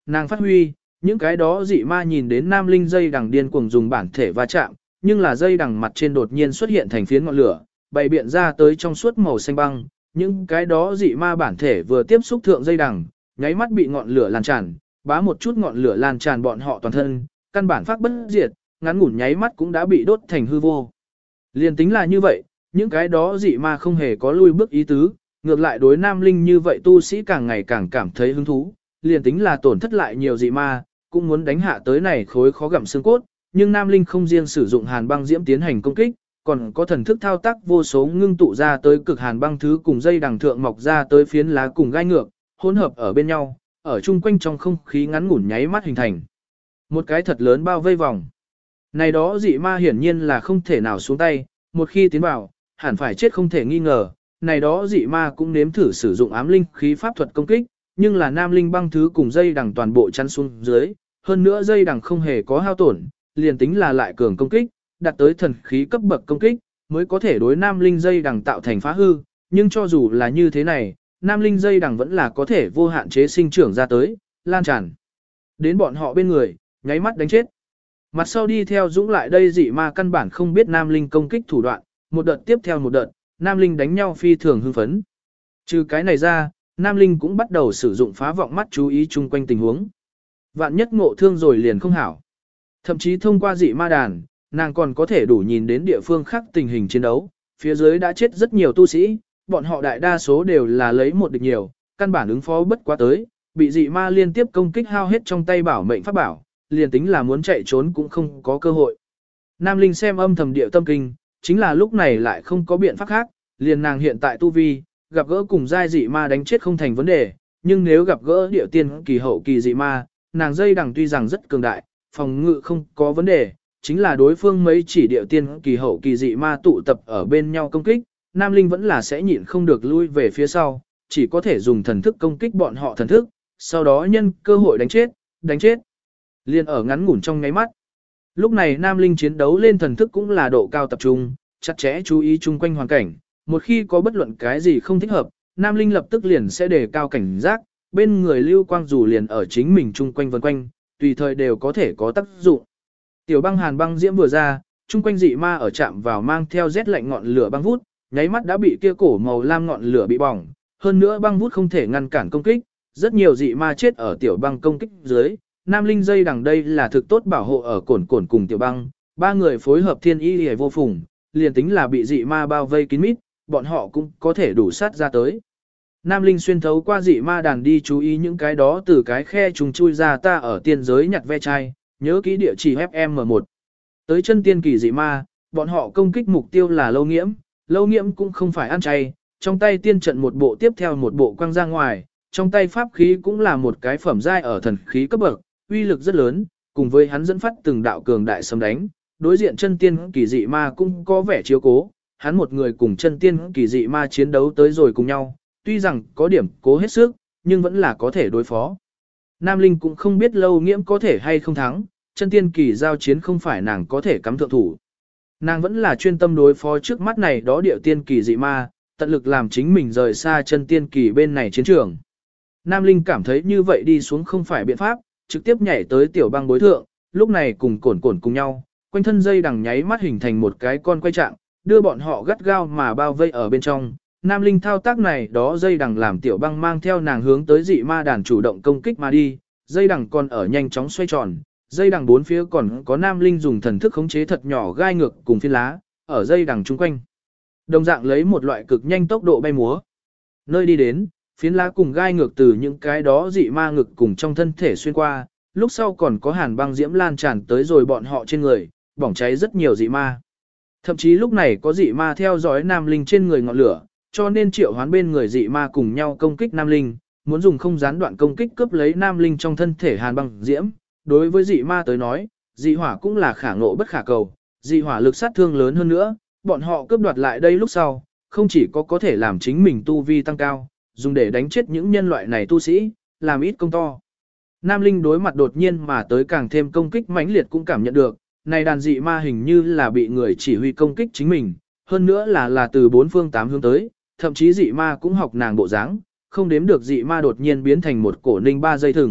nàng phát huy, những cái đó dị ma nhìn đến Nam Linh dây đằng điên cuồng dùng bản thể va chạm, nhưng là dây đằng mặt trên đột nhiên xuất hiện thành phiến ngọn lửa, bày biện ra tới trong suốt màu xanh băng, những cái đó dị ma bản thể vừa tiếp xúc thượng dây đằng, nháy mắt bị ngọn lửa lan tràn, bá một chút ngọn lửa lan tràn bọn họ toàn thân, căn bản phát bất diệt, ngắn ngủn nháy mắt cũng đã bị đốt thành hư vô. Liên tính là như vậy, những cái đó dị ma không hề có lui bước ý tứ, ngược lại đối Nam Linh như vậy tu sĩ càng ngày càng cảm thấy hứng thú, liền tính là tổn thất lại nhiều dị ma, cũng muốn đánh hạ tới này khối khó gặm xương cốt, nhưng Nam Linh không riêng sử dụng hàn băng diễm tiến hành công kích, còn có thần thức thao tác vô số ngưng tụ ra tới cực hàn băng thứ cùng dây đằng thượng mọc ra tới phiến lá cùng gai ngược, hỗn hợp ở bên nhau, ở chung quanh trong không khí ngắn ngủn nháy mắt hình thành một cái thật lớn bao vây vòng. Này đó dị ma hiển nhiên là không thể nào xuống tay, một khi tiến vào, hẳn phải chết không thể nghi ngờ. Này đó dị ma cũng nếm thử sử dụng ám linh khí pháp thuật công kích, nhưng là Nam Linh băng thứ cùng dây đằng toàn bộ chắn xuống dưới, hơn nữa dây đằng không hề có hao tổn, liền tính là lại cường công kích, đạt tới thần khí cấp bậc công kích, mới có thể đối Nam Linh dây đằng tạo thành phá hư, nhưng cho dù là như thế này, Nam Linh dây đằng vẫn là có thể vô hạn chế sinh trưởng ra tới, lan tràn đến bọn họ bên người, nháy mắt đánh chết. Mặt sau đi theo dũng lại đây dị ma căn bản không biết Nam Linh công kích thủ đoạn, một đợt tiếp theo một đợt, Nam Linh đánh nhau phi thường hưng phấn. Trừ cái này ra, Nam Linh cũng bắt đầu sử dụng phá vọng mắt chú ý chung quanh tình huống. Vạn nhất ngộ thương rồi liền không hảo. Thậm chí thông qua dị ma đàn, nàng còn có thể đủ nhìn đến địa phương khác tình hình chiến đấu, phía dưới đã chết rất nhiều tu sĩ, bọn họ đại đa số đều là lấy một địch nhiều, căn bản ứng phó bất quá tới, bị dị ma liên tiếp công kích hao hết trong tay bảo mệnh pháp bảo, liền tính là muốn chạy trốn cũng không có cơ hội. Nam Linh xem âm thầm địa tâm kinh, chính là lúc này lại không có biện pháp khác, liền nàng hiện tại tu vi, gặp gỡ cùng giai dị ma đánh chết không thành vấn đề, nhưng nếu gặp gỡ địa tiên kỳ hậu kỳ dị ma, nàng dây đằng tuy rằng rất cường đại, phòng ngự không có vấn đề, chính là đối phương mấy chỉ địa tiên kỳ hậu kỳ dị ma tụ tập ở bên nhau công kích, Nam Linh vẫn là sẽ nhịn không được lui về phía sau, chỉ có thể dùng thần thức công kích bọn họ thần thức, sau đó nhân cơ hội đánh chết. Liên ở ngắn ngủn trong nháy mắt. Lúc này Nam Linh chiến đấu lên thần thức cũng là độ cao tập trung, chặt chẽ chú ý chung quanh hoàn cảnh, một khi có bất luận cái gì không thích hợp, Nam Linh lập tức liền sẽ đề cao cảnh giác, bên người lưu quang dù liền ở chính mình chung quanh vần quanh, tùy thời đều có thể có tác dụng. Tiểu băng hàn băng diễm vừa ra, chung quanh dị ma ở chạm vào mang theo rét lạnh ngọn lửa băng vút, nháy mắt đã bị kia cổ màu lam ngọn lửa bị bỏng, hơn nữa băng vút không thể ngăn cản công kích, rất nhiều dị ma chết ở tiểu băng công kích dưới. Nam Linh dây đằng đây là thực tốt bảo hộ ở cồn cùng tiểu băng, ba người phối hợp thiên y hề vô phùng, liền tính là bị dị ma bao vây kín mít, bọn họ cũng có thể đủ sát ra tới. Nam Linh xuyên thấu qua dị ma đàn đi chú ý những cái đó từ cái khe trùng chui ra ta ở tiên giới nhặt ve chai, nhớ kỹ địa chỉ FM1. Tới chân tiên kỳ dị ma, bọn họ công kích mục tiêu là Lâu Nghiễm cũng không phải ăn chay, trong tay tiên trận một bộ tiếp theo một bộ quăng ra ngoài, trong tay pháp khí cũng là một cái phẩm giai ở thần khí cấp bậc, uy lực rất lớn, cùng với hắn dẫn phát từng đạo cường đại xâm đánh, đối diện chân tiên kỳ dị ma cũng có vẻ chiếu cố, hắn một người cùng chân tiên kỳ dị ma chiến đấu tới rồi cùng nhau, tuy rằng có điểm cố hết sức, nhưng vẫn là có thể đối phó. Nam Linh cũng không biết Lâu Nghiễm có thể hay không thắng, chân tiên kỳ giao chiến không phải nàng có thể cắm thượng thủ. Nàng vẫn là chuyên tâm đối phó trước mắt này đó điệu tiên kỳ dị ma, tận lực làm chính mình rời xa chân tiên kỳ bên này chiến trường. Nam Linh cảm thấy như vậy đi xuống không phải biện pháp, trực tiếp nhảy tới tiểu băng bối thượng, lúc này cùng cồn cùng nhau, quanh thân dây đằng nháy mắt hình thành một cái con quay trạng, đưa bọn họ gắt gao mà bao vây ở bên trong. Nam Linh thao tác này đó dây đằng làm tiểu băng mang theo nàng hướng tới dị ma đàn chủ động công kích mà đi, dây đằng còn ở nhanh chóng xoay tròn, dây đằng bốn phía còn có Nam Linh dùng thần thức khống chế thật nhỏ gai ngược cùng phiến lá, ở dây đằng chung quanh. Đồng dạng lấy một loại cực nhanh tốc độ bay múa. Nơi đi đến, phiến lá cùng gai ngược từ những cái đó dị ma ngực cùng trong thân thể xuyên qua, lúc sau còn có hàn băng diễm lan tràn tới rồi bọn họ trên người, bỏng cháy rất nhiều dị ma. Thậm chí lúc này có dị ma theo dõi Nam Linh trên người ngọn lửa, cho nên triệu hoán bên người dị ma cùng nhau công kích Nam Linh, muốn dùng không gián đoạn công kích cướp lấy Nam Linh trong thân thể hàn băng diễm. Đối với dị ma tới nói, dị hỏa cũng là khả ngộ bất khả cầu, dị hỏa lực sát thương lớn hơn nữa, bọn họ cướp đoạt lại đây lúc sau, không chỉ có thể làm chính mình tu vi tăng cao, dùng để đánh chết những nhân loại này tu sĩ, làm ít công to. Nam Linh đối mặt đột nhiên mà tới càng thêm công kích mãnh liệt cũng cảm nhận được, này đàn dị ma hình như là bị người chỉ huy công kích chính mình, hơn nữa là từ bốn phương tám hướng tới, thậm chí dị ma cũng học nàng bộ dáng, không đếm được dị ma đột nhiên biến thành một cổ ninh ba dây thừng,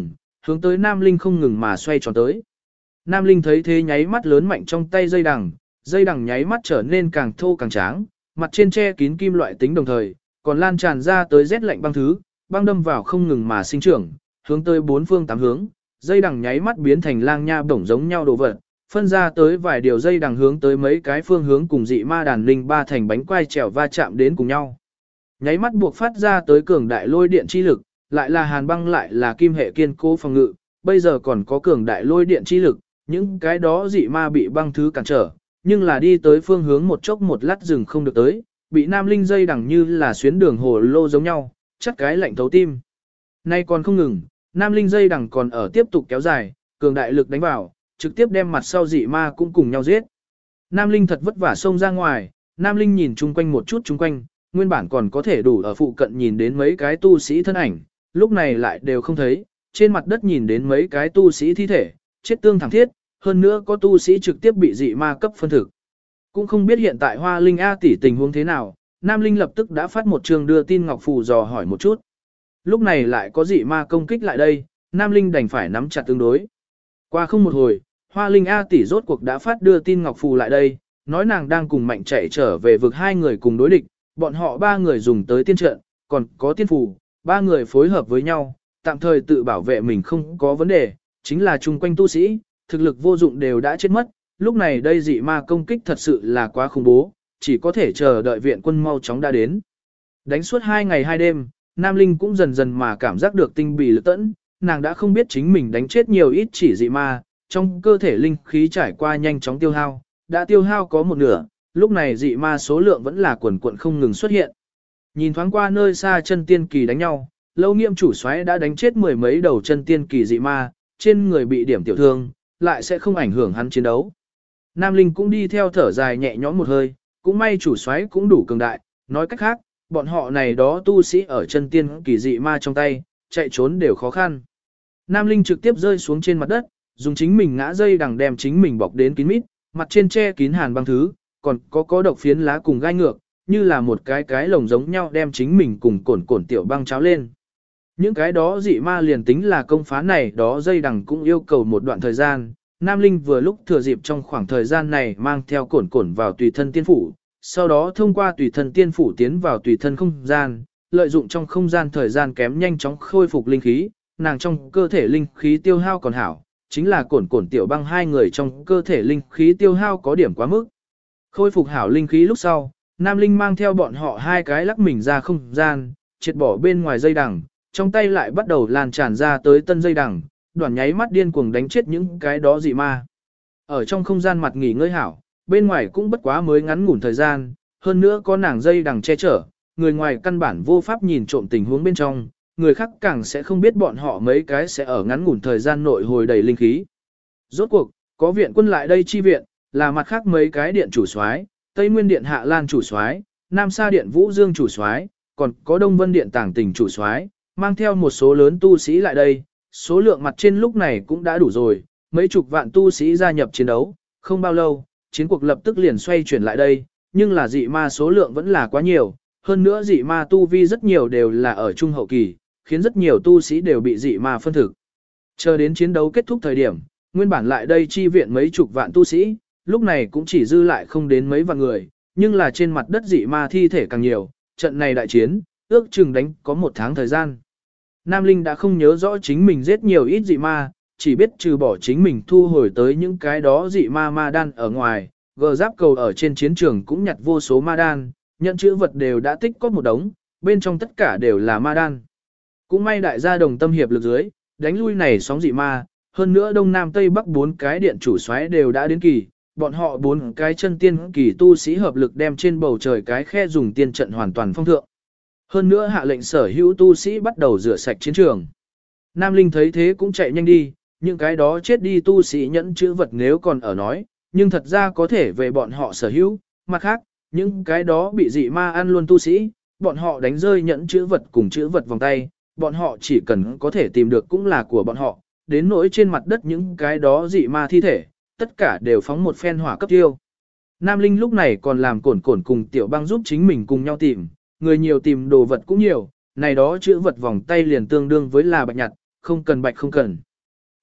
hướng tới Nam Linh không ngừng mà xoay tròn tới. Nam Linh thấy thế nháy mắt lớn mạnh trong tay dây đằng nháy mắt trở nên càng thô càng tráng, mặt trên che kín kim loại tính đồng thời, còn lan tràn ra tới rét lạnh băng đâm vào không ngừng mà sinh trưởng, hướng tới bốn phương tám hướng, dây đằng nháy mắt biến thành lang nha bổng giống nhau đồ vật, phân ra tới vài điều dây đằng hướng tới mấy cái phương hướng cùng dị ma đàn linh ba thành bánh quai trèo va chạm đến cùng nhau. Nháy mắt buộc phát ra tới cường đại lôi điện chi lực, lại là hàn băng lại là kim hệ kiên cố phòng ngự, bây giờ còn có cường đại lôi điện chi lực, những cái đó dị ma bị băng thứ cản trở, nhưng là đi tới phương hướng một chốc một lát dừng không được tới, bị Nam Linh dây đằng như là xuyến đường hồ lô giống nhau, chắc cái lạnh thấu tim. Nay còn không ngừng, Nam Linh dây đằng còn ở tiếp tục kéo dài, cường đại lực đánh vào, trực tiếp đem mặt sau dị ma cũng cùng nhau giết. Nam Linh thật vất vả xông ra ngoài, Nam Linh nhìn chung quanh một chút chung quanh, nguyên bản còn có thể đủ ở phụ cận nhìn đến mấy cái tu sĩ thân ảnh, lúc này lại đều không thấy, trên mặt đất nhìn đến mấy cái tu sĩ thi thể, chết tương thảm thiết, hơn nữa có tu sĩ trực tiếp bị dị ma cấp phân thực. Cũng không biết hiện tại Hoa Linh A tỷ tình huống thế nào, Nam Linh lập tức đã phát một trường đưa tin ngọc phù dò hỏi một chút. Lúc này lại có dị ma công kích lại đây, Nam Linh đành phải nắm chặt tương đối. Qua không một hồi, Hoa Linh A tỷ rốt cuộc đã phát đưa tin ngọc phù lại đây, nói nàng đang cùng Mạnh chạy trở về vực hai người cùng đối địch, bọn họ ba người dùng tới tiên trận, còn có tiên phù, ba người phối hợp với nhau, tạm thời tự bảo vệ mình không có vấn đề, chính là chung quanh tu sĩ, thực lực vô dụng đều đã chết mất, lúc này đây dị ma công kích thật sự là quá khủng bố, chỉ có thể chờ đợi viện quân mau chóng đã đến. Đánh suốt 2 ngày 2 đêm, Nam Linh cũng dần dần mà cảm giác được tinh bì lực tẫn, nàng đã không biết chính mình đánh chết nhiều ít chỉ dị ma, trong cơ thể linh khí trải qua nhanh chóng tiêu hao, đã tiêu hao có một nửa, lúc này dị ma số lượng vẫn là quần quận không ngừng xuất hiện. Nhìn thoáng qua nơi xa chân tiên kỳ đánh nhau, Lâu Nghiêm chủ soái đã đánh chết mười mấy đầu chân tiên kỳ dị ma, trên người bị điểm tiểu thương, lại sẽ không ảnh hưởng hắn chiến đấu. Nam Linh cũng đi theo thở dài nhẹ nhõm một hơi, cũng may chủ soái cũng đủ cường đại, nói cách khác, bọn họ này đó tu sĩ ở chân tiên kỳ dị ma trong tay, chạy trốn đều khó khăn. Nam Linh trực tiếp rơi xuống trên mặt đất, dùng chính mình ngã dây đằng đem chính mình bọc đến kín mít, mặt trên che kín hàn băng thứ, còn có độc phiến lá cùng gai ngược, như là một cái lồng giống nhau đem chính mình cùng cồn tiểu băng cháo lên. Những cái đó dị ma liền tính là công phá này đó dây đằng cũng yêu cầu một đoạn thời gian, Nam Linh vừa lúc thừa dịp trong khoảng thời gian này mang theo cồn vào tùy thân tiên phủ, sau đó thông qua tùy thân tiên phủ tiến vào tùy thân không gian, lợi dụng trong không gian thời gian kém nhanh chóng khôi phục linh khí, nàng trong cơ thể linh khí tiêu hao còn hảo, chính là cồn tiểu băng hai người trong cơ thể linh khí tiêu hao có điểm quá mức. Khôi phục hảo linh khí lúc sau, Nam Linh mang theo bọn họ hai cái lắc mình ra không gian, triệt bỏ bên ngoài dây đằng, trong tay lại bắt đầu lan tràn ra tới tân dây đằng, đoàn nháy mắt điên cuồng đánh chết những cái đó dị ma. Ở trong không gian mặt nghỉ ngơi hảo, bên ngoài cũng bất quá mới ngắn ngủn thời gian, hơn nữa có nàng dây đằng che chở, người ngoài căn bản vô pháp nhìn trộm tình huống bên trong, người khác càng sẽ không biết bọn họ mấy cái sẽ ở ngắn ngủn thời gian nội hồi đầy linh khí. Rốt cuộc, có viện quân lại đây chi viện, là mặt khác mấy cái điện chủ soái, Tây Nguyên điện Hạ Lan chủ soái, Nam Sa điện Vũ Dương chủ soái, còn có Đông Vân điện Tàng Tình chủ soái, mang theo một số lớn tu sĩ lại đây, số lượng mặt trên lúc này cũng đã đủ rồi, mấy chục vạn tu sĩ gia nhập chiến đấu, không bao lâu, chiến cuộc lập tức liền xoay chuyển lại đây, nhưng là dị ma số lượng vẫn là quá nhiều, hơn nữa dị ma tu vi rất nhiều đều là ở trung hậu kỳ, khiến rất nhiều tu sĩ đều bị dị ma phân thực. Chờ đến chiến đấu kết thúc thời điểm, nguyên bản lại đây chi viện mấy chục vạn tu sĩ, lúc này cũng chỉ dư lại không đến mấy vạn người, nhưng là trên mặt đất dị ma thi thể càng nhiều, trận này đại chiến, ước chừng đánh có 1 tháng thời gian. Nam Linh đã không nhớ rõ chính mình giết nhiều ít dị ma, chỉ biết trừ bỏ chính mình thu hồi tới những cái đó dị ma đan ở ngoài, gờ giáp cầu ở trên chiến trường cũng nhặt vô số ma đan, nhận chữ vật đều đã tích có một đống, bên trong tất cả đều là ma đan. Cũng may đại gia đồng tâm hiệp lực dưới, đánh lui này sóng dị ma, hơn nữa đông nam tây bắc 4 cái điện chủ soái đều đã đến kỳ, bọn họ 4 cái chân tiên kỳ tu sĩ hợp lực đem trên bầu trời cái khe dùng tiên trận hoàn toàn phong thượng. Hơn nữa hạ lệnh sở hữu tu sĩ bắt đầu rửa sạch chiến trường. Nam Linh thấy thế cũng chạy nhanh đi, những cái đó chết đi tu sĩ nhẫn chữ vật nếu còn ở nói, nhưng thật ra có thể về bọn họ sở hữu, mặt khác, những cái đó bị dị ma ăn luôn tu sĩ, bọn họ đánh rơi nhẫn chữ vật cùng chữ vật vòng tay, bọn họ chỉ cần có thể tìm được cũng là của bọn họ, đến nỗi trên mặt đất những cái đó dị ma thi thể, tất cả đều phóng một phen hỏa cấp tiêu. Nam Linh lúc này còn làm cồn cùng Tiểu Băng giúp chính mình cùng nhau tìm, người nhiều tìm đồ vật cũng nhiều, này đó chữ vật vòng tay liền tương đương với là bạch nhặt, không cần bạch không cần.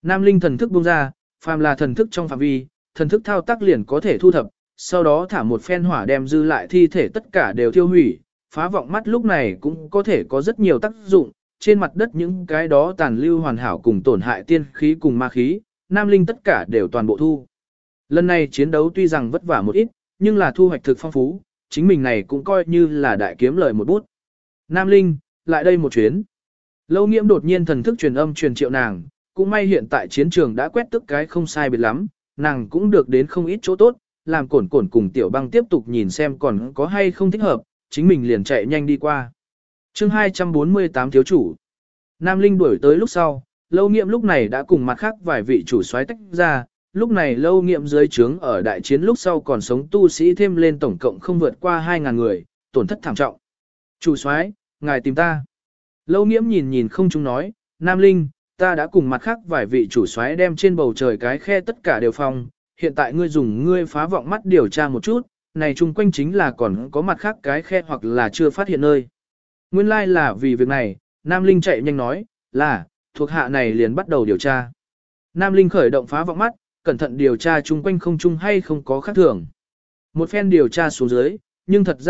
Nam Linh thần thức buông ra, phàm là thần thức trong phạm vi, thần thức thao tác liền có thể thu thập, sau đó thả một phen hỏa đem dư lại thi thể tất cả đều tiêu hủy, phá vọng mắt lúc này cũng có thể có rất nhiều tác dụng, trên mặt đất những cái đó tàn lưu hoàn hảo cùng tổn hại tiên khí cùng ma khí, Nam Linh tất cả đều toàn bộ thu. Lần này chiến đấu tuy rằng vất vả một ít, nhưng là thu hoạch thực phong phú, chính mình này cũng coi như là đại kiếm lời một bút. Nam Linh, lại đây một chuyến. Lâu Nghiễm đột nhiên thần thức truyền âm truyền triệu nàng, cũng may hiện tại chiến trường đã quét tức cái không sai biệt lắm, nàng cũng được đến không ít chỗ tốt, làm Cổn Cổn cùng Tiểu Băng tiếp tục nhìn xem còn có hay không thích hợp, chính mình liền chạy nhanh đi qua. Chương 248 thiếu chủ. Nam Linh đuổi tới lúc sau, Lâu Nghiễm lúc này đã cùng mặt khác vài vị chủ soái tách ra, lúc này Lâu Nghiễm dưới trướng ở đại chiến lúc sau còn sống tu sĩ thêm lên tổng cộng không vượt qua 2.000 người, tổn thất thảm trọng. Chủ soái, ngài tìm ta. Lâu Nghiễm nhìn không chúng nói, Nam Linh, ta đã cùng mặt khác vài vị chủ soái đem trên bầu trời cái khe tất cả đều phong, hiện tại ngươi dùng ngươi phá vọng mắt điều tra một chút, này chung quanh chính là còn có mặt khác cái khe hoặc là chưa phát hiện nơi. Nguyên lai là vì việc này, Nam Linh chạy nhanh nói, là, thuộc hạ này liền bắt đầu điều tra. Nam Linh khởi động phá vọng mắt, cẩn thận điều tra chung quanh không chung hay không có khác thường. Một phen điều tra xuống dưới, nhưng thật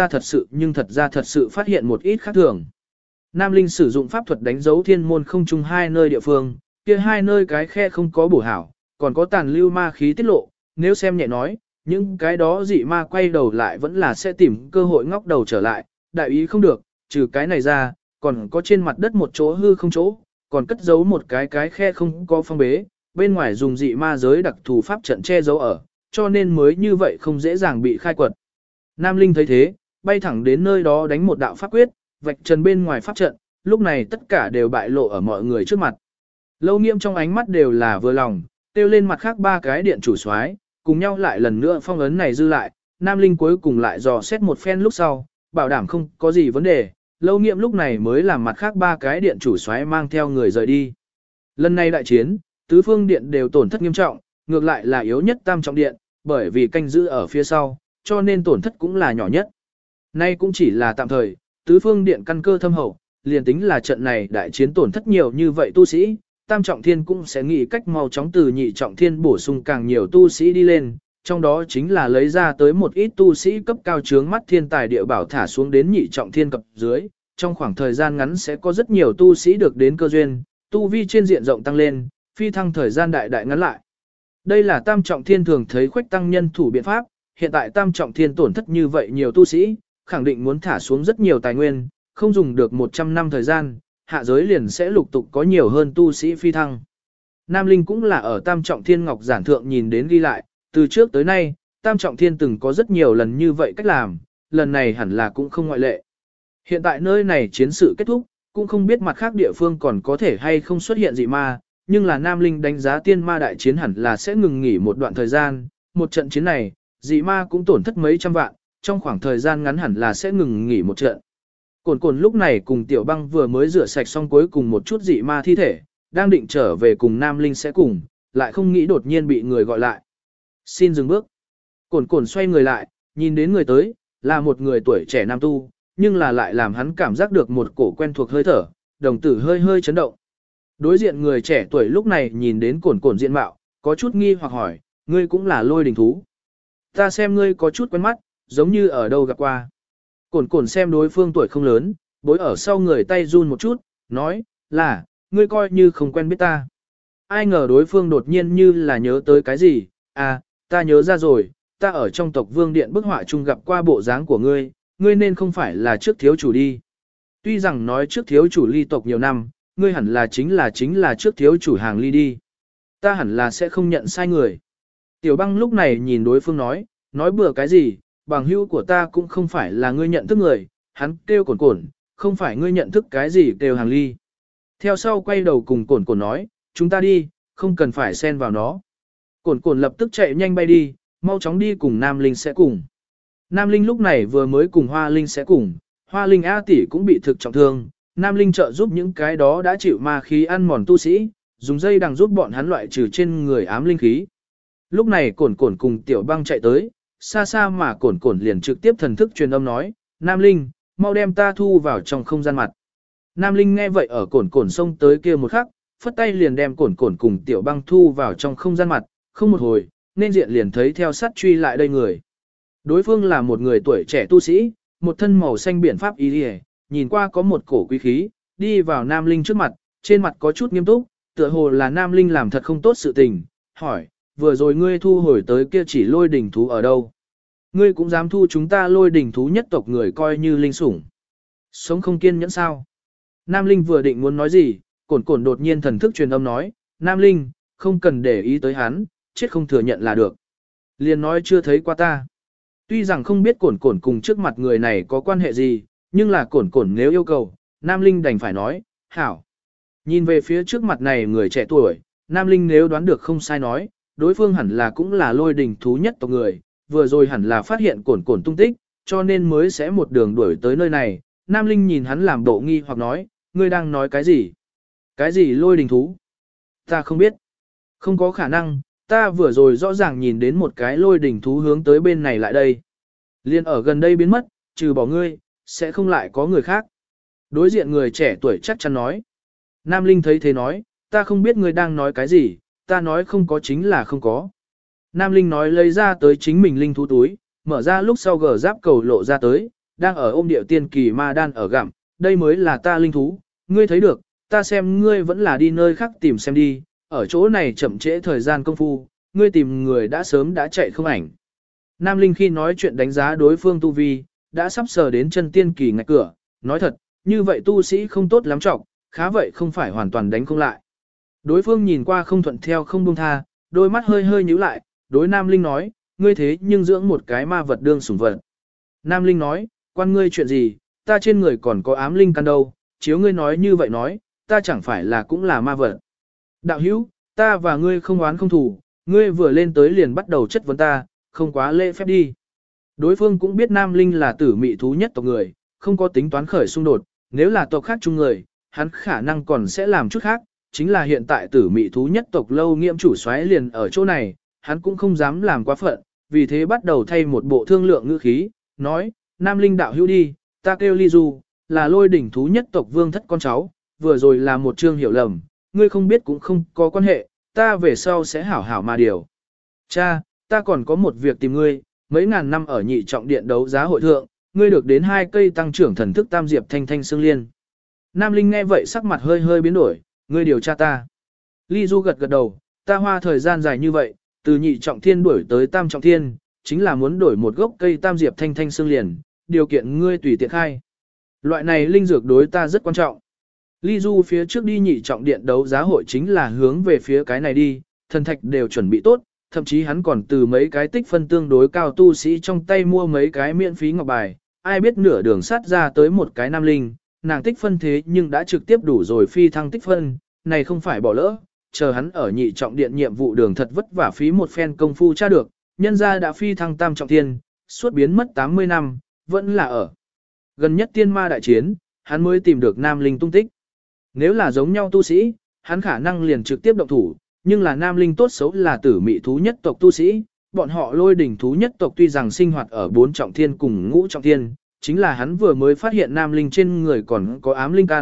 ra thật sự phát hiện một ít khác thường. Nam Linh sử dụng pháp thuật đánh dấu thiên môn không chung hai nơi địa phương, kia hai nơi cái khe không có bổ hảo, còn có tàn lưu ma khí tiết lộ, nếu xem nhẹ nói, những cái đó dị ma quay đầu lại vẫn là sẽ tìm cơ hội ngóc đầu trở lại, đại ý không được, trừ cái này ra, còn có trên mặt đất một chỗ hư không chỗ, còn cất giấu một cái khe không có phong bế, bên ngoài dùng dị ma giới đặc thù pháp trận che giấu ở, cho nên mới như vậy không dễ dàng bị khai quật. Nam Linh thấy thế, bay thẳng đến nơi đó đánh một đạo pháp quyết, vạch trần bên ngoài pháp trận, lúc này tất cả đều bại lộ ở mọi người trước mặt. Lâu Nghiễm trong ánh mắt đều là vừa lòng, tiêu lên mặt khác ba cái điện chủ soái, cùng nhau lại lần nữa phong ấn này dư lại, Nam Linh cuối cùng lại dò xét một phen lúc sau, bảo đảm không có gì vấn đề, Lâu Nghiễm lúc này mới làm mặt khác ba cái điện chủ soái mang theo người rời đi. Lần này đại chiến, tứ phương điện đều tổn thất nghiêm trọng, ngược lại là yếu nhất tam trọng điện, bởi vì canh giữ ở phía sau, cho nên tổn thất cũng là nhỏ nhất. Nay cũng chỉ là tạm thời, tứ phương điện căn cơ thâm hậu, liền tính là trận này đại chiến tổn thất nhiều như vậy tu sĩ, tam trọng thiên cũng sẽ nghĩ cách mau chóng từ nhị trọng thiên bổ sung càng nhiều tu sĩ đi lên, trong đó chính là lấy ra tới một ít tu sĩ cấp cao chướng mắt thiên tài địa bảo thả xuống đến nhị trọng thiên cấp dưới, trong khoảng thời gian ngắn sẽ có rất nhiều tu sĩ được đến cơ duyên, tu vi trên diện rộng tăng lên, phi thăng thời gian đại đại ngắn lại. Đây là tam trọng thiên thường thấy khuếch tăng nhân thủ biện pháp, hiện tại tam trọng thiên tổn thất như vậy nhiều tu sĩ, khẳng định muốn thả xuống rất nhiều tài nguyên, không dùng được 100 năm thời gian, hạ giới liền sẽ lục tục có nhiều hơn tu sĩ phi thăng. Nam Linh cũng là ở tam trọng thiên ngọc giản thượng nhìn đến ghi lại, từ trước tới nay, tam trọng thiên từng có rất nhiều lần như vậy cách làm, lần này hẳn là cũng không ngoại lệ. Hiện tại nơi này chiến sự kết thúc, cũng không biết mặt khác địa phương còn có thể hay không xuất hiện dị ma, nhưng là Nam Linh đánh giá tiên ma đại chiến hẳn là sẽ ngừng nghỉ một đoạn thời gian, một trận chiến này, dị ma cũng tổn thất mấy trăm vạn, trong khoảng thời gian ngắn hẳn là sẽ ngừng nghỉ một trận. Cổn lúc này cùng Tiểu Băng vừa mới rửa sạch xong cuối cùng một chút dị ma thi thể, đang định trở về cùng Nam Linh sẽ cùng, lại không nghĩ đột nhiên bị người gọi lại. Xin dừng bước. Cổn xoay người lại, nhìn đến người tới, là một người tuổi trẻ nam tu, nhưng là lại làm hắn cảm giác được một cổ quen thuộc hơi thở, đồng tử hơi hơi chấn động. Đối diện người trẻ tuổi lúc này nhìn đến Cổn diện mạo, có chút nghi hoặc hỏi, ngươi cũng là Lôi Đình thú. Ta xem ngươi có chút quen mắt, giống như ở đâu gặp qua. Cổn xem đối phương tuổi không lớn, bối ở sau người tay run một chút, nói, là, ngươi coi như không quen biết ta. Ai ngờ đối phương đột nhiên như là nhớ tới cái gì, à, ta nhớ ra rồi, ta ở trong tộc vương điện bức họa chung gặp qua bộ dáng của ngươi, ngươi nên không phải là trước thiếu chủ đi. Tuy rằng nói trước thiếu chủ ly tộc nhiều năm, ngươi hẳn là chính là trước thiếu chủ hàng ly đi. Ta hẳn là sẽ không nhận sai người. Tiểu Băng lúc này nhìn đối phương nói bừa cái gì, bằng hữu của ta cũng không phải là ngươi nhận thức người, hắn kêu Cổn, không phải ngươi nhận thức cái gì kêu hàng ly. Theo sau quay đầu cùng Cổn nói, chúng ta đi, không cần phải xen vào nó. Cổn lập tức chạy nhanh bay đi, mau chóng đi cùng Nam Linh sẽ cùng. Nam Linh lúc này vừa mới cùng Hoa Linh sẽ cùng, Hoa Linh A tỷ cũng bị thực trọng thương, Nam Linh trợ giúp những cái đó đã chịu ma khí ăn mòn tu sĩ, dùng dây đằng giúp bọn hắn loại trừ trên người ám linh khí. Lúc này Cổn cùng Tiểu Băng chạy tới, xa xa mà Cổn liền trực tiếp thần thức truyền âm nói, Nam Linh, mau đem ta thu vào trong không gian mặt. Nam Linh nghe vậy ở Cổn xông tới kia một khắc, phất tay liền đem cổn cổn cùng tiểu băng thu vào trong không gian mặt, không một hồi, nên diện liền thấy theo sát truy lại đây người. Đối phương là một người tuổi trẻ tu sĩ, một thân màu xanh biển pháp y liề, nhìn qua có một cổ quý khí, đi vào Nam Linh trước mặt, trên mặt có chút nghiêm túc, tựa hồ là Nam Linh làm thật không tốt sự tình, hỏi, vừa rồi ngươi thu hồi tới kia chỉ lôi đỉnh thú ở đâu? Ngươi cũng dám thu chúng ta lôi đỉnh thú nhất tộc người coi như linh sủng. Sống không kiên nhẫn sao? Nam Linh vừa định muốn nói gì, cổn cổn đột nhiên thần thức truyền âm nói, Nam Linh, không cần để ý tới hắn, chết không thừa nhận là được. Liền nói chưa thấy qua ta. Tuy rằng không biết cổn cổn cùng trước mặt người này có quan hệ gì, nhưng là cổn cổn nếu yêu cầu, Nam Linh đành phải nói, hảo. Nhìn về phía trước mặt này người trẻ tuổi, Nam Linh nếu đoán được không sai nói, đối phương hẳn là cũng là lôi đỉnh thú nhất tộc người, vừa rồi hẳn là phát hiện cổn cổn tung tích, cho nên mới sẽ một đường đuổi tới nơi này. Nam Linh nhìn hắn làm bộ nghi hoặc nói, ngươi đang nói cái gì? Cái gì lôi đỉnh thú? Ta không biết. Không có khả năng, ta vừa rồi rõ ràng nhìn đến một cái lôi đỉnh thú hướng tới bên này lại đây. Liên ở gần đây biến mất, trừ bỏ ngươi, sẽ không lại có người khác. Đối diện người trẻ tuổi chắc chắn nói. Nam Linh thấy thế nói, ta không biết ngươi đang nói cái gì, ta nói không có chính là không có. Nam Linh nói lấy ra tới chính mình linh thú túi, mở ra lúc sau gờ giáp cầu lộ ra tới, đang ở ôm điệu tiên kỳ ma đan ở gặm, đây mới là ta linh thú, ngươi thấy được, ta xem ngươi vẫn là đi nơi khác tìm xem đi, ở chỗ này chậm trễ thời gian công phu, ngươi tìm người đã sớm đã chạy không ảnh. Nam Linh khi nói chuyện đánh giá đối phương tu vi, đã sắp sờ đến chân tiên kỳ ngạch cửa, nói thật, như vậy tu sĩ không tốt lắm trọng, khá vậy không phải hoàn toàn đánh không lại. Đối phương nhìn qua không thuận theo không buông tha, đôi mắt hơi hơi nhíu lại, đối Nam Linh nói, ngươi thế nhưng dưỡng một cái ma vật đương sủng vật. Nam Linh nói, quan ngươi chuyện gì, ta trên người còn có ám linh căn đâu, chiếu ngươi nói như vậy nói, ta chẳng phải là cũng là ma vật. Đạo hữu, ta và ngươi không oán không thù, ngươi vừa lên tới liền bắt đầu chất vấn ta, không quá lễ phép đi. Đối phương cũng biết Nam Linh là tử mị thú nhất tộc người, không có tính toán khởi xung đột, nếu là tộc khác chung người, hắn khả năng còn sẽ làm chút khác, chính là hiện tại tử mị thú nhất tộc lâu nghiệm chủ soái liền ở chỗ này, hắn cũng không dám làm quá phận, vì thế bắt đầu thay một bộ thương lượng ngữ khí, nói, Nam Linh đạo hữu đi, ta kêu Ly Du, là lôi đỉnh thú nhất tộc vương thất con cháu, vừa rồi là một chương hiểu lầm, ngươi không biết cũng không có quan hệ, ta về sau sẽ hảo hảo mà điều. Cha, ta còn có một việc tìm ngươi, mấy ngàn năm ở nhị trọng điện đấu giá hội thượng, ngươi được đến 2 cây tăng trưởng thần thức tam diệp thanh thanh xương liên. Nam Linh nghe vậy sắc mặt hơi hơi biến đổi, ngươi điều tra ta. Ly Du gật gật đầu, ta hoa thời gian dài như vậy, từ nhị trọng thiên đuổi tới tam trọng thiên, chính là muốn đổi một gốc cây tam diệp thanh thanh xương liền, điều kiện ngươi tùy tiện khai. Loại này linh dược đối ta rất quan trọng. Ly Du phía trước đi nhị trọng điện đấu giá hội chính là hướng về phía cái này đi, thần thạch đều chuẩn bị tốt, thậm chí hắn còn từ mấy cái tích phân tương đối cao tu sĩ trong tay mua mấy cái miễn phí ngọc bài, ai biết nửa đường sát ra tới một cái nam linh, nàng tích phân thế nhưng đã trực tiếp đủ rồi phi thăng tích phân, này không phải bỏ lỡ, chờ hắn ở nhị trọng điện nhiệm vụ đường thật vất vả phí một phen công phu tra được, nhân ra đã phi thăng tam trọng thiên, suốt biến mất 80 năm, vẫn là ở. Gần nhất tiên ma đại chiến, hắn mới tìm được nam linh tung tích. Nếu là giống nhau tu sĩ, hắn khả năng liền trực tiếp động thủ, nhưng là nam linh tốt xấu là tử mị thú nhất tộc tu sĩ, bọn họ lôi đỉnh thú nhất tộc tuy rằng sinh hoạt ở 4 trọng thiên cùng ngũ trọng thiên, chính là hắn vừa mới phát hiện nam linh trên người còn có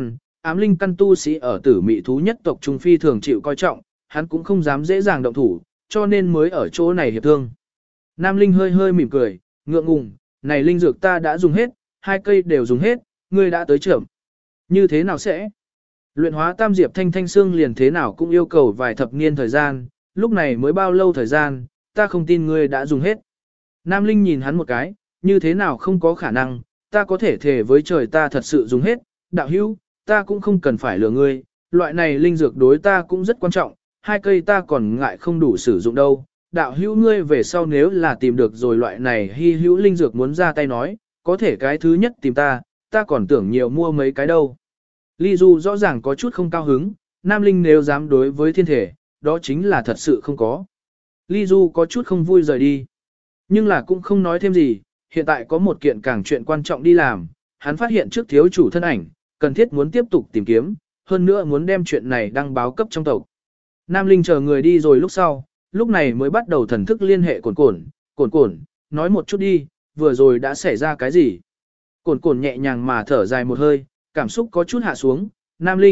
ám linh căn tu sĩ ở tử mị thú nhất tộc trung phi thường chịu coi trọng, hắn cũng không dám dễ dàng động thủ, cho nên mới ở chỗ này hiệp thương. Nam linh hơi hơi mỉm cười, ngượng ngùng, này linh dược ta đã dùng hết, 2 cây đều dùng hết, ngươi đã tới trưởng. Như thế nào sẽ? Luyện hóa tam diệp thanh thanh xương liền thế nào cũng yêu cầu vài thập niên thời gian, lúc này mới bao lâu thời gian, ta không tin ngươi đã dùng hết. Nam Linh nhìn hắn một cái, như thế nào không có khả năng, ta có thể thề với trời ta thật sự dùng hết, đạo hữu, ta cũng không cần phải lừa ngươi, loại này linh dược đối ta cũng rất quan trọng, 2 cây ta còn ngại không đủ sử dụng đâu. Đạo hữu ngươi về sau nếu là tìm được rồi loại này hy hữu linh dược muốn ra tay nói, có thể cái thứ nhất tìm ta còn tưởng nhiều mua mấy cái đâu. Ly Du rõ ràng có chút không cao hứng, Nam Linh nếu dám đối với thiên thể, đó chính là thật sự không có. Ly Du có chút không vui rời đi, nhưng là cũng không nói thêm gì, hiện tại có một kiện càng chuyện quan trọng đi làm, hắn phát hiện trước thiếu chủ thân ảnh, cần thiết muốn tiếp tục tìm kiếm, hơn nữa muốn đem chuyện này đăng báo cấp trong tộc. Nam Linh chờ người đi rồi lúc sau, lúc này mới bắt đầu thần thức liên hệ cồn cồn, nói một chút đi, vừa rồi đã xảy ra cái gì. Cồn nhẹ nhàng mà thở dài một hơi, cảm xúc có chút hạ xuống, Nam Linh,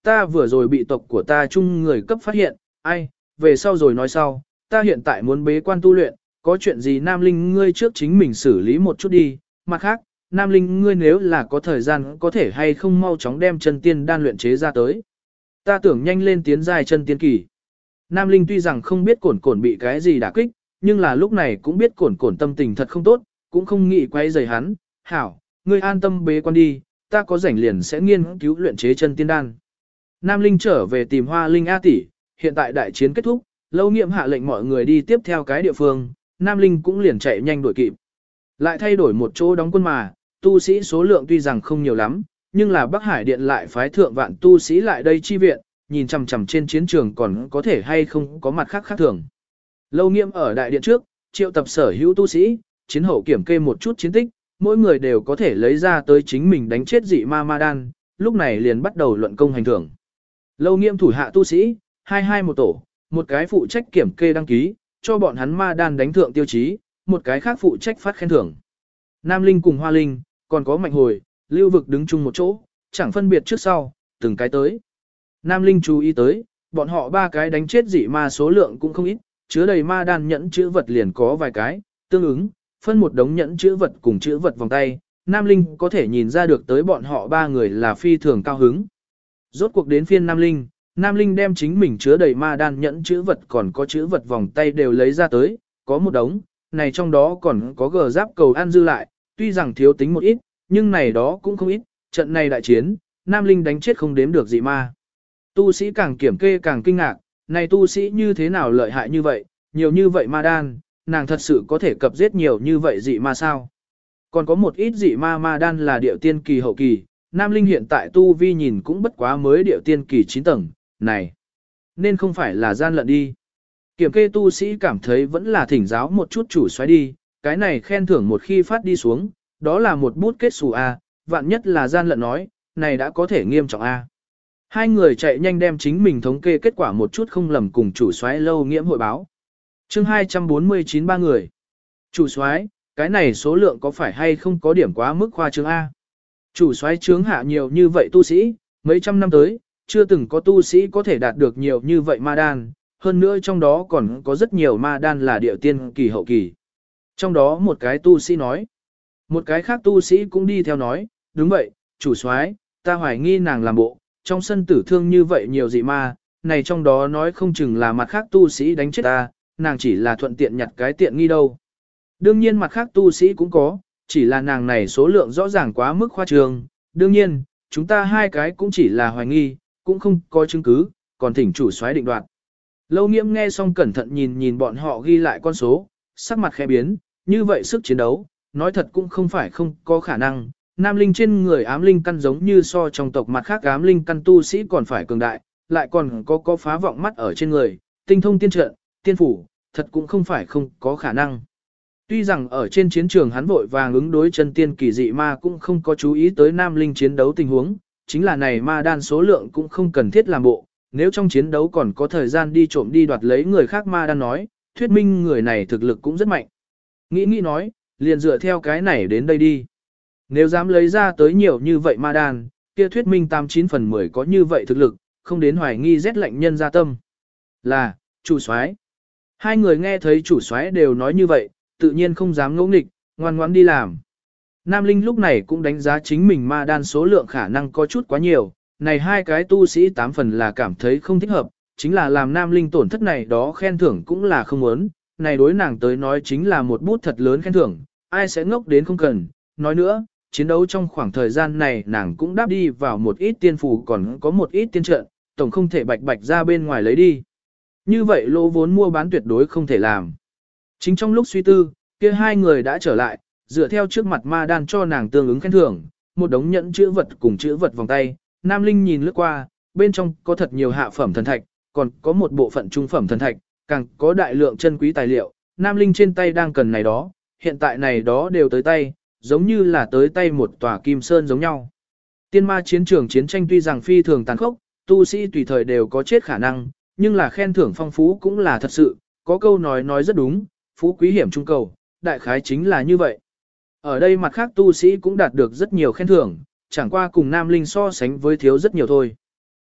ta vừa rồi bị tộc của ta chung người cấp phát hiện, ai, về sau rồi nói sau, ta hiện tại muốn bế quan tu luyện, có chuyện gì Nam Linh ngươi trước chính mình xử lý một chút đi, mặt khác, Nam Linh ngươi nếu là có thời gian có thể hay không mau chóng đem chân tiên đan luyện chế ra tới. Ta tưởng nhanh lên tiến giai chân tiên kỳ. Nam Linh tuy rằng không biết cổn cổn bị cái gì đả kích, nhưng là lúc này cũng biết cổn cổn tâm tình thật không tốt, cũng không nghĩ quay rời hắn, hảo, ngươi an tâm bế quan đi, ta có rảnh liền sẽ nghiên cứu luyện chế chân tiên đan. Nam Linh trở về tìm Hoa Linh A tỷ, hiện tại đại chiến kết thúc, Lâu Nghiệm hạ lệnh mọi người đi tiếp theo cái địa phương, Nam Linh cũng liền chạy nhanh đuổi kịp. Lại thay đổi một chỗ đóng quân mà, tu sĩ số lượng tuy rằng không nhiều lắm, nhưng là Bắc Hải Điện lại phái thượng vạn tu sĩ lại đây chi viện, nhìn chằm chằm trên chiến trường còn có thể hay không có mặt khác khác thường. Lâu Nghiệm ở đại điện trước, triệu tập sở hữu tu sĩ, chiến hậu kiểm kê một chút chiến tích, mỗi người đều có thể lấy ra tới chính mình đánh chết dị ma ma đan, lúc này liền bắt đầu luận công hành thưởng. Lâu Nghiệm thủ hạ tu sĩ, 22 một tổ, một cái phụ trách kiểm kê đăng ký, cho bọn hắn ma đan đánh thượng tiêu chí, một cái khác phụ trách phát khen thưởng. Nam Linh cùng Hoa Linh, còn có Mạnh Hồi, Lưu Vực đứng chung một chỗ, chẳng phân biệt trước sau, từng cái tới. Nam Linh chú ý tới, bọn họ ba cái đánh chết dị ma số lượng cũng không ít, chứa đầy ma đan nhẫn chữ vật liền có vài cái, tương ứng, phân một đống nhẫn chữ vật cùng chữ vật vòng tay, Nam Linh có thể nhìn ra được tới bọn họ ba người là phi thường cao hứng. Rốt cuộc đến phiên Nam Linh đem chính mình chứa đầy ma đan nhẫn chữ vật còn có chữ vật vòng tay đều lấy ra tới, có một đống, này trong đó còn có gờ giáp cầu ăn dư lại, tuy rằng thiếu tính một ít, nhưng này đó cũng không ít, trận này đại chiến, Nam Linh đánh chết không đếm được dị ma. Tu sĩ càng kiểm kê càng kinh ngạc, này tu sĩ như thế nào lợi hại như vậy, nhiều như vậy ma đan, nàng thật sự có thể cập giết nhiều như vậy dị ma sao? Còn có một ít dị ma đan là điệu tiên kỳ hậu kỳ, Nam Linh hiện tại tu vi nhìn cũng bất quá mới điệu tiên kỳ 9 tầng, này, nên không phải là gian lận đi. Kiểm kê tu sĩ cảm thấy vẫn là thỉnh giáo một chút chủ xoáy đi, cái này khen thưởng một khi phát đi xuống, đó là một bút kết xù A, vạn nhất là gian lận nói, này đã có thể nghiêm trọng A. Hai người chạy nhanh đem chính mình thống kê kết quả một chút không lầm cùng chủ soái Lâu Nghiễm hội báo. Chương 249 ba người. Chủ soái, cái này số lượng có phải hay không có điểm quá mức khoa trương A? Chủ soái trướng hạ nhiều như vậy tu sĩ, mấy trăm năm tới, chưa từng có tu sĩ có thể đạt được nhiều như vậy ma đan, hơn nữa trong đó còn có rất nhiều ma đan là điệu tiên kỳ hậu kỳ. Trong đó một cái tu sĩ nói, một cái khác tu sĩ cũng đi theo nói, đúng vậy, chủ soái, ta hoài nghi nàng làm bộ, trong sân tử thương như vậy nhiều dị ma, này trong đó nói không chừng là mặt khác tu sĩ đánh chết ta, nàng chỉ là thuận tiện nhặt cái tiện nghi đâu. Đương nhiên mặt khác tu sĩ cũng có, chỉ là nàng này số lượng rõ ràng quá mức khoa trương. Đương nhiên, chúng ta hai cái cũng chỉ là hoài nghi, cũng không có chứng cứ, còn thỉnh chủ soái định đoạt. Lâu Nghiễm nghe xong cẩn thận nhìn nhìn bọn họ ghi lại con số, sắc mặt khẽ biến, như vậy sức chiến đấu, nói thật cũng không phải không có khả năng. Nam linh trên người ám linh căn giống như so trong tộc mặt khác ám linh căn tu sĩ còn phải cường đại, lại còn có phá vọng mắt ở trên người, tinh thông tiên trận, tiên phủ, thật cũng không phải không có khả năng. Tuy rằng ở trên chiến trường hắn vội vàng ứng đối chân tiên kỳ dị ma cũng không có chú ý tới nam linh chiến đấu tình huống, chính là này ma đan số lượng cũng không cần thiết làm bộ, nếu trong chiến đấu còn có thời gian đi trộm đi đoạt lấy người khác ma đan nói, thuyết minh người này thực lực cũng rất mạnh. Nghĩ nói, liền dựa theo cái này đến đây đi. Nếu dám lấy ra tới nhiều như vậy ma đan, kia thuyết minh 89 phần 10 có như vậy thực lực, không đến hoài nghi rét lạnh nhân ra tâm. Là, chủ soái. Hai người nghe thấy chủ soái đều nói như vậy, tự nhiên không dám ngỗ nghịch, ngoan ngoãn đi làm. Nam Linh lúc này cũng đánh giá chính mình ma đan số lượng khả năng có chút quá nhiều, này hai cái tu sĩ 8 phần là cảm thấy không thích hợp, chính là làm Nam Linh tổn thất này đó khen thưởng cũng là không muốn, này đối nàng tới nói chính là một bút thật lớn khen thưởng, ai sẽ ngốc đến không cần. Nói nữa, chiến đấu trong khoảng thời gian này nàng cũng đáp đi vào một ít tiên phù còn có một ít tiên trận, tổng không thể bạch bạch ra bên ngoài lấy đi. Như vậy lỗ vốn mua bán tuyệt đối không thể làm. Chính trong lúc suy tư, kia hai người đã trở lại, dựa theo trước mặt ma đan cho nàng tương ứng khen thưởng, một đống nhẫn chữ vật cùng chữ vật vòng tay, Nam Linh nhìn lướt qua, bên trong có thật nhiều hạ phẩm thần thạch, còn có một bộ phận trung phẩm thần thạch, càng có đại lượng chân quý tài liệu, Nam Linh trên tay đang cần này đó, hiện tại này đó đều tới tay, giống như là tới tay một tòa kim sơn giống nhau. Tiên ma chiến trường chiến tranh tuy rằng phi thường tàn khốc, tu sĩ tùy thời đều có chết khả năng, nhưng là khen thưởng phong phú cũng là thật sự, có câu nói rất đúng, phú quý hiểm trung cầu, đại khái chính là như vậy. Ở đây mặt khác tu sĩ cũng đạt được rất nhiều khen thưởng, chẳng qua cùng Nam Linh so sánh với thiếu rất nhiều thôi.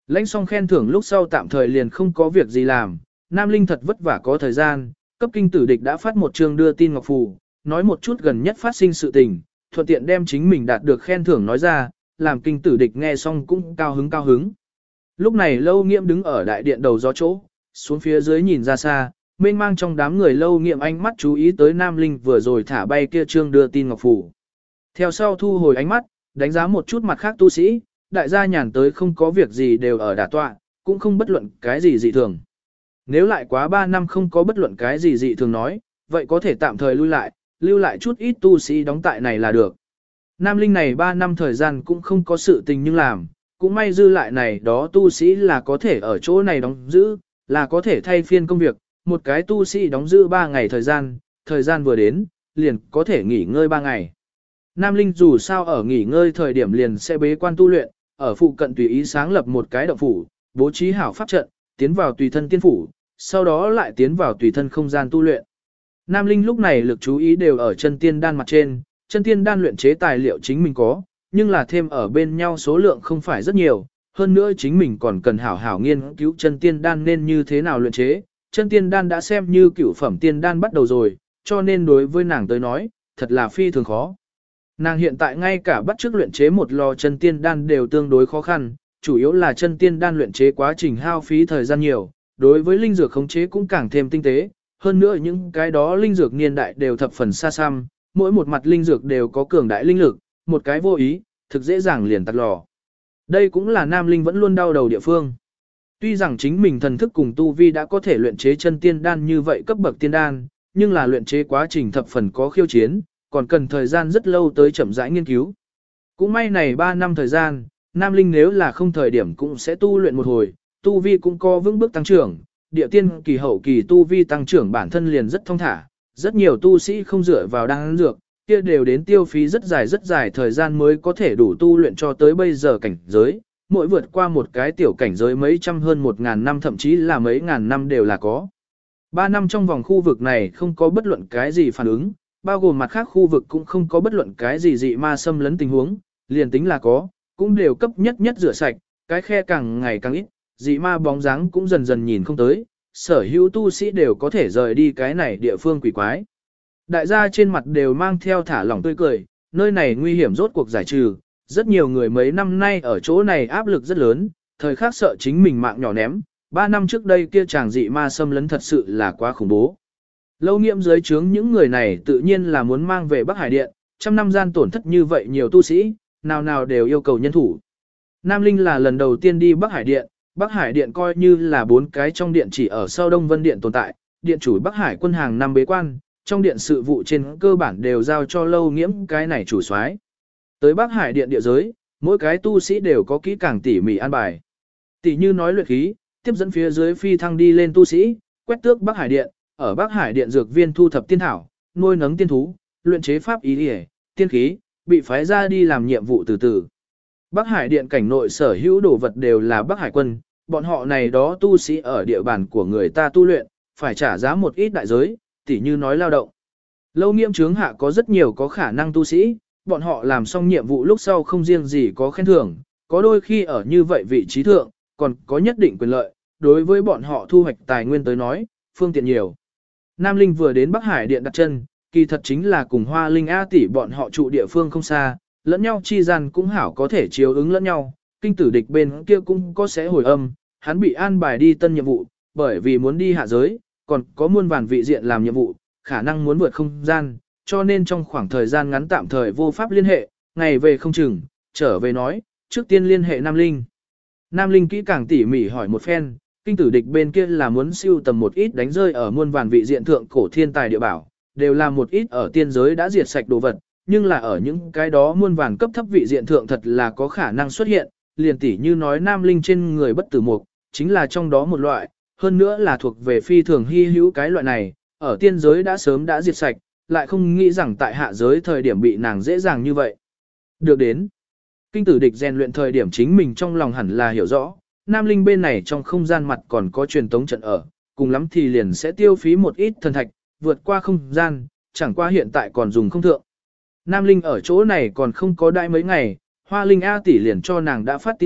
Lãnh xong khen thưởng lúc sau tạm thời liền không có việc gì làm, Nam Linh thật vất vả có thời gian, cấp kinh tử địch đã phát một chương đưa tin ngọc phù, nói một chút gần nhất phát sinh sự tình, thuận tiện đem chính mình đạt được khen thưởng nói ra, làm kinh tử địch nghe xong cũng cao hứng cao hứng. Lúc này Lâu Nghiễm đứng ở đại điện đầu gió chỗ, xuống phía dưới nhìn ra xa, mênh mang trong đám người Lâu Nghiễm ánh mắt chú ý tới Nam Linh vừa rồi thả bay kia trương đưa tin ngọc phù. Theo sau thu hồi ánh mắt, đánh giá một chút mặt khác tu sĩ, đại gia nhàn tới không có việc gì đều ở đả tọa, cũng không bất luận cái gì dị thường. Nếu lại quá 3 năm không có bất luận cái gì dị thường nói, vậy có thể tạm thời lưu lại chút ít tu sĩ đóng tại này là được. Nam Linh này 3 năm thời gian cũng không có sự tình nhưng làm, cũng may dư lại này đó tu sĩ là có thể ở chỗ này đóng giữ, là có thể thay phiên công việc, một cái tu sĩ đóng giữ 3 ngày thời gian vừa đến, liền có thể nghỉ ngơi 3 ngày. Nam Linh dù sao ở nghỉ ngơi thời điểm liền sẽ bế quan tu luyện, ở phụ cận tùy ý sáng lập một cái động phủ, bố trí hảo pháp trận, tiến vào tùy thân tiên phủ, sau đó lại tiến vào tùy thân không gian tu luyện. Nam Linh lúc này lực chú ý đều ở chân tiên đan mặt trên, chân tiên đan luyện chế tài liệu chính mình có, nhưng là thêm ở bên nhau số lượng không phải rất nhiều, hơn nữa chính mình còn cần hảo hảo nghiên cứu chân tiên đan nên như thế nào luyện chế. Chân tiên đan đã xem như cửu phẩm tiên đan bắt đầu rồi, cho nên đối với nàng tới nói, thật là phi thường khó. Nàng hiện tại ngay cả bắt chước luyện chế một lò chân tiên đan đều tương đối khó khăn, chủ yếu là chân tiên đan luyện chế quá trình hao phí thời gian nhiều, đối với linh dược khống chế cũng càng thêm tinh tế, hơn nữa những cái đó linh dược niên đại đều thập phần xa xăm, mỗi một mặt linh dược đều có cường đại linh lực, một cái vô ý, thực dễ dàng liền tắt lò. Đây cũng là Nam Linh vẫn luôn đau đầu địa phương. Tuy rằng chính mình thần thức cùng tu vi đã có thể luyện chế chân tiên đan như vậy cấp bậc tiên đan, nhưng là luyện chế quá trình thập phần có khiêu chiến, còn cần thời gian rất lâu tới chậm rãi nghiên cứu. Cũng may này 3 năm thời gian, Nam Linh nếu là không thời điểm cũng sẽ tu luyện một hồi, tu vi cũng có vững bước tăng trưởng, địa tiên kỳ hậu kỳ tu vi tăng trưởng bản thân liền rất thông thả, rất nhiều tu sĩ không dựa vào đan dược, kia đều đến tiêu phí rất dài thời gian mới có thể đủ tu luyện cho tới bây giờ cảnh giới, mỗi vượt qua một cái tiểu cảnh giới mấy trăm hơn 1.000 năm thậm chí là mấy ngàn năm đều là có. 3 năm trong vòng khu vực này không có bất luận cái gì phản ứng, bao gồm mặt khác khu vực cũng không có bất luận cái gì dị ma xâm lấn tình huống, liền tính là có, cũng đều cấp nhất rửa sạch, cái khe càng ngày càng ít, dị ma bóng dáng cũng dần dần nhìn không tới, sở hữu tu sĩ đều có thể rời đi cái này địa phương quỷ quái. Đại gia trên mặt đều mang theo thả lỏng tươi cười, nơi này nguy hiểm rốt cuộc giải trừ, rất nhiều người mấy năm nay ở chỗ này áp lực rất lớn, thời khắc sợ chính mình mạng nhỏ ném, 3 năm trước đây kia chàng dị ma xâm lấn thật sự là quá khủng bố. Lâu Nghiễm dưới trướng những người này tự nhiên là muốn mang về Bắc Hải Điện, trăm năm gian tổn thất như vậy nhiều tu sĩ, nào nào đều yêu cầu nhân thủ. Nam Linh là lần đầu tiên đi Bắc Hải Điện coi như là 4 cái trong điện chỉ ở sau Đông Vân Điện tồn tại, điện chủ Bắc Hải quân hàng năm bế quan, trong điện sự vụ trên cơ bản đều giao cho Lâu Nghiễm cái này chủ soái. Tới Bắc Hải Điện địa giới, mỗi cái tu sĩ đều có kỹ càng tỉ mỉ an bài. Tỷ như nói luyện khí, tiếp dẫn phía dưới phi thăng đi lên tu sĩ, quét tước Bắc Hải Điện, ở Bắc Hải Điện dược viên thu thập tiên thảo, nuôi nấng tiên thú, luyện chế pháp ý liễu, tiên khí, bị phái ra đi làm nhiệm vụ từ từ. Bắc Hải Điện cảnh nội sở hữu đồ vật đều là Bắc Hải quân, bọn họ này đó tu sĩ ở địa bàn của người ta tu luyện, phải trả giá một ít đại giới, tỉ như nói lao động. Lâu Nghiễm trướng hạ có rất nhiều có khả năng tu sĩ, bọn họ làm xong nhiệm vụ lúc sau không riêng gì có khen thưởng, có đôi khi ở như vậy vị trí thượng, còn có nhất định quyền lợi, đối với bọn họ thu hoạch tài nguyên tới nói, phương tiện nhiều. Nam Linh vừa đến Bắc Hải Điện đặt chân, kỳ thật chính là cùng Hoa Linh A tỷ bọn họ trụ địa phương không xa, lẫn nhau chi gian cũng hảo có thể chiếu ứng lẫn nhau, kinh tử địch bên kia cũng có sẽ hồi âm, hắn bị an bài đi tân nhiệm vụ, bởi vì muốn đi hạ giới, còn có muôn vàn vị diện làm nhiệm vụ, khả năng muốn vượt không gian, cho nên trong khoảng thời gian ngắn tạm thời vô pháp liên hệ, ngày về không chừng, trở về nói, trước tiên liên hệ Nam Linh. Nam Linh kỹ càng tỉ mỉ hỏi một phen, kinh tử địch bên kia là muốn siêu tầm một ít đánh rơi ở muôn vàn vị diện thượng cổ thiên tài địa bảo, đều là một ít ở tiên giới đã diệt sạch đồ vật, nhưng là ở những cái đó muôn vàn cấp thấp vị diện thượng thật là có khả năng xuất hiện, liền tỉ như nói Nam Linh trên người bất tử mục, chính là trong đó một loại, hơn nữa là thuộc về phi thường hy hữu cái loại này, ở tiên giới đã sớm đã diệt sạch, lại không nghĩ rằng tại hạ giới thời điểm bị nàng dễ dàng như vậy. Được đến, kinh tử địch rèn luyện thời điểm chính mình trong lòng hẳn là hiểu rõ, Nam Linh bên này trong không gian mặt còn có truyền tống trận ở, cùng lắm thì liền sẽ tiêu phí một ít thần thạch, vượt qua không gian, chẳng qua hiện tại còn dùng không thượng. Nam Linh ở chỗ này còn không có đại mấy ngày, Hoa Linh A tỷ liền cho nàng đã phát tin tức,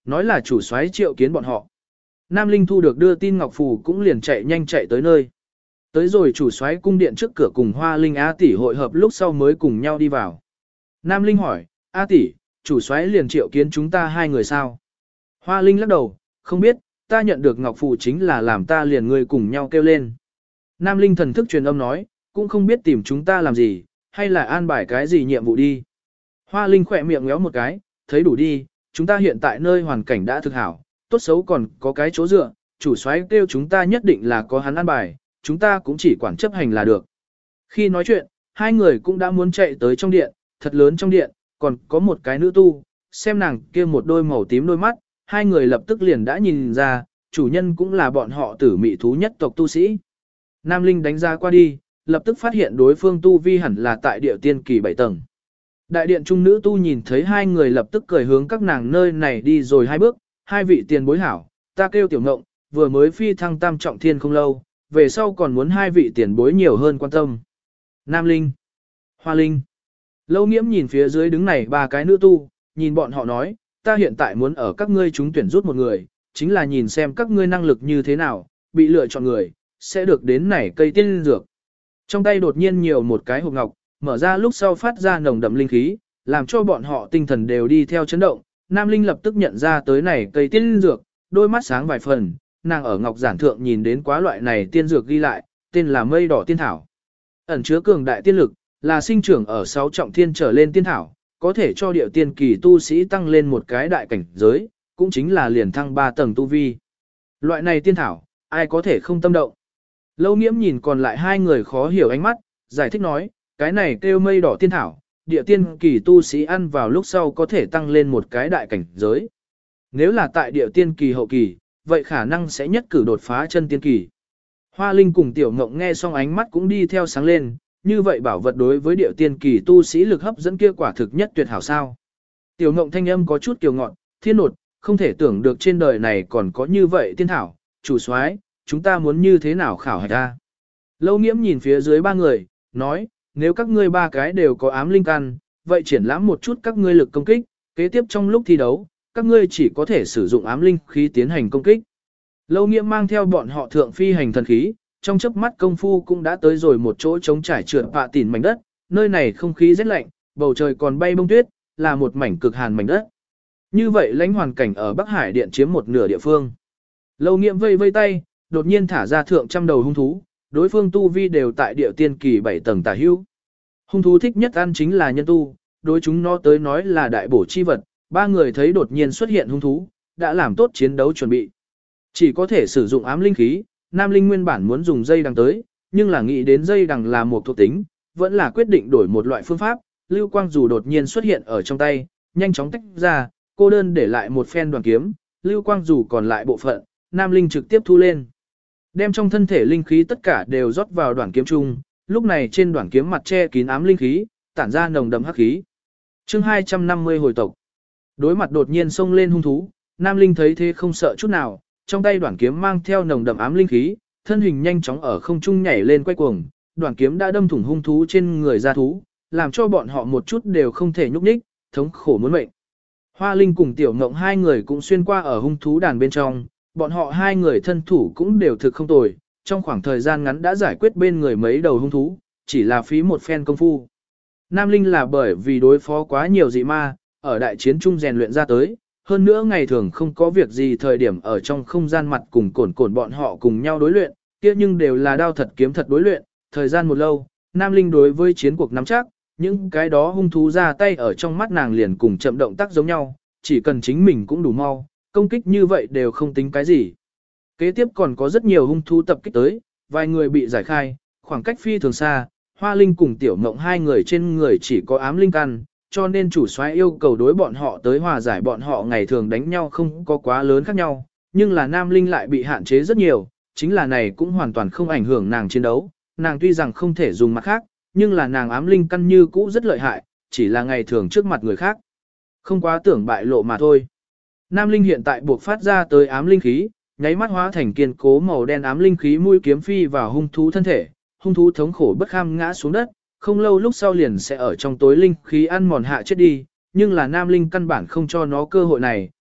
nói là chủ soái triệu kiến bọn họ. Nam Linh thu được đưa tin Ngọc Phù cũng liền chạy nhanh chạy tới nơi. Tới rồi chủ soái cung điện trước cửa cùng Hoa Linh A tỷ hội hợp lúc sau mới cùng nhau đi vào. Nam Linh hỏi, A tỷ, chủ soái liền triệu kiến chúng ta hai người sao? Hoa Linh lắc đầu, không biết, ta nhận được Ngọc Phù chính là làm ta liền người cùng nhau kêu lên. Nam Linh thần thức truyền âm nói, cũng không biết tìm chúng ta làm gì, hay là an bài cái gì nhiệm vụ đi. Hoa Linh khỏe miệng ngéo một cái, thấy đủ đi, chúng ta hiện tại nơi hoàn cảnh đã thực hảo, tốt xấu còn có cái chỗ dựa, chủ soái kêu chúng ta nhất định là có hắn an bài, chúng ta cũng chỉ quản chấp hành là được. Khi nói chuyện, hai người cũng đã muốn chạy tới trong điện, thật lớn trong điện, còn có một cái nữ tu, xem nàng kia một đôi màu tím đôi mắt, hai người lập tức liền đã nhìn ra, chủ nhân cũng là bọn họ tử mị thú nhất tộc tu sĩ. Nam Linh đánh ra qua đi, lập tức phát hiện đối phương tu vi hẳn là tại địa tiên kỳ 7 tầng. Đại điện trung nữ tu nhìn thấy hai người lập tức cười hướng các nàng nơi này đi rồi hai bước, hai vị tiền bối hảo, ta kêu tiểu ngộng, vừa mới phi thăng tam trọng thiên không lâu, về sau còn muốn hai vị tiền bối nhiều hơn quan tâm. Nam Linh, Hoa Linh, Lâu Nghiễm nhìn phía dưới đứng này ba cái nữ tu, nhìn bọn họ nói, ta hiện tại muốn ở các ngươi chúng tuyển rút một người, chính là nhìn xem các ngươi năng lực như thế nào, bị lựa chọn người, sẽ được đến này cây tiên dược. Trong tay đột nhiên nhiều một cái hộp ngọc, mở ra lúc sau phát ra nồng đậm linh khí, làm cho bọn họ tinh thần đều đi theo chấn động. Nam Linh lập tức nhận ra tới này cây tiên dược, đôi mắt sáng vài phần, nàng ở ngọc giản thượng nhìn đến quá loại này tiên dược ghi lại, tên là mây đỏ tiên thảo. Ẩn chứa cường đại tiên lực, là sinh trưởng ở 6 trọng thiên trở lên tiên thảo, có thể cho điệu tiên kỳ tu sĩ tăng lên một cái đại cảnh giới, cũng chính là liền thăng 3 tầng tu vi. Loại này tiên thảo, ai có thể không tâm động. Lâu Nghiễm nhìn còn lại hai người khó hiểu ánh mắt, giải thích nói, cái này kêu mây đỏ tiên thảo, địa tiên kỳ tu sĩ ăn vào lúc sau có thể tăng lên một cái đại cảnh giới. Nếu là tại địa tiên kỳ hậu kỳ, vậy khả năng sẽ nhất cử đột phá chân tiên kỳ. Hoa Linh cùng Tiểu Ngộng nghe xong ánh mắt cũng đi theo sáng lên, như vậy bảo vật đối với địa tiên kỳ tu sĩ lực hấp dẫn kia quả thực nhất tuyệt hảo sao. Tiểu Ngộng thanh âm có chút kiều ngọn, thiên nột, không thể tưởng được trên đời này còn có như vậy tiên thảo, chủ soái, chúng ta muốn như thế nào khảo hạch ta. Lâu Nghiễm nhìn phía dưới ba người, nói, nếu các ngươi ba cái đều có ám linh căn, vậy triển lãm một chút các ngươi lực công kích, kế tiếp trong lúc thi đấu, các ngươi chỉ có thể sử dụng ám linh khí tiến hành công kích. Lâu Nghiễm mang theo bọn họ thượng phi hành thần khí, trong chớp mắt công phu cũng đã tới rồi một chỗ trống trải trượt vạ tỉn mảnh đất, nơi này không khí rất lạnh, bầu trời còn bay bông tuyết, là một mảnh cực hàn mảnh đất. Như vậy lãnh hoàn cảnh ở Bắc Hải Điện chiếm một nửa địa phương. Lâu Nghiễm vây vây tay, đột nhiên thả ra thượng trăm đầu hung thú, đối phương tu vi đều tại địa tiên kỳ 7 tầng tả hữu. Hung thú thích nhất ăn chính là nhân tu, đối chúng nó tới nói là đại bổ chi vật, ba người thấy đột nhiên xuất hiện hung thú, đã làm tốt chiến đấu chuẩn bị. Chỉ có thể sử dụng ám linh khí, Nam Linh nguyên bản muốn dùng dây đằng tới, nhưng là nghĩ đến dây đằng là một thuộc tính, vẫn là quyết định đổi một loại phương pháp, lưu quang dù đột nhiên xuất hiện ở trong tay, nhanh chóng tách ra, cô đơn để lại một phen đoàn kiếm, lưu quang dù còn lại bộ phận, Nam Linh trực tiếp thu lên. Đem trong thân thể linh khí tất cả đều rót vào đoàn kiếm chung, lúc này trên đoàn kiếm mặt che kín ám linh khí, tản ra nồng đậm hắc khí. Chương 250 hồi tộc. Đối mặt đột nhiên xông lên hung thú, Nam Linh thấy thế không sợ chút nào, trong tay đoàn kiếm mang theo nồng đậm ám linh khí, thân hình nhanh chóng ở không trung nhảy lên quay cuồng, đoàn kiếm đã đâm thủng hung thú trên người ra thú, làm cho bọn họ một chút đều không thể nhúc nhích, thống khổ muốn mệnh. Hoa Linh cùng Tiểu Ngộng hai người cũng xuyên qua ở hung thú đàn bên trong, bọn họ hai người thân thủ cũng đều thực không tồi, trong khoảng thời gian ngắn đã giải quyết bên người mấy đầu hung thú, chỉ là phí một phen công phu. Nam Linh là bởi vì đối phó quá nhiều dị ma, ở đại chiến trung rèn luyện ra tới, hơn nữa ngày thường không có việc gì thời điểm ở trong không gian mặt cùng cồn bọn họ cùng nhau đối luyện, kia nhưng đều là đao thật kiếm thật đối luyện, thời gian một lâu, Nam Linh đối với chiến cuộc nắm chắc, những cái đó hung thú ra tay ở trong mắt nàng liền cùng chậm động tác giống nhau, chỉ cần chính mình cũng đủ mau, công kích như vậy đều không tính cái gì. Kế tiếp còn có rất nhiều hung thú tập kích tới, vài người bị giải khai, khoảng cách phi thường xa, Hoa Linh cùng Tiểu Ngộng hai người trên người chỉ có ám linh căn, cho nên chủ soái yêu cầu đối bọn họ tới hòa giải bọn họ ngày thường đánh nhau không có quá lớn khác nhau, nhưng là Nam Linh lại bị hạn chế rất nhiều, chính là này cũng hoàn toàn không ảnh hưởng nàng chiến đấu, nàng tuy rằng không thể dùng mặt khác, nhưng là nàng ám linh căn như cũ rất lợi hại, chỉ là ngày thường trước mặt người khác. Không quá tưởng bại lộ mà thôi. Nam Linh hiện tại buộc phát ra tới ám linh khí, nháy mắt hóa thành kiên cố màu đen ám linh khí mũi kiếm phi vào hung thú thân thể, hung thú thống khổ bất kham ngã xuống đất, không lâu lúc sau liền sẽ ở trong tối linh khí ăn mòn hạ chết đi, nhưng là Nam Linh căn bản không cho nó cơ hội này,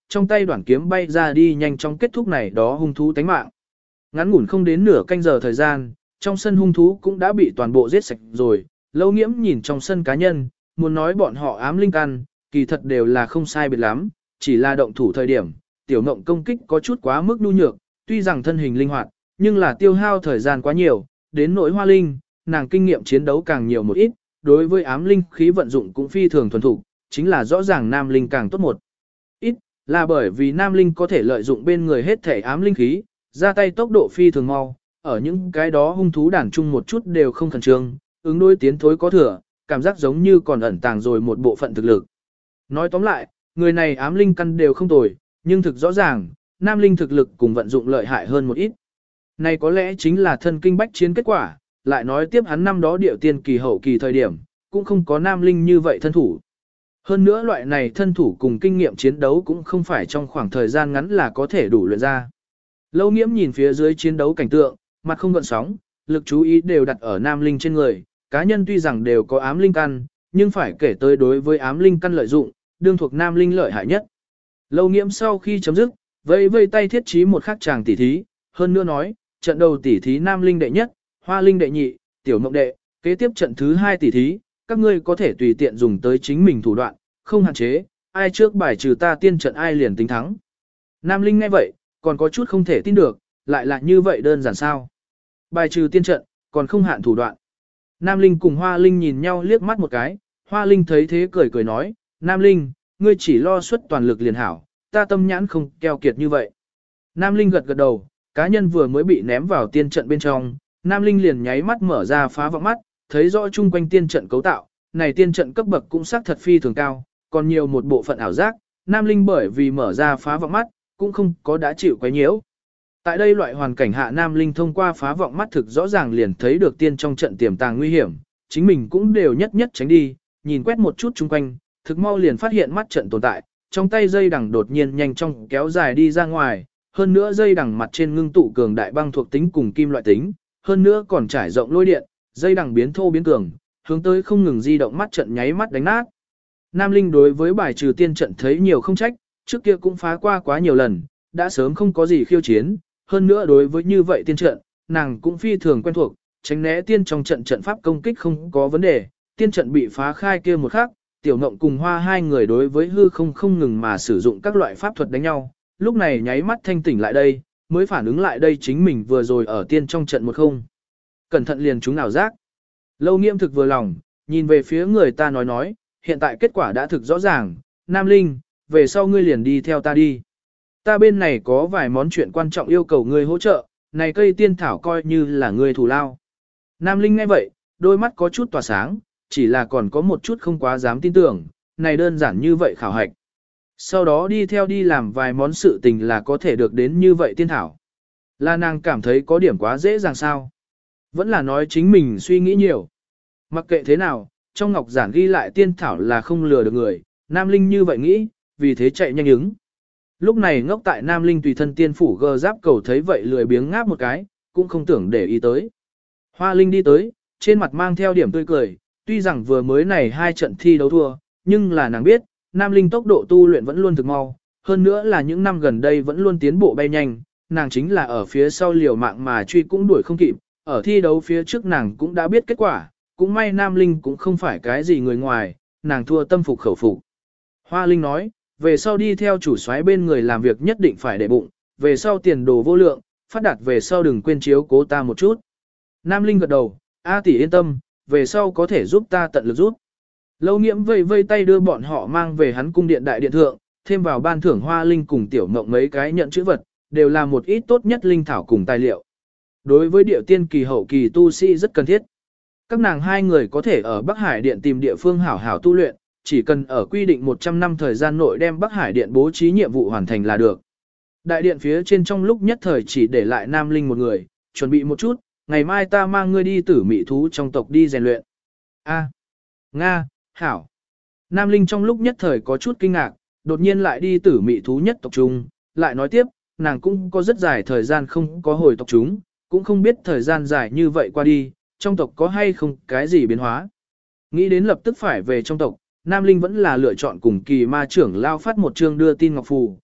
trong tay đoạn kiếm bay ra đi nhanh chóng kết thúc này đó hung thú tánh mạng. Ngắn ngủn không đến nửa canh giờ thời gian, trong sân hung thú cũng đã bị toàn bộ giết sạch rồi. Lâu Nghiễm nhìn trong sân cá nhân, muốn nói bọn họ ám linh căn, kỳ thật đều là không sai biệt lắm, chỉ là động thủ thời điểm, tiểu mộng công kích có chút quá mức nhu nhược, tuy rằng thân hình linh hoạt, nhưng là tiêu hao thời gian quá nhiều, đến nỗi Hoa Linh, nàng kinh nghiệm chiến đấu càng nhiều một ít, đối với ám linh khí vận dụng cũng phi thường thuần thục, chính là rõ ràng nam linh càng tốt một ít, là bởi vì nam linh có thể lợi dụng bên người hết thể ám linh khí, ra tay tốc độ phi thường mau, ở những cái đó hung thú đàn chung một chút đều không khẩn trương, ứng đối tiến thối có thừa, cảm giác giống như còn ẩn tàng rồi một bộ phận thực lực. Nói tóm lại, người này ám linh căn đều không tồi, nhưng thực rõ ràng, nam linh thực lực cùng vận dụng lợi hại hơn một ít. Này có lẽ chính là thân kinh bách chiến kết quả, lại nói tiếp hắn năm đó điệu tiên kỳ hậu kỳ thời điểm, cũng không có nam linh như vậy thân thủ. Hơn nữa loại này thân thủ cùng kinh nghiệm chiến đấu cũng không phải trong khoảng thời gian ngắn là có thể đủ luyện ra. Lâu Nghiễm nhìn phía dưới chiến đấu cảnh tượng, mặt không gợn sóng, lực chú ý đều đặt ở nam linh trên người, cá nhân tuy rằng đều có ám linh căn, nhưng phải kể tới đối với ám linh căn lợi dụng, đương thuộc nam linh lợi hại nhất. Lâu Nghiễm sau khi chấm dứt, vây vây tay thiết trí một khắc chàng tỉ thí, hơn nữa nói, trận đầu tỉ thí nam linh đệ nhất, Hoa linh đệ nhị, tiểu mộng đệ, kế tiếp trận thứ 2 tỉ thí, các ngươi có thể tùy tiện dùng tới chính mình thủ đoạn, không hạn chế, ai trước bài trừ ta tiên trận ai liền tính thắng. Nam linh nghe vậy, còn có chút không thể tin được, lại là như vậy đơn giản sao. Bài trừ tiên trận, còn không hạn thủ đoạn. Nam linh cùng Hoa linh nhìn nhau liếc mắt một cái, Hoa linh thấy thế cười cười nói, Nam linh, ngươi chỉ lo xuất toàn lực liền hảo, ta tâm nhãn không keo kiệt như vậy. Nam linh gật gật đầu, cá nhân vừa mới bị ném vào tiên trận bên trong, Nam linh liền nháy mắt mở ra phá vọng mắt, thấy rõ chung quanh tiên trận cấu tạo, này tiên trận cấp bậc cũng xác thật phi thường cao, còn nhiều một bộ phận ảo giác, Nam linh bởi vì mở ra phá vọng mắt, cũng không có đã chịu quấy nhiễu. Tại đây loại hoàn cảnh hạ Nam linh thông qua phá vọng mắt thực rõ ràng liền thấy được tiên trong trận tiềm tàng nguy hiểm, chính mình cũng đều nhất nhất tránh đi, nhìn quét một chút chung quanh, thực mau liền phát hiện mắt trận tồn tại, trong tay dây đằng đột nhiên nhanh chóng kéo dài đi ra ngoài, hơn nữa dây đằng mặt trên ngưng tụ cường đại băng thuộc tính cùng kim loại tính, hơn nữa còn trải rộng lôi điện, dây đằng biến thô biến cường, hướng tới không ngừng di động mắt trận nháy mắt đánh nát. Nam linh đối với bài trừ tiên trận thấy nhiều không trách, trước kia cũng phá qua quá nhiều lần, đã sớm không có gì khiêu chiến, hơn nữa đối với như vậy tiên trận, nàng cũng phi thường quen thuộc, tránh né tiên trong trận trận pháp công kích không có vấn đề, tiên trận bị phá khai kia một khắc, tiểu ngộng cùng Hoa hai người đối với hư không ngừng mà sử dụng các loại pháp thuật đánh nhau, lúc này nháy mắt thanh tỉnh lại đây, mới phản ứng lại đây chính mình vừa rồi ở tiên trong trận một không. Cẩn thận liền chúng ảo giác. Lâu Nghiễm thực vừa lòng, nhìn về phía người ta nói, hiện tại kết quả đã thực rõ ràng, Nam Linh, về sau ngươi liền đi theo ta đi. Ta bên này có vài món chuyện quan trọng yêu cầu ngươi hỗ trợ, này cây tiên thảo coi như là ngươi thù lao. Nam Linh nghe vậy, đôi mắt có chút tỏa sáng, chỉ là còn có một chút không quá dám tin tưởng, này đơn giản như vậy khảo hạch. Sau đó đi theo đi làm vài món sự tình là có thể được đến như vậy tiên thảo. Là nàng cảm thấy có điểm quá dễ dàng sao. Vẫn là nói chính mình suy nghĩ nhiều. Mặc kệ thế nào, trong ngọc giản ghi lại tiên thảo là không lừa được người, Nam Linh như vậy nghĩ, vì thế chạy nhanh ứng. Lúc này ngốc tại Nam Linh tùy thân tiên phủ gờ giáp cầu thấy vậy lười biếng ngáp một cái, cũng không tưởng để ý tới. Hoa Linh đi tới, trên mặt mang theo điểm tươi cười, tuy rằng vừa mới này 2 trận thi đấu thua, nhưng là nàng biết, Nam Linh tốc độ tu luyện vẫn luôn thực mau, hơn nữa là những năm gần đây vẫn luôn tiến bộ bay nhanh, nàng chính là ở phía sau liều mạng mà truy cũng đuổi không kịp, ở thi đấu phía trước nàng cũng đã biết kết quả, cũng may Nam Linh cũng không phải cái gì người ngoài, nàng thua tâm phục khẩu phục. Hoa Linh nói, về sau đi theo chủ soái bên người làm việc nhất định phải để bụng, về sau tiền đồ vô lượng, phát đạt về sau đừng quên chiếu cố ta một chút. Nam Linh gật đầu, A tỷ yên tâm, về sau có thể giúp ta tận lực giúp. Lâu Nghiễm vây vây tay đưa bọn họ mang về hắn cung điện đại điện thượng, thêm vào ban thưởng Hoa Linh cùng tiểu mộng mấy cái nhận chữ vật, đều là một ít tốt nhất linh thảo cùng tài liệu. Đối với điệu tiên kỳ hậu kỳ tu sĩ rất cần thiết. Các nàng hai người có thể ở Bắc Hải Điện tìm địa phương hảo hảo tu luyện, chỉ cần ở quy định 100 năm thời gian nội đem Bắc Hải Điện bố trí nhiệm vụ hoàn thành là được. Đại điện phía trên trong lúc nhất thời chỉ để lại Nam Linh một người, chuẩn bị một chút, ngày mai ta mang ngươi đi tử mị thú trong tộc đi rèn luyện. A. Nga, hảo. Nam Linh trong lúc nhất thời có chút kinh ngạc, đột nhiên lại đi tử mị thú nhất tộc chúng, lại nói tiếp, nàng cũng có rất dài thời gian không có hồi tộc chúng, cũng không biết thời gian dài như vậy qua đi, trong tộc có hay không cái gì biến hóa. Nghĩ đến lập tức phải về trong tộc, Nam Linh vẫn là lựa chọn cùng kỳ ma trưởng lao phát một chương đưa tin ngọc phù,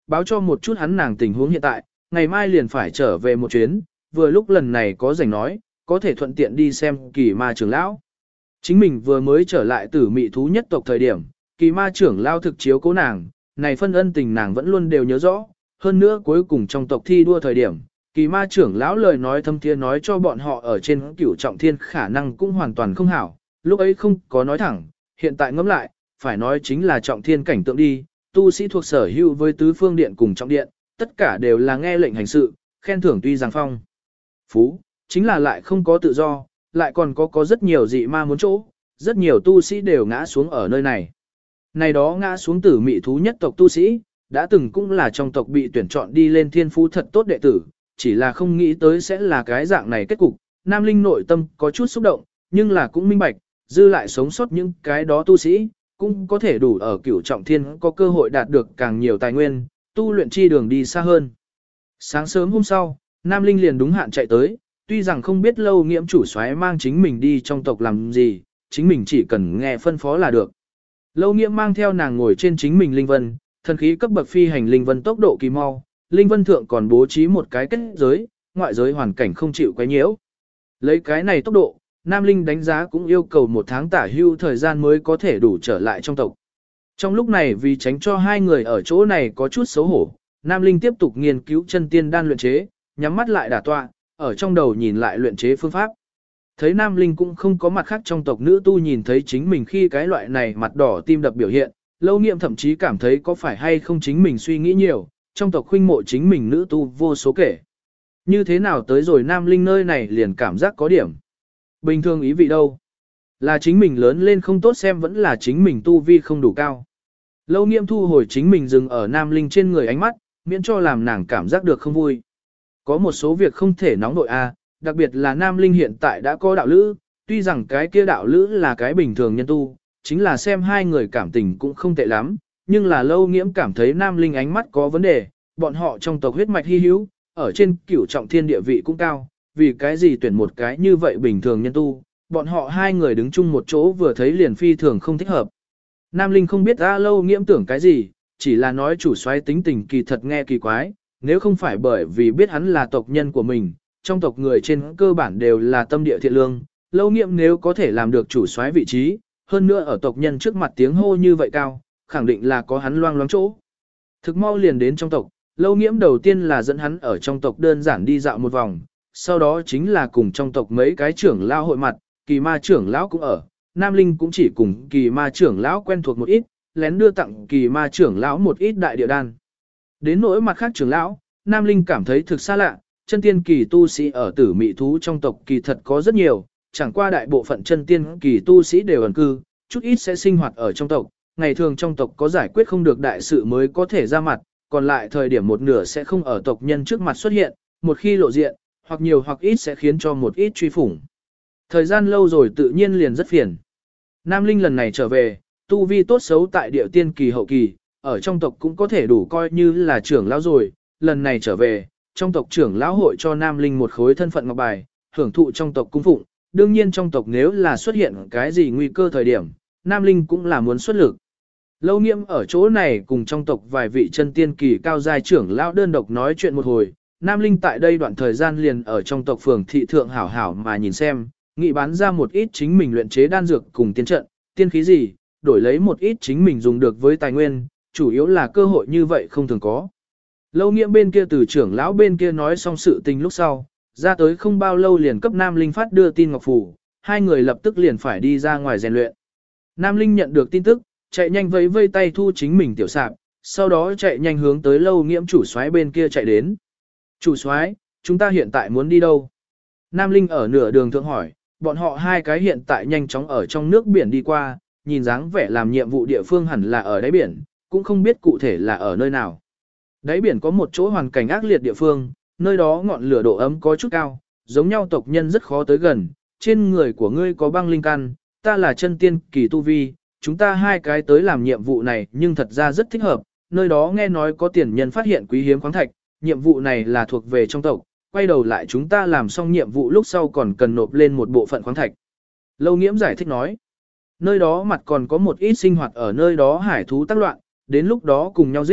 báo cho một chút hắn nàng tình huống hiện tại, ngày mai liền phải trở về một chuyến, vừa lúc lần này có rảnh nói, có thể thuận tiện đi xem kỳ ma trưởng lão. Chính mình vừa mới trở lại tử mị thú nhất tộc thời điểm, kỳ ma trưởng lão thực chiếu cố nàng, này phân ân tình nàng vẫn luôn đều nhớ rõ, hơn nữa cuối cùng trong tộc thi đua thời điểm, kỳ ma trưởng lão lời nói thâm thiê nói cho bọn họ ở trên cửu trọng thiên khả năng cũng hoàn toàn không hảo, lúc ấy không có nói thẳng, hiện tại ngẫm lại, phải nói chính là trọng thiên cảnh tượng đi, tu sĩ thuộc sở hữu với tứ phương điện cùng trọng điện, tất cả đều là nghe lệnh hành sự, khen thưởng tuy rằng phong phú, chính là lại không có tự do, lại còn có rất nhiều dị ma muốn chỗ, rất nhiều tu sĩ đều ngã xuống ở nơi này. Này đó ngã xuống tử mị thú nhất tộc tu sĩ, đã từng cũng là trong tộc bị tuyển chọn đi lên thiên phú thật tốt đệ tử, chỉ là không nghĩ tới sẽ là cái dạng này kết cục. Nam Linh nội tâm có chút xúc động, nhưng là cũng minh bạch, dư lại sống sót những cái đó tu sĩ, cũng có thể đủ ở cửu trọng thiên có cơ hội đạt được càng nhiều tài nguyên, tu luyện chi đường đi xa hơn. Sáng sớm hôm sau, Nam Linh liền đúng hạn chạy tới, tuy rằng không biết Lâu Nghiễm chủ soái mang chính mình đi trong tộc làm gì, chính mình chỉ cần nghe phân phó là được. Lâu Nghiễm mang theo nàng ngồi trên chính mình linh vân, thần khí cấp bậc phi hành linh vân tốc độ kỳ mau, linh vân thượng còn bố trí một cái kết giới, ngoại giới hoàn cảnh không chịu quấy nhiễu. Lấy cái này tốc độ, Nam Linh đánh giá cũng yêu cầu 1 tháng tả hưu thời gian mới có thể đủ trở lại trong tộc. Trong lúc này vì tránh cho hai người ở chỗ này có chút xấu hổ, Nam Linh tiếp tục nghiên cứu chân tiên đan luyện chế, nhắm mắt lại đả tọa, ở trong đầu nhìn lại luyện chế phương pháp. Thấy Nam Linh cũng không có mặt khác trong tộc nữ tu nhìn thấy chính mình khi cái loại này mặt đỏ tim đập biểu hiện, Lâu Nghiệm thậm chí cảm thấy có phải hay không chính mình suy nghĩ nhiều, trong tộc khuynh mộ chính mình nữ tu vô số kể. Như thế nào tới rồi Nam Linh nơi này liền cảm giác có điểm. Bình thường ý vị đâu? Là chính mình lớn lên không tốt xem vẫn là chính mình tu vi không đủ cao. Lâu Nghiệm thu hồi chính mình dừng ở Nam Linh trên người ánh mắt, miễn cho làm nàng cảm giác được không vui. Có một số việc không thể nóng nội a, đặc biệt là Nam Linh hiện tại đã có đạo lữ, tuy rằng cái kia đạo lữ là cái bình thường nhân tu, chính là xem hai người cảm tình cũng không tệ lắm, nhưng là Lâu Nghiễm cảm thấy Nam Linh ánh mắt có vấn đề, bọn họ trong tộc huyết mạch hy hữu, ở trên cửu trọng thiên địa vị cũng cao, vì cái gì tuyển một cái như vậy bình thường nhân tu, bọn họ hai người đứng chung một chỗ vừa thấy liền phi thường không thích hợp. Nam Linh không biết Lâu Nghiễm tưởng cái gì, chỉ là nói chủ soái tính tình kỳ thật nghe kỳ quái, nếu không phải bởi vì biết hắn là tộc nhân của mình, trong tộc người trên cơ bản đều là tâm địa thiện lương, Lâu Nghiễm nếu có thể làm được chủ soái vị trí, hơn nữa ở tộc nhân trước mặt tiếng hô như vậy cao, khẳng định là có hắn loang loáng chỗ. Thực mau liền đến trong tộc, Lâu Nghiễm đầu tiên là dẫn hắn ở trong tộc đơn giản đi dạo một vòng, sau đó chính là cùng trong tộc mấy cái trưởng lão hội mặt, kỳ ma trưởng lão cũng ở, Nam Linh cũng chỉ cùng kỳ ma trưởng lão quen thuộc một ít, lén đưa tặng kỳ ma trưởng lão một ít đại địa đan. Đến nỗi mặt khác trưởng lão, Nam Linh cảm thấy thực xa lạ, chân tiên kỳ tu sĩ ở tử mị thú trong tộc kỳ thật có rất nhiều, chẳng qua đại bộ phận chân tiên kỳ tu sĩ đều ẩn cư, chút ít sẽ sinh hoạt ở trong tộc, ngày thường trong tộc có giải quyết không được đại sự mới có thể ra mặt, còn lại thời điểm một nửa sẽ không ở tộc nhân trước mặt xuất hiện, một khi lộ diện, hoặc nhiều hoặc ít sẽ khiến cho một ít truy phủng. Thời gian lâu rồi tự nhiên liền rất phiền. Nam Linh lần này trở về, tu vi tốt xấu tại địa tiên kỳ hậu kỳ, ở trong tộc cũng có thể đủ coi như là trưởng lão rồi, lần này trở về, trong tộc trưởng lão hội cho Nam Linh một khối thân phận ngọc bài, hưởng thụ trong tộc cung phụng, đương nhiên trong tộc nếu là xuất hiện cái gì nguy cơ thời điểm, Nam Linh cũng là muốn xuất lực. Lâu Nghiễm ở chỗ này cùng trong tộc vài vị chân tiên kỳ cao giai trưởng lão đơn độc nói chuyện một hồi, Nam Linh tại đây đoạn thời gian liền ở trong tộc phường thị thượng hảo hảo mà nhìn xem, nghị bán ra một ít chính mình luyện chế đan dược cùng tiên trận, tiên khí gì, đổi lấy một ít chính mình dùng được với tài nguyên, chủ yếu là cơ hội như vậy không thường có. Lâu Nghiễm bên kia từ trưởng lão bên kia nói xong sự tình lúc sau, ra tới không bao lâu liền cấp Nam Linh phát đưa tin ngọc phủ, hai người lập tức liền phải đi ra ngoài rèn luyện. Nam Linh nhận được tin tức, chạy nhanh vẫy vây tay thu chính mình tiểu sạp, sau đó chạy nhanh hướng tới Lâu Nghiễm chủ soái bên kia chạy đến. Chủ soái, chúng ta hiện tại muốn đi đâu? Nam Linh ở nửa đường thượng hỏi, bọn họ hai cái hiện tại nhanh chóng ở trong nước biển đi qua, nhìn dáng vẻ làm nhiệm vụ địa phương hẳn là ở đáy biển, cũng không biết cụ thể là ở nơi nào. Đáy biển có một chỗ hoàn cảnh ác liệt địa phương, nơi đó ngọn lửa độ ấm có chút cao, giống nhau tộc nhân rất khó tới gần, trên người của ngươi có băng linh căn, ta là chân tiên kỳ tu vi, chúng ta hai cái tới làm nhiệm vụ này nhưng thật ra rất thích hợp, nơi đó nghe nói có tiền nhân phát hiện quý hiếm khoáng thạch, nhiệm vụ này là thuộc về trong tộc, quay đầu lại chúng ta làm xong nhiệm vụ lúc sau còn cần nộp lên một bộ phận khoáng thạch. Lâu Nghiễm giải thích nói, nơi đó mặt còn có một ít sinh hoạt ở nơi đó hải thú tác loạn, đến lúc đó cùng nhau giết,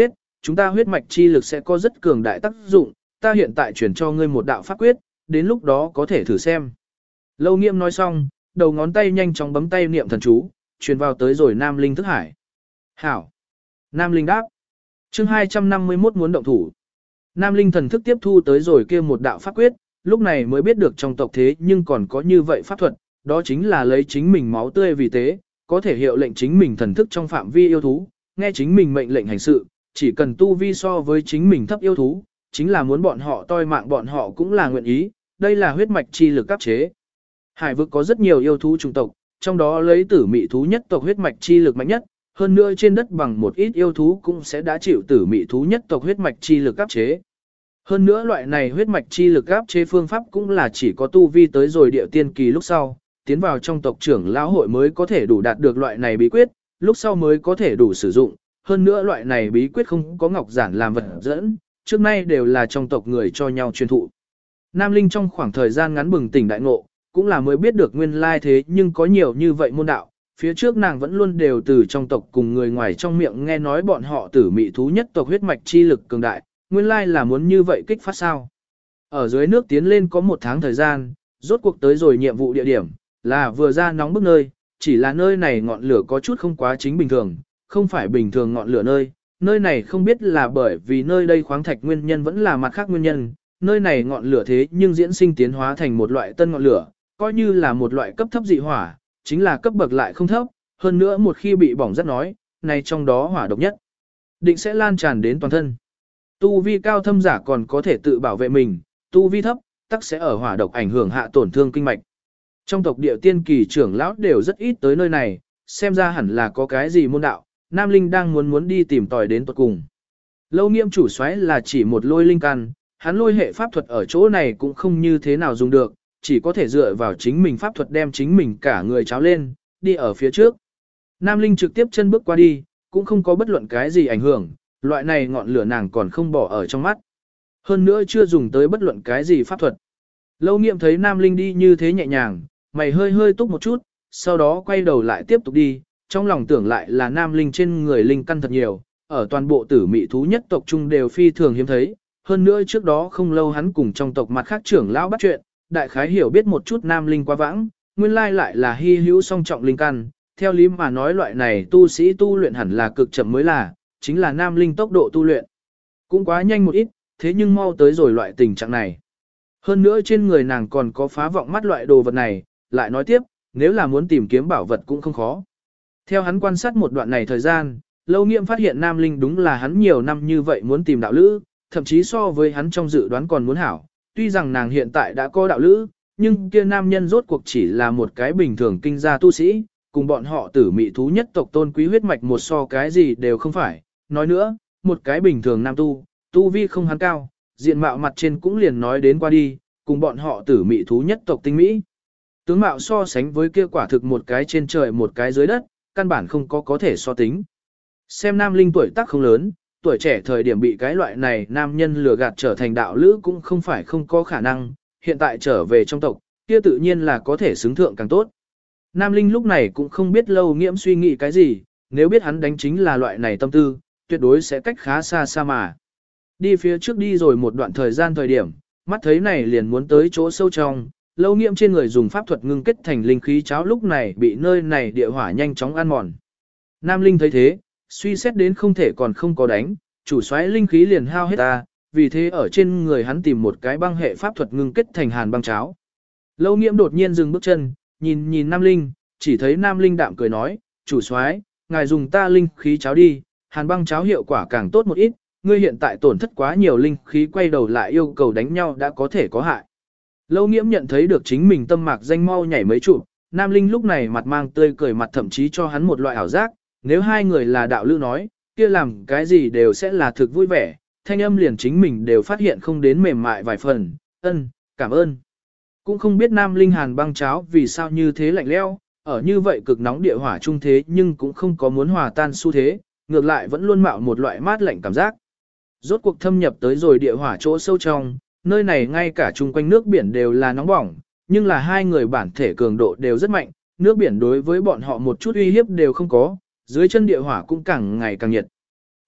chúng ta huyết mạch chi lực sẽ có rất cường đại tác dụng, ta hiện tại chuyển cho ngươi một đạo pháp quyết, đến lúc đó có thể thử xem. Lâu Nghiêm nói xong, đầu ngón tay nhanh chóng bấm tay niệm thần chú, truyền vào tới rồi Nam Linh thức hải. Hảo. Nam Linh đáp. Chương 251 muốn động thủ. Nam Linh thần thức tiếp thu tới rồi kia một đạo pháp quyết, lúc này mới biết được trong tộc thế nhưng còn có như vậy pháp thuật, đó chính là lấy chính mình máu tươi vì tế, có thể hiệu lệnh chính mình thần thức trong phạm vi yêu thú, nghe chính mình mệnh lệnh hành sự, chỉ cần tu vi so với chính mình thấp yêu thú, chính là muốn bọn họ toi mạng bọn họ cũng là nguyện ý, đây là huyết mạch chi lực áp chế. Hải vực có rất nhiều yêu thú chủng tộc, trong đó lấy tử mị thú nhất tộc huyết mạch chi lực mạnh nhất, hơn nữa trên đất bằng một ít yêu thú cũng sẽ đã chịu tử mị thú nhất tộc huyết mạch chi lực áp chế. Hơn nữa loại này huyết mạch chi lực áp chế phương pháp cũng là chỉ có tu vi tới rồi địa tiên kỳ lúc sau, tiến vào trong tộc trưởng lão hội mới có thể đủ đạt được loại này bí quyết, lúc sau mới có thể đủ sử dụng. Hơn nữa loại này bí quyết không có ngọc giản làm vật dẫn, trước nay đều là trong tộc người cho nhau truyền thụ. Nam Linh trong khoảng thời gian ngắn bừng tỉnh đại ngộ, cũng là mới biết được nguyên lai thế nhưng có nhiều như vậy môn đạo, phía trước nàng vẫn luôn đều từ trong tộc cùng người ngoài trong miệng nghe nói bọn họ tử mị thú nhất tộc huyết mạch chi lực cường đại, nguyên lai là muốn như vậy kích phát sao. Ở dưới nước tiến lên có 1 tháng thời gian, rốt cuộc tới rồi nhiệm vụ địa điểm, là vừa ra nóng bức nơi, chỉ là nơi này ngọn lửa có chút không quá chính bình thường, không phải bình thường ngọn lửa nơi này không biết là bởi vì nơi đây khoáng thạch nguyên nhân vẫn là mặt khác nguyên nhân, nơi này ngọn lửa thế nhưng diễn sinh tiến hóa thành một loại tân ngọn lửa, coi như là một loại cấp thấp dị hỏa, chính là cấp bậc lại không thấp, hơn nữa một khi bị bỏng rất nói, này trong đó hỏa độc nhất, định sẽ lan tràn đến toàn thân. Tu vi cao thâm giả còn có thể tự bảo vệ mình, tu vi thấp, tắc sẽ ở hỏa độc ảnh hưởng hạ tổn thương kinh mạch. Trong tộc địa tiên kỳ trưởng lão đều rất ít tới nơi này, xem ra hẳn là có cái gì môn đạo, Nam Linh đang muốn đi tìm tòi đến tuột cùng. Lâu Nghiêm chủ soái là chỉ một lôi linh căn, hắn lôi hệ pháp thuật ở chỗ này cũng không như thế nào dùng được, chỉ có thể dựa vào chính mình pháp thuật đem chính mình cả người cháo lên, đi ở phía trước. Nam Linh trực tiếp chân bước qua đi, cũng không có bất luận cái gì ảnh hưởng, loại này ngọn lửa nàng còn không bỏ ở trong mắt. Hơn nữa chưa dùng tới bất luận cái gì pháp thuật. Lâu Nghiệm thấy Nam Linh đi như thế nhẹ nhàng, mày hơi hơi túc một chút, sau đó quay đầu lại tiếp tục đi, trong lòng tưởng lại là Nam Linh trên người linh căn thật nhiều, ở toàn bộ tử mị thú nhất tộc trung đều phi thường hiếm thấy. Hơn nữa trước đó không lâu hắn cùng trong tộc mặt khác trưởng lão bắt chuyện, đại khái hiểu biết một chút Nam Linh quá vãng, nguyên lai lại là hy hữu song trọng linh căn, theo lý mà nói loại này tu sĩ tu luyện hẳn là cực chậm mới là, chính là Nam Linh tốc độ tu luyện. Cũng quá nhanh một ít, thế nhưng mau tới rồi loại tình trạng này. Hơn nữa trên người nàng còn có phá vọng mắt loại đồ vật này, lại nói tiếp, nếu là muốn tìm kiếm bảo vật cũng không khó. Theo hắn quan sát một đoạn này thời gian, Lâu Nghiệm phát hiện Nam Linh đúng là hắn nhiều năm như vậy muốn tìm đạo lữ, thậm chí so với hắn trong dự đoán còn muốn hảo. Tuy rằng nàng hiện tại đã có đạo lữ, nhưng kia nam nhân rốt cuộc chỉ là một cái bình thường kinh gia tu sĩ, cùng bọn họ tử mị thú nhất tộc tôn quý huyết mạch một so cái gì đều không phải. Nói nữa, một cái bình thường nam tu vi không hắn cao, diện mạo mặt trên cũng liền nói đến qua đi, cùng bọn họ tử mị thú nhất tộc tinh mỹ. Tướng mạo so sánh với kia quả thực một cái trên trời một cái dưới đất, căn bản không có thể so tính. Xem Nam Linh tuổi tác không lớn, tuổi trẻ thời điểm bị cái loại này nam nhân lừa gạt trở thành đạo lữ cũng không phải không có khả năng, hiện tại trở về trong tộc, kia tự nhiên là có thể xứng thượng càng tốt. Nam Linh lúc này cũng không biết Lâu Nghiễm suy nghĩ cái gì, nếu biết hắn đánh chính là loại này tâm tư, tuyệt đối sẽ cách khá xa xa mà. Đi phía trước đi rồi một đoạn thời gian thời điểm, mắt thấy này liền muốn tới chỗ sâu trong, Lâu Nghiễm trên người dùng pháp thuật ngưng kết thành linh khí cháo lúc này bị nơi này địa hỏa nhanh chóng ăn mòn. Nam Linh thấy thế, suy xét đến không thể còn không có đánh, chủ soái linh khí liền hao hết ta, vì thế ở trên người hắn tìm một cái băng hệ pháp thuật ngưng kết thành hàn băng cháo. Lâu Nghiễm đột nhiên dừng bước chân, nhìn Nam Linh, chỉ thấy Nam Linh đạm cười nói, chủ soái, ngài dùng ta linh khí cháo đi, hàn băng cháo hiệu quả càng tốt một ít, ngươi hiện tại tổn thất quá nhiều linh khí quay đầu lại yêu cầu đánh nhau đã có thể có hại. Lâu Nghiễm nhận thấy được chính mình tâm mạc danh mau nhảy mấy trụ, Nam Linh lúc này mặt mang tươi cười mặt thậm chí cho hắn một loại ảo giác, nếu hai người là đạo lữ nói, kia làm cái gì đều sẽ là thực vui vẻ, thanh âm liền chính mình đều phát hiện không đến mềm mại vài phần, cảm ơn. Cũng không biết Nam Linh hàn băng cháo vì sao như thế lạnh lẽo, ở như vậy cực nóng địa hỏa trung thế nhưng cũng không có muốn hòa tan xu thế, ngược lại vẫn luôn mạo một loại mát lạnh cảm giác. Rốt cuộc thâm nhập tới rồi địa hỏa chỗ sâu trong, nơi này ngay cả chung quanh nước biển đều là nóng bỏng, nhưng là hai người bản thể cường độ đều rất mạnh, nước biển đối với bọn họ một chút uy hiếp đều không có, dưới chân địa hỏa cũng càng ngày càng nhiệt.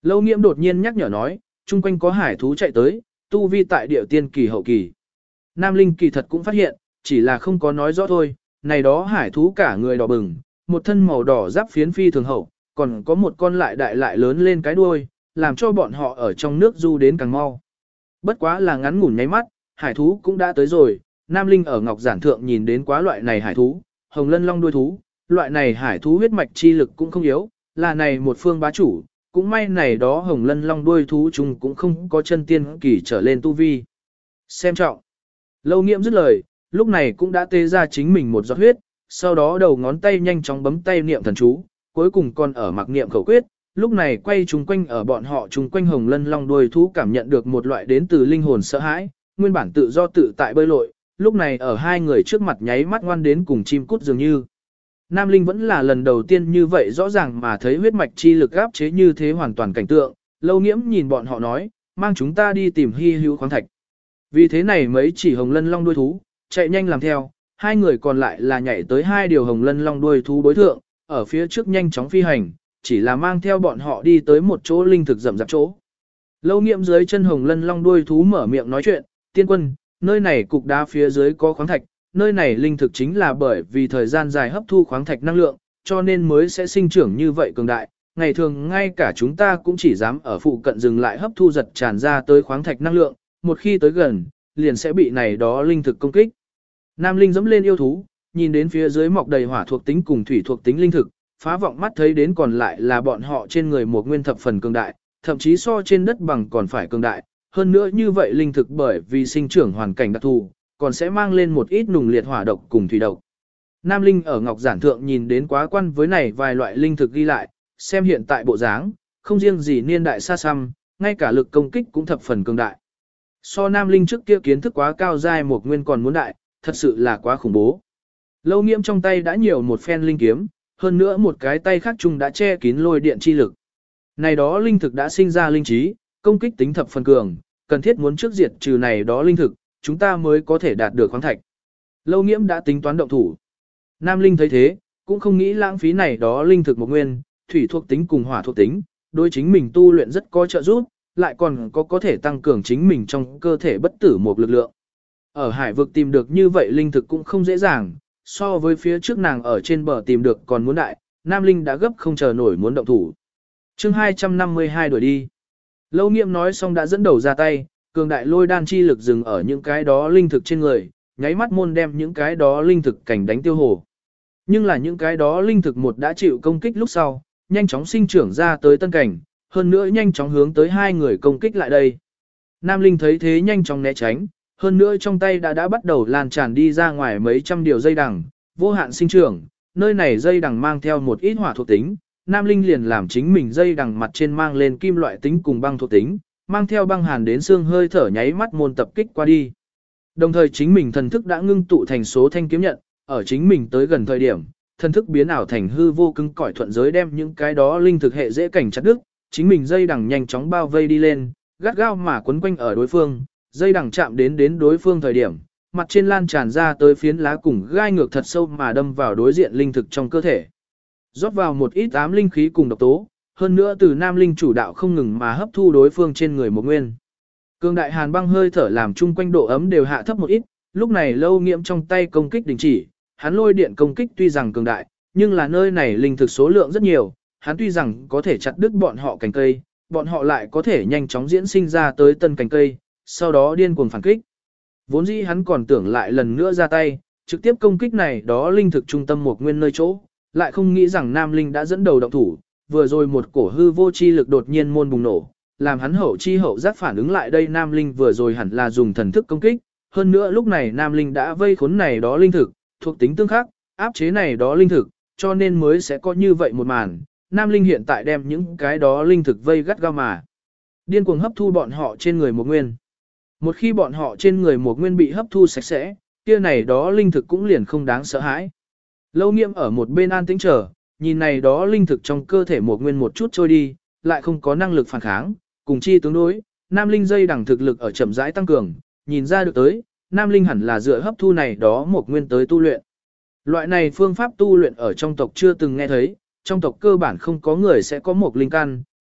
Lâu Nghiễm đột nhiên nhắc nhở nói, chung quanh có hải thú chạy tới, tu vi tại địa tiên kỳ hậu kỳ. Nam Linh kỳ thật cũng phát hiện, chỉ là không có nói rõ thôi, này đó hải thú cả người đỏ bừng, một thân màu đỏ giáp phiến phi thường hậu, còn có một con lại đại lại lớn lên cái đuôi, làm cho bọn họ ở trong nước du đến càng mau. Bất quá là ngắn ngủn nháy mắt, hải thú cũng đã tới rồi, Nam Linh ở Ngọc Giản Thượng nhìn đến quá loại này hải thú, hồng lân long đuôi thú, loại này hải thú huyết mạch chi lực cũng không yếu, là này một phương bá chủ, cũng may này đó hồng lân long đuôi thú chung cũng không có chân tiên kỳ trở lên tu vi. Xem trọng. Lâu Nghiễm dứt lời, lúc này cũng đã tê ra chính mình một giọt huyết, sau đó đầu ngón tay nhanh chóng bấm tay niệm thần chú, cuối cùng còn ở mặc niệm khẩu quyết, lúc này quay chung quanh ở bọn họ chung quanh hồng lân long đuôi thú cảm nhận được một loại đến từ linh hồn sợ hãi, nguyên bản tự do tự tại bơi lội, lúc này ở hai người trước mặt nháy mắt ngoan đến cùng chim cút dường như. Nam Linh vẫn là lần đầu tiên như vậy rõ ràng mà thấy huyết mạch chi lực áp chế như thế hoàn toàn cảnh tượng, Lâu Nghiễm nhìn bọn họ nói, mang chúng ta đi tìm hy hữu khoáng thạch. Vì thế này mấy chỉ hồng lân long đuôi thú, chạy nhanh làm theo, hai người còn lại là nhảy tới hai điều hồng lân long đuôi thú đối thượng, ở phía trước nhanh chóng phi hành, chỉ là mang theo bọn họ đi tới một chỗ linh thực rậm rạp chỗ. Lâu Nghiễm dưới chân hồng lân long đuôi thú mở miệng nói chuyện, tiên quân, nơi này cục đá phía dưới có khoáng thạch, nơi này linh thực chính là bởi vì thời gian dài hấp thu khoáng thạch năng lượng, cho nên mới sẽ sinh trưởng như vậy cường đại. Ngày thường ngay cả chúng ta cũng chỉ dám ở phụ cận dừng lại hấp thu giật tràn ra tới khoáng thạch năng lượng, một khi tới gần, liền sẽ bị này đó linh thực công kích. Nam Linh dẫm lên yêu thú, nhìn đến phía dưới mọc đầy hỏa thuộc tính cùng thủy thuộc tính linh thực, phá vọng mắt thấy đến còn lại là bọn họ trên người một nguyên thập phần cường đại, thậm chí so trên đất bằng còn phải cường đại. Hơn nữa như vậy linh thực bởi vì sinh trưởng hoàn cảnh đặc thù, còn sẽ mang lên một ít nùng liệt hỏa độc cùng thủy độc. Nam Linh ở Ngọc Giản Thượng nhìn đến quá quan với này vài loại linh thực ghi lại, xem hiện tại bộ dáng, không riêng gì niên đại xa xăm, ngay cả lực công kích cũng thập phần cường đại. So Nam Linh trước kia kiến thức quá cao giai một nguyên còn muốn đại, thật sự là quá khủng bố. Lâu Nghiễm trong tay đã nhiều một phen linh kiếm, hơn nữa một cái tay khác chung đã che kín lôi điện chi lực. Này đó linh thực đã sinh ra linh trí, công kích tính thập phần cường, cần thiết muốn trước diệt trừ này đó linh thực, chúng ta mới có thể đạt được khoáng thạch. Lâu Nghiễm đã tính toán động thủ. Nam Linh thấy thế, cũng không nghĩ lãng phí này đó linh thực một nguyên, thủy thuộc tính cùng hỏa thuộc tính, đối chính mình tu luyện rất có trợ giúp, lại còn có thể tăng cường chính mình trong cơ thể bất tử một lực lượng. Ở hải vực tìm được như vậy linh thực cũng không dễ dàng, so với phía trước nàng ở trên bờ tìm được còn muốn đại, Nam Linh đã gấp không chờ nổi muốn động thủ. Chương 252 đuổi đi. Lâu Nghiễm nói xong đã dẫn đầu ra tay, cường đại lôi đan chi lực dừng ở những cái đó linh thực trên người, nháy mắt môn đem những cái đó linh thực cảnh đánh tiêu hồ. Nhưng là những cái đó linh thực một đã chịu công kích lúc sau, nhanh chóng sinh trưởng ra tới tân cảnh, hơn nữa nhanh chóng hướng tới hai người công kích lại đây. Nam Linh thấy thế nhanh chóng né tránh, hơn nữa trong tay đã bắt đầu lan tràn đi ra ngoài mấy trăm điều dây đằng, vô hạn sinh trưởng, nơi này dây đằng mang theo một ít hỏa thuộc tính, Nam Linh liền làm chính mình dây đằng mặt trên mang lên kim loại tính cùng băng thuộc tính, mang theo băng hàn đến xương hơi thở nháy mắt môn tập kích qua đi. Đồng thời chính mình thần thức đã ngưng tụ thành số thanh kiếm nhận, ở chính mình tới gần thời điểm, thần thức biến ảo thành hư vô cứng cỏi thuận giới đem những cái đó linh thực hệ dễ cảnh chặt đứt, chính mình dây đằng nhanh chóng bao vây đi lên, gắt gao mà quấn quanh ở đối phương, dây đằng chạm đến đối phương thời điểm, mặt trên lan tràn ra tới phiến lá cùng gai ngược thật sâu mà đâm vào đối diện linh thực trong cơ thể. Rót vào một ít ám linh khí cùng độc tố, hơn nữa từ Nam Linh chủ đạo không ngừng mà hấp thu đối phương trên người một nguyên. Cường đại hàn băng hơi thở làm chung quanh độ ấm đều hạ thấp một ít, lúc này Lâu Nghiễm trong tay công kích đình chỉ, hắn lôi điện công kích tuy rằng cường đại, nhưng là nơi này linh thực số lượng rất nhiều, hắn tuy rằng có thể chặt đứt bọn họ cành cây, bọn họ lại có thể nhanh chóng diễn sinh ra tới tân cành cây, sau đó điên cuồng phản kích. Vốn dĩ hắn còn tưởng lại lần nữa ra tay, trực tiếp công kích này đó linh thực trung tâm một nguyên nơi chỗ, lại không nghĩ rằng Nam Linh đã dẫn đầu động thủ, vừa rồi một cổ hư vô chi lực đột nhiên môn bùng nổ, làm hắn hậu chi hậu giác phản ứng lại đây Nam Linh vừa rồi hẳn là dùng thần thức công kích, hơn nữa lúc này Nam Linh đã vây khốn này đó linh thực, thuộc tính tương khắc, áp chế này đó linh thực, cho nên mới sẽ có như vậy một màn. Nam Linh hiện tại đem những cái đó linh thực vây gắt gao mà điên cuồng hấp thu bọn họ trên người một nguyên. Một khi bọn họ trên người một nguyên bị hấp thu sạch sẽ, kia này đó linh thực cũng liền không đáng sợ hãi. Lâu Nghiễm ở một bên an tĩnh chờ, nhìn này đó linh thực trong cơ thể một nguyên một chút trôi đi, lại không có năng lực phản kháng, cùng chi tương đối, Nam Linh dây đằng thực lực ở chậm rãi tăng cường, nhìn ra được tới, Nam Linh hẳn là dựa hấp thu này đó một nguyên tới tu luyện. Loại này phương pháp tu luyện ở trong tộc chưa từng nghe thấy, trong tộc cơ bản không có người sẽ có một linh căn,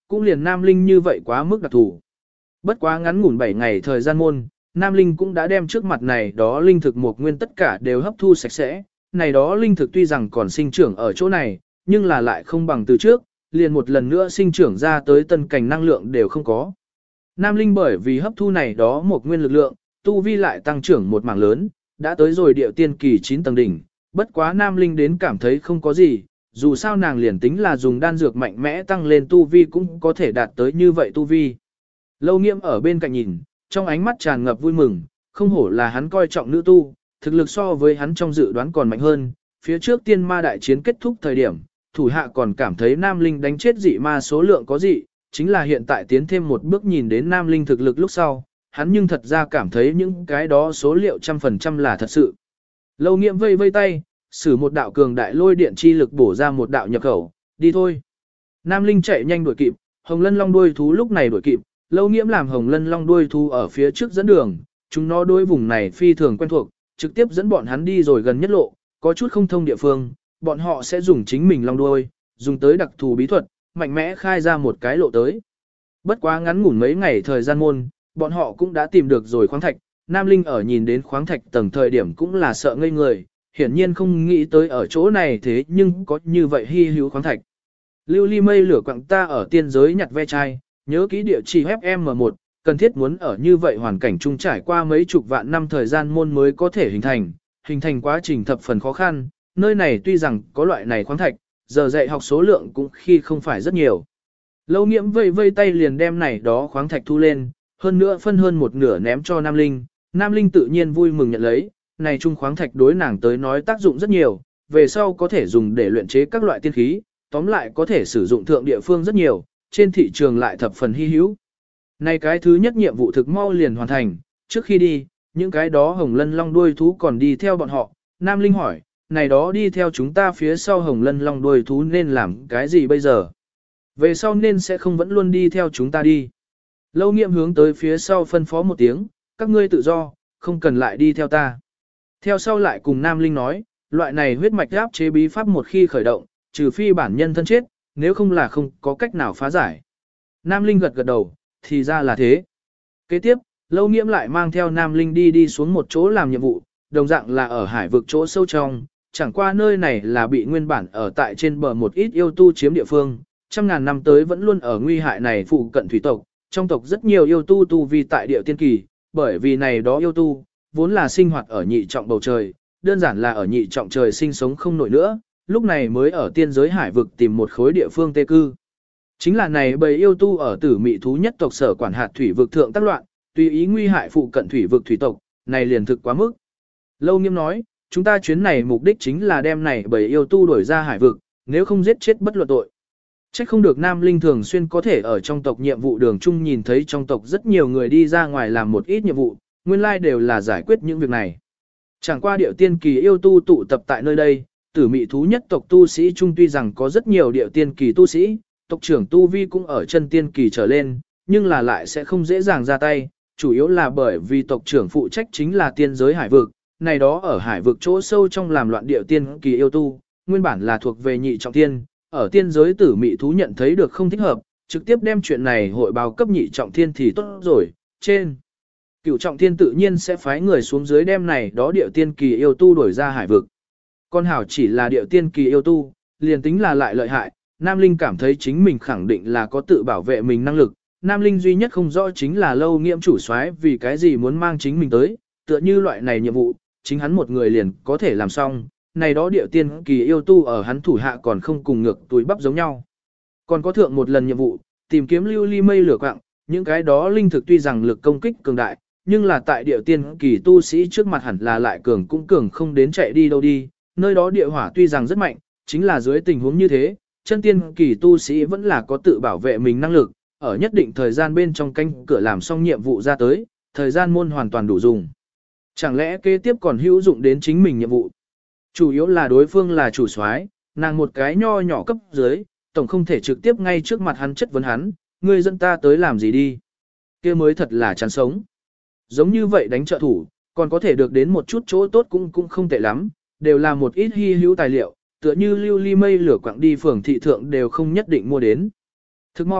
cũng liền Nam Linh như vậy quá mức đặc thù. Bất quá ngắn ngủn 7 ngày thời gian môn, Nam Linh cũng đã đem trước mặt này đó linh thực một nguyên tất cả đều hấp thu sạch sẽ. Này đó linh thực tuy rằng còn sinh trưởng ở chỗ này, nhưng là lại không bằng từ trước, liền một lần nữa sinh trưởng ra tới tân cảnh năng lượng đều không có. Nam Linh bởi vì hấp thu này đó một nguyên lực lượng, tu vi lại tăng trưởng một mảng lớn, đã tới rồi điệu tiên kỳ 9 tầng đỉnh. Bất quá Nam Linh đến cảm thấy không có gì, dù sao nàng liền tính là dùng đan dược mạnh mẽ tăng lên tu vi cũng có thể đạt tới như vậy tu vi. Lâu Nghiễm ở bên cạnh nhìn, trong ánh mắt tràn ngập vui mừng, không hổ là hắn coi trọng nữ tu, thực lực so với hắn trong dự đoán còn mạnh hơn. Phía trước tiên ma đại chiến kết thúc thời điểm, thủ hạ còn cảm thấy Nam Linh đánh chết dị ma số lượng có dị, chính là hiện tại tiến thêm một bước nhìn đến Nam Linh thực lực lúc sau, hắn nhưng thật ra cảm thấy những cái đó số liệu 100% là thật sự. Lâu Nghiễm vây vây tay, sử một đạo cường đại lôi điện chi lực bổ ra một đạo nhập khẩu, đi thôi. Nam Linh chạy nhanh đuổi kịp, Hồng Lân Long đuôi thú lúc này đuổi kịp, Lâu Nghiễm làm Hồng Lân Long đuôi thú ở phía trước dẫn đường, chúng nó đối vùng này phi thường quen thuộc, trực tiếp dẫn bọn hắn đi rồi gần nhất lộ, có chút không thông địa phương, bọn họ sẽ dùng chính mình long đuôi, dùng tới đặc thù bí thuật, mạnh mẽ khai ra một cái lộ tới. Bất quá ngắn ngủn mấy ngày thời gian môn, bọn họ cũng đã tìm được rồi khoáng thạch, Nam Linh ở nhìn đến khoáng thạch tầng thời điểm cũng là sợ ngây người, hiển nhiên không nghĩ tới ở chỗ này thế nhưng có như vậy hy hữu khoáng thạch. Lưu ly mây lửa quặng ta ở tiên giới nhặt ve chai, nhớ kỹ địa chỉ FM1, cần thiết muốn ở như vậy hoàn cảnh chung trải qua mấy chục vạn năm thời gian môn mới có thể hình thành quá trình thập phần khó khăn, nơi này tuy rằng có loại này khoáng thạch, giờ dạy học số lượng cũng khi không phải rất nhiều. Lâu Nghiễm vây vây tay liền đem này đó khoáng thạch thu lên, hơn nữa phân hơn một nửa ném cho Nam Linh, Nam Linh tự nhiên vui mừng nhận lấy, này trung khoáng thạch đối nàng tới nói tác dụng rất nhiều, về sau có thể dùng để luyện chế các loại tiên khí, tóm lại có thể sử dụng thượng địa phương rất nhiều, trên thị trường lại thập phần hy hữu. Này cái thứ nhất nhiệm vụ thực mau liền hoàn thành, trước khi đi, những cái đó Hồng Lân Long đuôi thú còn đi theo bọn họ, Nam Linh hỏi, này đó đi theo chúng ta phía sau Hồng Lân Long đuôi thú nên làm cái gì bây giờ? Về sau nên sẽ không vẫn luôn đi theo chúng ta đi. Lâu Nghiễm hướng tới phía sau phân phó một tiếng, các ngươi tự do, không cần lại đi theo ta. Theo sau lại cùng Nam Linh nói, loại này huyết mạch áp chế bí pháp một khi khởi động, trừ phi bản nhân thân chết, nếu không là không có cách nào phá giải. Nam Linh gật gật đầu, thì ra là thế. Kế tiếp, Lâu Nghiễm lại mang theo Nam Linh đi xuống một chỗ làm nhiệm vụ, đồng dạng là ở hải vực chỗ sâu trong, chẳng qua nơi này là bị nguyên bản ở tại trên bờ một ít yêu tu chiếm địa phương, trăm ngàn năm tới vẫn luôn ở nguy hại này phụ cận thủy tộc, trong tộc rất nhiều yêu tu vi tại địa tiên kỳ, bởi vì này đó yêu tu, vốn là sinh hoạt ở nhị trọng bầu trời, đơn giản là ở nhị trọng trời sinh sống không nổi nữa, lúc này mới ở tiên giới hải vực tìm một khối địa phương tê cư. Chính là này bầy yêu tu ở tử mị thú nhất tộc sở quản hạt thủy vực thượng tác loạn, tùy ý nguy hại phụ cận thủy vực thủy tộc, này liền thực quá mức. Lâu Nghiễm nói, chúng ta chuyến này mục đích chính là đem này bầy yêu tu đuổi ra hải vực, nếu không giết chết bất luận tội. Trách không được Nam Linh thường xuyên có thể ở trong tộc nhiệm vụ đường chung nhìn thấy trong tộc rất nhiều người đi ra ngoài làm một ít nhiệm vụ, nguyên lai đều là giải quyết những việc này. Chẳng qua điệu tiên kỳ yêu tu tụ tập tại nơi đây, tử mị thú nhất tộc tu sĩ chung tuy rằng có rất nhiều điệu tiên kỳ tu sĩ, tộc trưởng tu vi cũng ở chân tiên kỳ trở lên, nhưng là lại sẽ không dễ dàng ra tay, chủ yếu là bởi vì tộc trưởng phụ trách chính là tiên giới hải vực, này đó ở hải vực chỗ sâu trong làm loạn điệu tiên kỳ yêu tu, nguyên bản là thuộc về nhị trọng thiên, ở tiên giới tử mị thú nhận thấy được không thích hợp, trực tiếp đem chuyện này hội báo cấp nhị trọng thiên thì tốt rồi, trên. Cửu trọng thiên tự nhiên sẽ phái người xuống dưới đem này đó điệu tiên kỳ yêu tu đuổi ra hải vực. Con hảo chỉ là điệu tiên kỳ yêu tu, liền tính là lại lợi hại, Nam Linh cảm thấy chính mình khẳng định là có tự bảo vệ mình năng lực. Nam Linh duy nhất không rõ chính là Lâu Nghiễm chủ soái vì cái gì muốn mang chính mình tới, tựa như loại này nhiệm vụ, chính hắn một người liền có thể làm xong, này đó điệu tiên kỳ yêu tu ở hắn thủ hạ còn không cùng ngược túi bắp giống nhau. Còn có thượng một lần nhiệm vụ, tìm kiếm lưu ly mây lửa quạng, những cái đó linh thực tuy rằng lực công kích cường đại, nhưng là tại điệu tiên kỳ tu sĩ trước mặt hẳn là lại cường cũng cường không đến chạy đi đâu đi, nơi đó địa hỏa tuy rằng rất mạnh, chính là dưới tình huống như thế, chân tiên kỳ tu sĩ vẫn là có tự bảo vệ mình năng lực, ở nhất định thời gian bên trong canh cửa làm xong nhiệm vụ ra tới, thời gian môn hoàn toàn đủ dùng. Chẳng lẽ kế tiếp còn hữu dụng đến chính mình nhiệm vụ? Chủ yếu là đối phương là chủ soái, nàng một cái nho nhỏ cấp dưới, tổng không thể trực tiếp ngay trước mặt hắn chất vấn hắn, ngươi dẫn ta tới làm gì đi? Kia mới thật là chán sống. Giống như vậy đánh trợ thủ, còn có thể được đến một chút chỗ tốt cũng không tệ lắm, đều là một ít hy hữu tài liệu, tựa như lưu ly mây lửa quặng đi phường thị thượng đều không nhất định mua đến. Thức mau,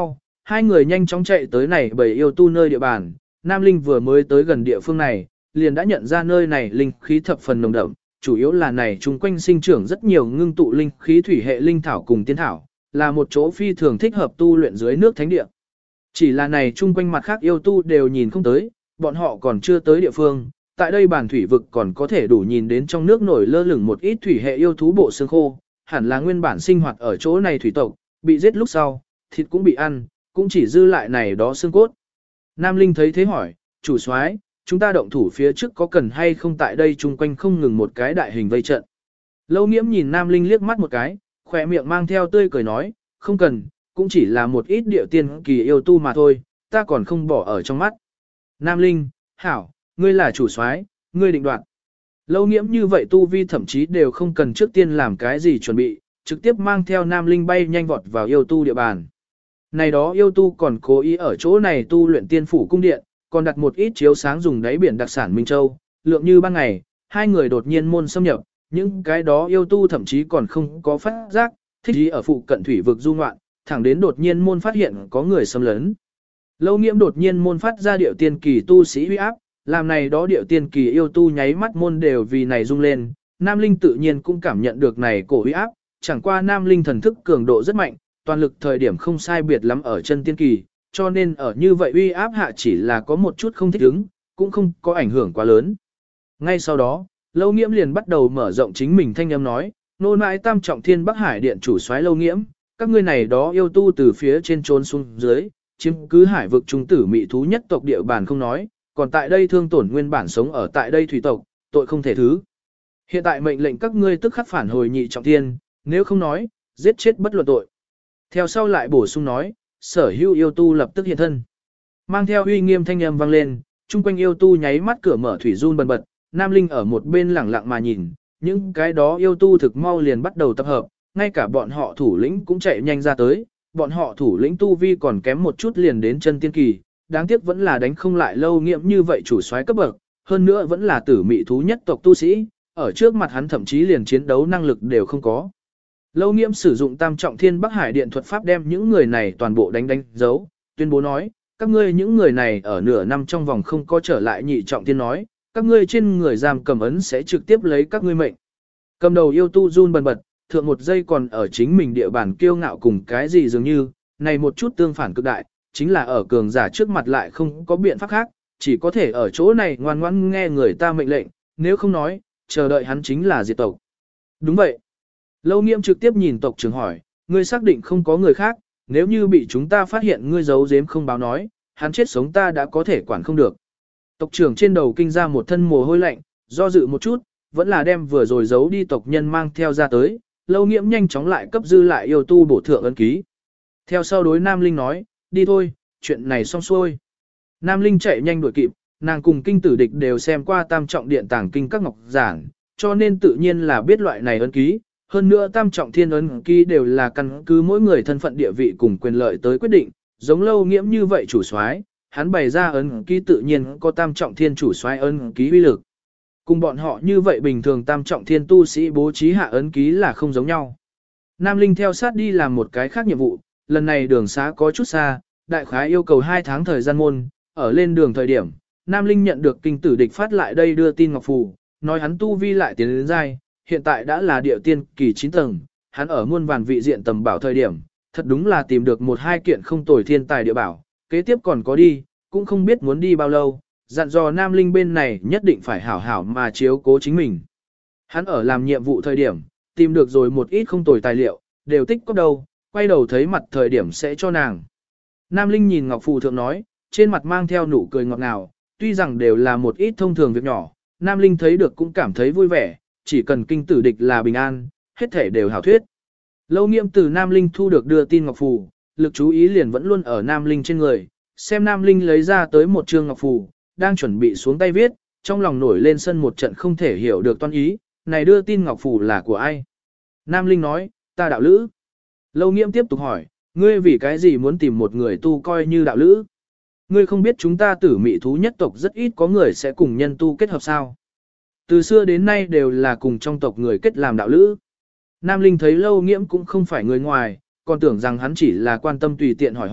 hai người nhanh chóng chạy tới này bầy yêu tu nơi địa bàn. Nam Linh vừa mới tới gần địa phương này, liền đã nhận ra nơi này linh khí thập phần nồng đậm, chủ yếu là này chung quanh sinh trưởng rất nhiều ngưng tụ linh khí thủy hệ linh thảo cùng tiên thảo, là một chỗ phi thường thích hợp tu luyện dưới nước thánh địa. Chỉ là này chung quanh mặt khác yêu tu đều nhìn không tới, bọn họ còn chưa tới địa phương, tại đây bản thủy vực còn có thể đủ nhìn đến trong nước nổi lơ lửng một ít thủy hệ yêu thú bộ xương khô, hẳn là nguyên bản sinh hoạt ở chỗ này thủy tộc, bị giết lúc sau, thịt cũng bị ăn, cũng chỉ dư lại này đó xương cốt. Nam Linh thấy thế hỏi, chủ soái, chúng ta động thủ phía trước có cần hay không tại đây chung quanh không ngừng một cái đại hình vây trận. Lâu Nghiễm nhìn Nam Linh liếc mắt một cái, khỏe miệng mang theo tươi cười nói, không cần, cũng chỉ là một ít địa tiên kỳ yêu tu mà thôi, ta còn không bỏ ở trong mắt. Nam Linh, hảo, ngươi là chủ soái, ngươi định đoạt. Lâu Nghiễm như vậy tu vi thậm chí đều không cần trước tiên làm cái gì chuẩn bị, trực tiếp mang theo Nam Linh bay nhanh vọt vào yêu tu địa bàn. Này đó yêu tu còn cố ý ở chỗ này tu luyện tiên phủ cung điện, còn đặt một ít chiếu sáng dùng đáy biển đặc sản Minh Châu, lượng như ban ngày, hai người đột nhiên môn xâm nhập, những cái đó yêu tu thậm chí còn không có phát giác, thích ý ở phụ cận thủy vực du ngoạn, thẳng đến đột nhiên môn phát hiện có người xâm lấn. Lâu Nghiễm đột nhiên môn phát ra điệu tiên kỳ tu sĩ uy áp, làm này đó điệu tiên kỳ yêu tu nháy mắt môn đều vì này rung lên, Nam Linh tự nhiên cũng cảm nhận được này cổ uy áp, chẳng qua Nam Linh thần thức cường độ rất mạnh, toàn lực thời điểm không sai biệt lắm ở chân tiên kỳ, cho nên ở như vậy uy áp hạ chỉ là có một chút không thích ứng, cũng không có ảnh hưởng quá lớn. Ngay sau đó, Lâu Nghiễm liền bắt đầu mở rộng chính mình thanh âm nói, nô nãi tam trọng thiên Bắc Hải điện chủ soái Lâu Nghiễm, các ngươi này đó yêu tu từ phía trên trốn xuống dưới, chiếm cứ hải vực trung tử mị thú nhất tộc địa bàn không nói, còn tại đây thương tổn nguyên bản sống ở tại đây thủy tộc, tội không thể thứ. Hiện tại mệnh lệnh các ngươi tức khắc phản hồi nhị trọng thiên, nếu không nói, giết chết bất luận tội. Theo sau lại bổ sung nói, sở hữu yêu tu lập tức hiện thân. Mang theo uy nghiêm thanh âm vang lên, chung quanh yêu tu nháy mắt cửa mở thủy run bần bật, Nam Linh ở một bên lẳng lặng mà nhìn, những cái đó yêu tu thực mau liền bắt đầu tập hợp, ngay cả bọn họ thủ lĩnh cũng chạy nhanh ra tới, bọn họ thủ lĩnh tu vi còn kém một chút liền đến chân tiên kỳ, đáng tiếc vẫn là đánh không lại Lâu Nghiễm như vậy chủ soái cấp bậc, hơn nữa vẫn là tử mị thú nhất tộc tu sĩ, ở trước mặt hắn thậm chí liền chiến đấu năng lực đều không có. Lâu Nghiễm sử dụng tam trọng thiên Bắc Hải điện thuật pháp đem những người này toàn bộ đánh dấu, tuyên bố nói, các ngươi những người này ở nửa năm trong vòng không có trở lại nhị trọng thiên nói, các ngươi trên người giam cầm ấn sẽ trực tiếp lấy các ngươi mệnh. Cầm đầu yêu tu run bần bật, thượng một giây còn ở chính mình địa bàn kiêu ngạo cùng cái gì dường như, này một chút tương phản cực đại, chính là ở cường giả trước mặt lại không có biện pháp khác, chỉ có thể ở chỗ này ngoan ngoãn nghe người ta mệnh lệnh, nếu không nói, chờ đợi hắn chính là diệt tộc. Đúng vậy. Lâu Nghiễm trực tiếp nhìn tộc trưởng hỏi, ngươi xác định không có người khác, nếu như bị chúng ta phát hiện ngươi giấu giếm không báo nói, hắn chết sống ta đã có thể quản không được. Tộc trưởng trên đầu kinh ra một thân mồ hôi lạnh, do dự một chút, vẫn là đem vừa rồi giấu đi tộc nhân mang theo ra tới, Lâu Nghiễm nhanh chóng lại cấp dư lại yêu tu bổ thượng ấn ký. Theo sau đối Nam Linh nói, đi thôi, chuyện này xong xuôi. Nam Linh chạy nhanh đuổi kịp, nàng cùng kinh tử địch đều xem qua tam trọng điện tàng kinh các ngọc giảng, cho nên tự nhiên là biết loại này ấn ký. Hơn nữa tam trọng thiên ấn ký đều là căn cứ mỗi người thân phận địa vị cùng quyền lợi tới quyết định, giống Lâu Nghiễm như vậy chủ soái, hắn bày ra ấn ký tự nhiên có tam trọng thiên chủ soái ấn ký uy lực. Cùng bọn họ như vậy bình thường tam trọng thiên tu sĩ bố trí hạ ấn ký là không giống nhau. Nam Linh theo sát đi làm một cái khác nhiệm vụ, lần này đường xá có chút xa, đại khái yêu cầu 2 tháng thời gian môn, ở lên đường thời điểm, Nam Linh nhận được kinh tử địch phát lại đây đưa tin ngọc phù, nói hắn tu vi lại tiến đến giai, hiện tại đã là địa tiên kỳ 9 tầng, hắn ở muôn vàn vị diện tầm bảo thời điểm, thật đúng là tìm được 1-2 kiện không tồi thiên tài địa bảo, kế tiếp còn có đi, cũng không biết muốn đi bao lâu, dặn dò Nam Linh bên này nhất định phải hảo hảo mà chiếu cố chính mình. Hắn ở làm nhiệm vụ thời điểm, tìm được rồi một ít không tồi tài liệu, đều tích có đâu, quay đầu thấy mặt thời điểm sẽ cho nàng. Nam Linh nhìn ngọc phù thượng nói, trên mặt mang theo nụ cười ngọt ngào, tuy rằng đều là một ít thông thường việc nhỏ, Nam Linh thấy được cũng cảm thấy vui vẻ, chỉ cần kinh tử địch là bình an, hết thể đều hảo thuyết. Lâu Nghiễm từ Nam Linh thu được đưa tin ngọc phù, lực chú ý liền vẫn luôn ở Nam Linh trên người, xem Nam Linh lấy ra tới một chương ngọc phù, đang chuẩn bị xuống tay viết, trong lòng nổi lên sân một trận không thể hiểu được toan ý, này đưa tin ngọc phù là của ai? Nam Linh nói, ta đạo lữ. Lâu Nghiễm tiếp tục hỏi, ngươi vì cái gì muốn tìm một người tu coi như đạo lữ? Ngươi không biết chúng ta tử mị thú nhất tộc rất ít có người sẽ cùng nhân tu kết hợp sao? Từ xưa đến nay đều là cùng trong tộc người kết làm đạo lữ. Nam Linh thấy Lâu Nghiễm cũng không phải người ngoài, còn tưởng rằng hắn chỉ là quan tâm tùy tiện hỏi hỏi,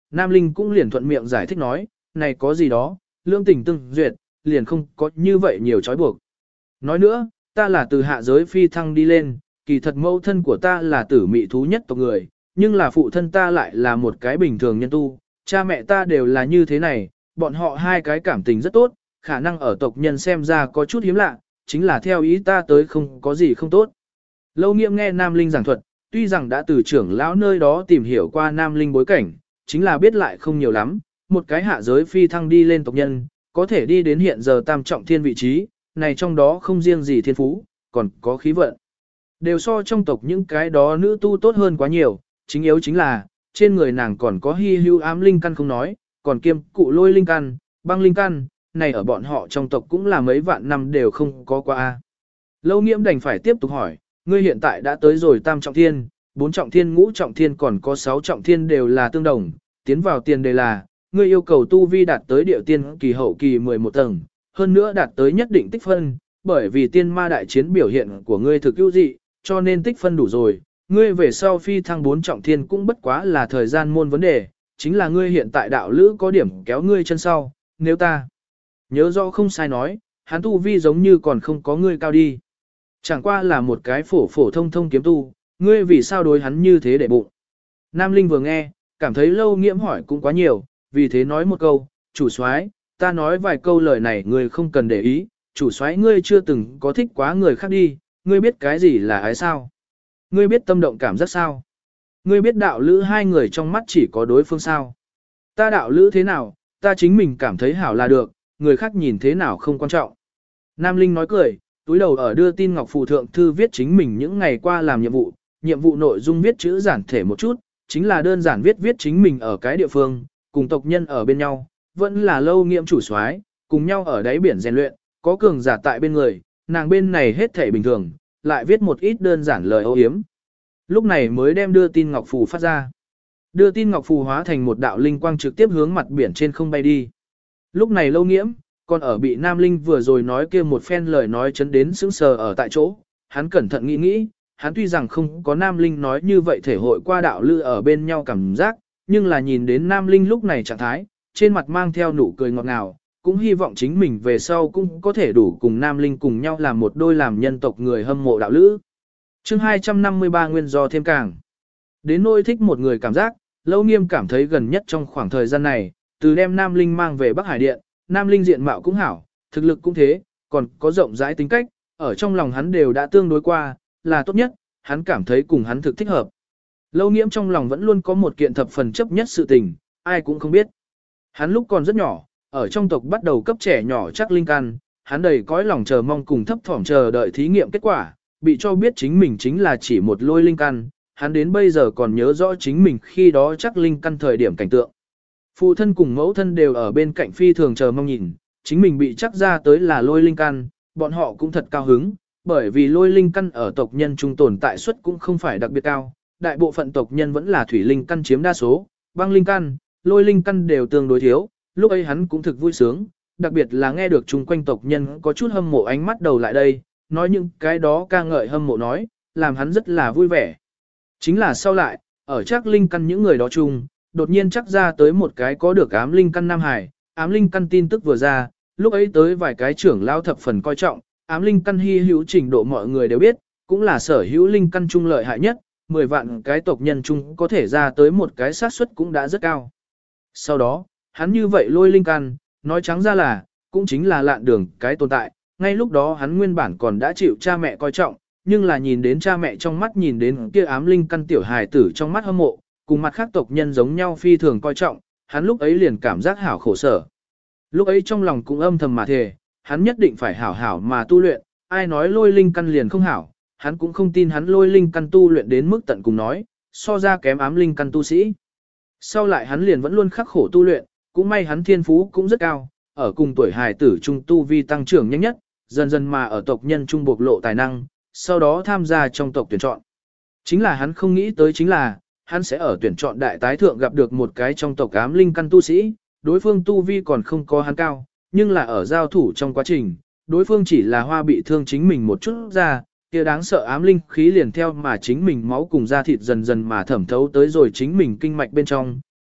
Nam Linh cũng liền thuận miệng giải thích nói, này có gì đó, lương tình tương duyệt, liền không có như vậy nhiều trói buộc. Nói nữa, ta là từ hạ giới phi thăng đi lên, kỳ thật mẫu thân của ta là tử mị thú nhất tộc người, nhưng là phụ thân ta lại là một cái bình thường nhân tu, cha mẹ ta đều là như thế này, bọn họ hai cái cảm tình rất tốt, khả năng ở tộc nhân xem ra có chút hiếm lạ, chính là theo ý ta tới không có gì không tốt. Lâu Nghiệm nghe Nam Linh giảng thuật, tuy rằng đã từ trưởng lão nơi đó tìm hiểu qua Nam Linh bối cảnh, chính là biết lại không nhiều lắm, một cái hạ giới phi thăng đi lên tộc nhân, có thể đi đến hiện giờ tam trọng thiên vị trí, này trong đó không riêng gì thiên phú, còn có khí vận. Đều so trong tộc những cái đó nữ tu tốt hơn quá nhiều, chính yếu chính là, trên người nàng còn có hy hữu ám linh căn không nói, còn kiêm cụ lôi linh căn, băng linh căn, này ở bọn họ trong tộc cũng là mấy vạn năm đều không có qua. Lâu Nghiễm đành phải tiếp tục hỏi, ngươi hiện tại đã tới rồi tam trọng thiên, 4 trọng thiên, ngũ trọng thiên còn có 6 trọng thiên đều là tương đồng, tiến vào tiền đề là, ngươi yêu cầu tu vi đạt tới địa tiên kỳ hậu kỳ 11 tầng, hơn nữa đạt tới nhất định tích phân, bởi vì tiên ma đại chiến biểu hiện của ngươi thực ưu dị, cho nên tích phân đủ rồi, ngươi về sau phi thăng 4 trọng thiên cũng bất quá là thời gian môn vấn đề, chính là ngươi hiện tại đạo lữ có điểm kéo ngươi chân sau, nếu ta nhớ rõ không sai nói, hắn tu vi giống như còn không có ngươi cao đi. Chẳng qua là một cái phổ phổ thông thông kiếm tu, ngươi vì sao đối hắn như thế để bụng. Nam Linh vừa nghe, cảm thấy Lâu Nghiễm hỏi cũng quá nhiều, vì thế nói một câu, chủ soái, ta nói vài câu lời này ngươi không cần để ý, chủ soái ngươi chưa từng có thích quá người khác đi, ngươi biết cái gì là ái sao? Ngươi biết tâm động cảm giác sao? Ngươi biết đạo lữ hai người trong mắt chỉ có đối phương sao? Ta đạo lữ thế nào, ta chính mình cảm thấy hảo là được, người khác nhìn thế nào không quan trọng. Nam Linh nói cười, túi đầu ở đưa tin ngọc phù thượng thư viết chính mình những ngày qua làm nhiệm vụ nội dung viết chữ giản thể một chút, chính là đơn giản viết chính mình ở cái địa phương, cùng tộc nhân ở bên nhau, vẫn là Lâu Nghiễm chủ soái, cùng nhau ở đáy biển rèn luyện, có cường giả tại bên người, nàng bên này hết thể bình thường, lại viết một ít đơn giản lời âu yếm. Lúc này mới đem đưa tin ngọc phù phát ra. Đưa tin ngọc phù hóa thành một đạo linh quang trực tiếp hướng mặt biển trên không bay đi. Lúc này Lâu Nghiễm còn ở bị Nam Linh vừa rồi nói kia một phen lời nói chấn đến sững sờ ở tại chỗ, hắn cẩn thận nghĩ, hắn tuy rằng không có Nam Linh nói như vậy thể hội qua đạo lữ ở bên nhau cảm giác, nhưng là nhìn đến Nam Linh lúc này trạng thái, trên mặt mang theo nụ cười ngọt ngào, cũng hy vọng chính mình về sau cũng có thể đủ cùng Nam Linh cùng nhau làm một đôi làm nhân tộc người hâm mộ đạo lữ. Chương 253 nguyên do thêm càng. Đến nỗi thích một người cảm giác, Lâu Nghiễm cảm thấy gần nhất trong khoảng thời gian này, từ đem Nam Linh mang về Bắc Hải Điện, Nam Linh diện mạo cũng hảo, thực lực cũng thế, còn có rộng rãi tính cách, ở trong lòng hắn đều đã tương đối qua, là tốt nhất, hắn cảm thấy cùng hắn thực thích hợp. Lâu Nghiễm trong lòng vẫn luôn có một kiện thập phần chấp nhất sự tình, ai cũng không biết. Hắn lúc còn rất nhỏ, ở trong tộc bắt đầu cấp trẻ nhỏ chắc linh căn, hắn đầy cõi lòng chờ mong cùng thấp thỏm chờ đợi thí nghiệm kết quả, bị cho biết chính mình chính là chỉ một lôi linh căn, hắn đến bây giờ còn nhớ rõ chính mình khi đó chắc linh căn thời điểm cảnh tượng. Phụ thân cùng mẫu thân đều ở bên cạnh phi thường chờ mong nhìn, chính mình bị chắc ra tới là lôi linh căn, bọn họ cũng thật cao hứng, bởi vì lôi linh căn ở tộc nhân trung tồn tại suất cũng không phải đặc biệt cao, đại bộ phận tộc nhân vẫn là thủy linh căn chiếm đa số, băng linh căn, lôi linh căn đều tương đối thiếu, lúc ấy hắn cũng thực vui sướng, đặc biệt là nghe được chung quanh tộc nhân có chút hâm mộ ánh mắt đầu lại đây, nói những cái đó ca ngợi hâm mộ nói, làm hắn rất là vui vẻ. Chính là sau lại, ở chắc linh căn những người đó chung, đột nhiên chắc ra tới một cái có được ám linh căn Nam Hải, ám linh căn tin tức vừa ra, lúc ấy tới vài cái trưởng lao thập phần coi trọng, ám linh căn hy hữu trình độ mọi người đều biết, cũng là sở hữu linh căn trung lợi hại nhất, 10 vạn cái tộc nhân chung có thể ra tới một cái xác suất cũng đã rất cao. Sau đó, hắn như vậy lôi linh căn, nói trắng ra là, cũng chính là lạn đường cái tồn tại, ngay lúc đó hắn nguyên bản còn đã chịu cha mẹ coi trọng, nhưng là nhìn đến cha mẹ trong mắt nhìn đến kia ám linh căn tiểu hài tử trong mắt hâm mộ, cùng mặt khác tộc nhân giống nhau phi thường coi trọng, hắn lúc ấy liền cảm giác hảo khổ sở. Lúc ấy trong lòng cũng âm thầm mà thề, hắn nhất định phải hảo hảo mà tu luyện, ai nói lôi linh căn liền không hảo, hắn cũng không tin hắn lôi linh căn tu luyện đến mức tận cùng nói, so ra kém ám linh căn tu sĩ. Sau lại hắn liền vẫn luôn khắc khổ tu luyện, cũng may hắn thiên phú cũng rất cao, ở cùng tuổi hài tử trung tu vi tăng trưởng nhanh nhất, dần dần mà ở tộc nhân trung bộc lộ tài năng, sau đó tham gia trong tộc tuyển chọn. Chính là hắn không nghĩ tới chính là, hắn sẽ ở tuyển chọn đại tái thượng gặp được một cái trong tộc ám linh căn tu sĩ, đối phương tu vi còn không có hắn cao, nhưng là ở giao thủ trong quá trình, đối phương chỉ là hoa bị thương chính mình một chút ra, kia đáng sợ ám linh khí liền theo mà chính mình máu cùng da thịt dần dần mà thẩm thấu tới rồi chính mình kinh mạch bên trong,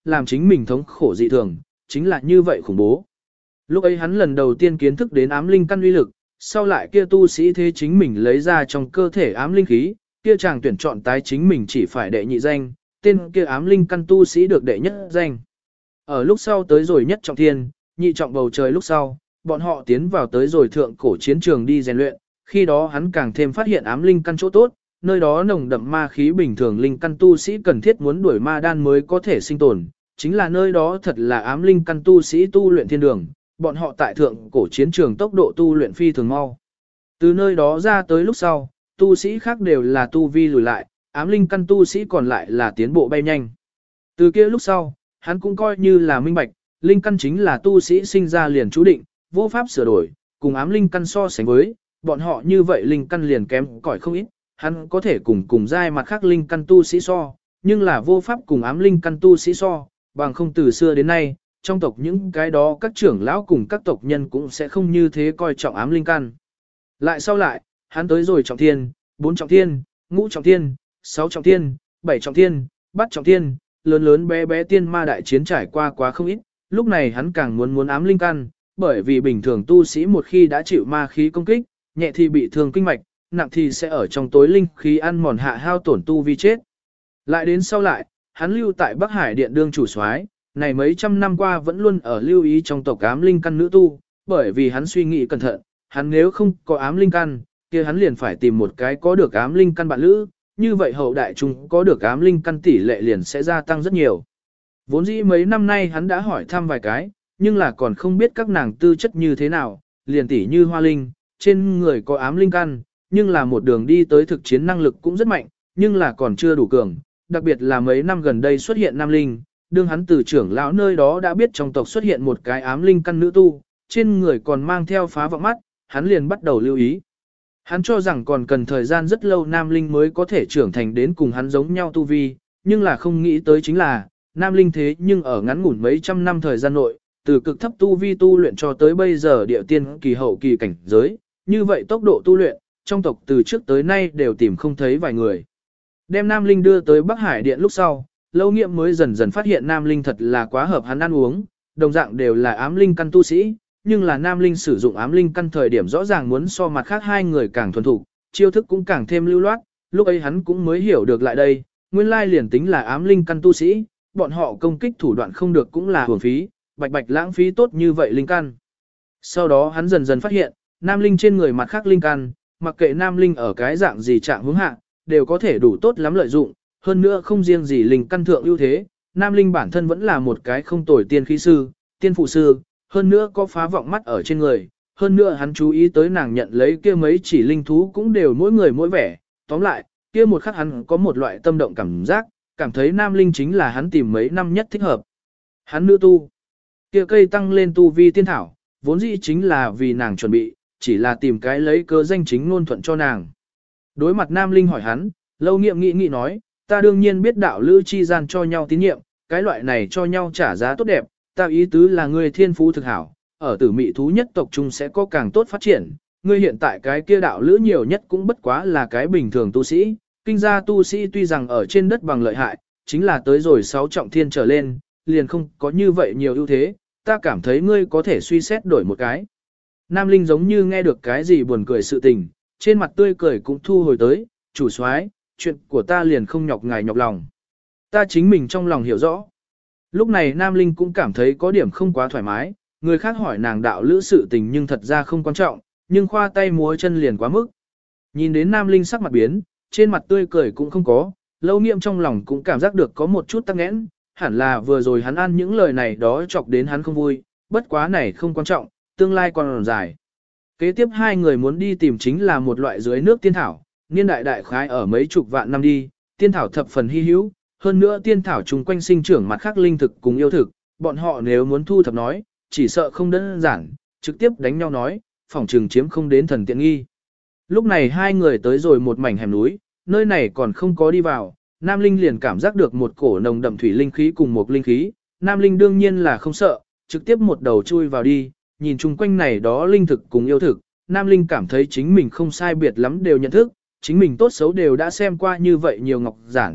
làm chính mình thống khổ dị thường, chính là như vậy khủng bố. Lúc ấy hắn lần đầu tiên kiến thức đến ám linh căn uy lực, sau lại kia tu sĩ thế chính mình lấy ra trong cơ thể ám linh khí, kia chàng tuyển chọn tái chính mình chỉ phải đệ nhị danh, tên kia ám linh căn tu sĩ được đệ nhất danh. Ở lúc sau tới rồi nhất trọng thiên, nhị trọng bầu trời lúc sau, bọn họ tiến vào tới rồi thượng cổ chiến trường đi rèn luyện, khi đó hắn càng thêm phát hiện ám linh căn chỗ tốt, nơi đó nồng đậm ma khí bình thường linh căn tu sĩ cần thiết muốn đuổi ma đan mới có thể sinh tồn, chính là nơi đó thật là ám linh căn tu sĩ tu luyện thiên đường, bọn họ tại thượng cổ chiến trường tốc độ tu luyện phi thường mau. Từ nơi đó ra tới lúc sau, tu sĩ khác đều là tu vi lùi lại, ám linh căn tu sĩ còn lại là tiến bộ bay nhanh. Từ kia lúc sau, hắn cũng coi như là minh bạch, linh căn chính là tu sĩ sinh ra liền chú định, vô pháp sửa đổi, cùng ám linh căn so sánh với, bọn họ như vậy linh căn liền kém cỏi không ít, hắn có thể cùng giai mặt khác linh căn tu sĩ so, nhưng là vô pháp cùng ám linh căn tu sĩ so, bằng không từ xưa đến nay, trong tộc những cái đó các trưởng lão cùng các tộc nhân cũng sẽ không như thế coi trọng ám linh căn. Lại sau lại, hắn tới rồi trọng thiên, 4 trọng thiên, ngũ trọng thiên, 6 trọng thiên, 7 trọng thiên, bát trọng thiên, lớn lớn bé bé tiên ma đại chiến trải qua quá không ít, lúc này hắn càng muốn ám linh căn, bởi vì bình thường tu sĩ một khi đã chịu ma khí công kích, nhẹ thì bị thương kinh mạch, nặng thì sẽ ở trong tối linh khí ăn mòn hạ hao tổn tu vi chết. Lại đến sau lại, hắn lưu tại Bắc Hải Điện đương chủ soái, này mấy trăm năm qua vẫn luôn ở lưu ý trong tộc ám linh căn nữ tu, bởi vì hắn suy nghĩ cẩn thận, hắn nếu không có ám linh căn, kia hắn liền phải tìm một cái có được ám linh căn bạn lữ, như vậy hậu đại chúng có được ám linh căn tỷ lệ liền sẽ gia tăng rất nhiều. Vốn dĩ mấy năm nay hắn đã hỏi thăm vài cái, nhưng là còn không biết các nàng tư chất như thế nào, liền tỷ như Hoa Linh, trên người có ám linh căn, nhưng là một đường đi tới thực chiến năng lực cũng rất mạnh, nhưng là còn chưa đủ cường, đặc biệt là mấy năm gần đây xuất hiện nam linh, đương hắn từ trưởng lão nơi đó đã biết trong tộc xuất hiện một cái ám linh căn nữ tu, trên người còn mang theo phá vọng mắt, hắn liền bắt đầu lưu ý. Hắn cho rằng còn cần thời gian rất lâu nam linh mới có thể trưởng thành đến cùng hắn giống nhau tu vi, nhưng là không nghĩ tới chính là, nam linh thế nhưng ở ngắn ngủn mấy trăm năm thời gian nội, từ cực thấp tu vi tu luyện cho tới bây giờ địa tiên kỳ hậu kỳ cảnh giới, như vậy tốc độ tu luyện, trong tộc từ trước tới nay đều tìm không thấy vài người. Đem nam linh đưa tới Bắc Hải Điện lúc sau, Lâu Nghiệm mới dần dần phát hiện nam linh thật là quá hợp hắn ăn uống, đồng dạng đều là ám linh căn tu sĩ, nhưng là nam linh sử dụng ám linh căn thời điểm rõ ràng muốn so mặt khác hai người càng thuần thục, chiêu thức cũng càng thêm lưu loát, lúc ấy hắn cũng mới hiểu được lại đây, nguyên lai liền tính là ám linh căn tu sĩ, bọn họ công kích thủ đoạn không được cũng là hưởng phí, bạch bạch lãng phí tốt như vậy linh căn. Sau đó hắn dần dần phát hiện, nam linh trên người mặt khác linh căn, mặc kệ nam linh ở cái dạng gì trạng hướng hạ, đều có thể đủ tốt lắm lợi dụng, hơn nữa không riêng gì linh căn thượng ưu thế, nam linh bản thân vẫn là một cái không tồi tiên khí sư, tiên phụ sư, hơn nữa có phá vọng mắt ở trên người, hơn nữa hắn chú ý tới nàng nhận lấy kia mấy chỉ linh thú cũng đều mỗi người mỗi vẻ, tóm lại, kia một khắc hắn có một loại tâm động cảm giác, cảm thấy nam linh chính là hắn tìm mấy năm nhất thích hợp. Hắn nữ tu, kia cây tăng lên tu vi tiên thảo, vốn dĩ chính là vì nàng chuẩn bị, chỉ là tìm cái lấy cớ danh chính ngôn thuận cho nàng. Đối mặt nam linh hỏi hắn, Lâu Nghiệm nghĩ nói, ta đương nhiên biết đạo lữ chi gian cho nhau tín nhiệm, cái loại này cho nhau trả giá tốt đẹp, ta ý tứ là ngươi thiên phú thực hảo, ở tử mị thú nhất tộc trung sẽ có càng tốt phát triển, ngươi hiện tại cái kia đạo lữ nhiều nhất cũng bất quá là cái bình thường tu sĩ, kinh gia tu sĩ tuy rằng ở trên đất bằng lợi hại, chính là tới rồi 6 trọng thiên trở lên, liền không có như vậy nhiều ưu thế, ta cảm thấy ngươi có thể suy xét đổi một cái. Nam Linh giống như nghe được cái gì buồn cười sự tình, trên mặt tươi cười cũng thu hồi tới, chủ soái, chuyện của ta liền không nhọc ngài nhọc lòng. Ta chính mình trong lòng hiểu rõ. Lúc này Nam Linh cũng cảm thấy có điểm không quá thoải mái, người khác hỏi nàng đạo lữ sự tình nhưng thật ra không quan trọng, nhưng khoa tay múa chân liền quá mức. Nhìn đến Nam Linh sắc mặt biến, trên mặt tươi cười cũng không có, Lâu Nghiệm trong lòng cũng cảm giác được có một chút tắc nghẽn, hẳn là vừa rồi hắn ăn những lời này đó chọc đến hắn không vui, bất quá này không quan trọng, tương lai còn dài. Kế tiếp hai người muốn đi tìm chính là một loại dưới nước tiên thảo, niên đại đại khái ở mấy chục vạn năm đi, tiên thảo thập phần hy hữu, hơn nữa tiên thảo chung quanh sinh trưởng mặt khác linh thực cùng yêu thực, bọn họ nếu muốn thu thập nói, chỉ sợ không đơn giản, trực tiếp đánh nhau nói, phòng trường chiếm không đến thần tiện nghi. Lúc này hai người tới rồi một mảnh hẻm núi, nơi này còn không có đi vào, Nam Linh liền cảm giác được một cổ nồng đậm thủy linh khí cùng một linh khí, Nam Linh đương nhiên là không sợ, trực tiếp một đầu chui vào đi, nhìn chung quanh này đó linh thực cùng yêu thực, Nam Linh cảm thấy chính mình không sai biệt lắm đều nhận thức, chính mình tốt xấu đều đã xem qua như vậy nhiều ngọc giản,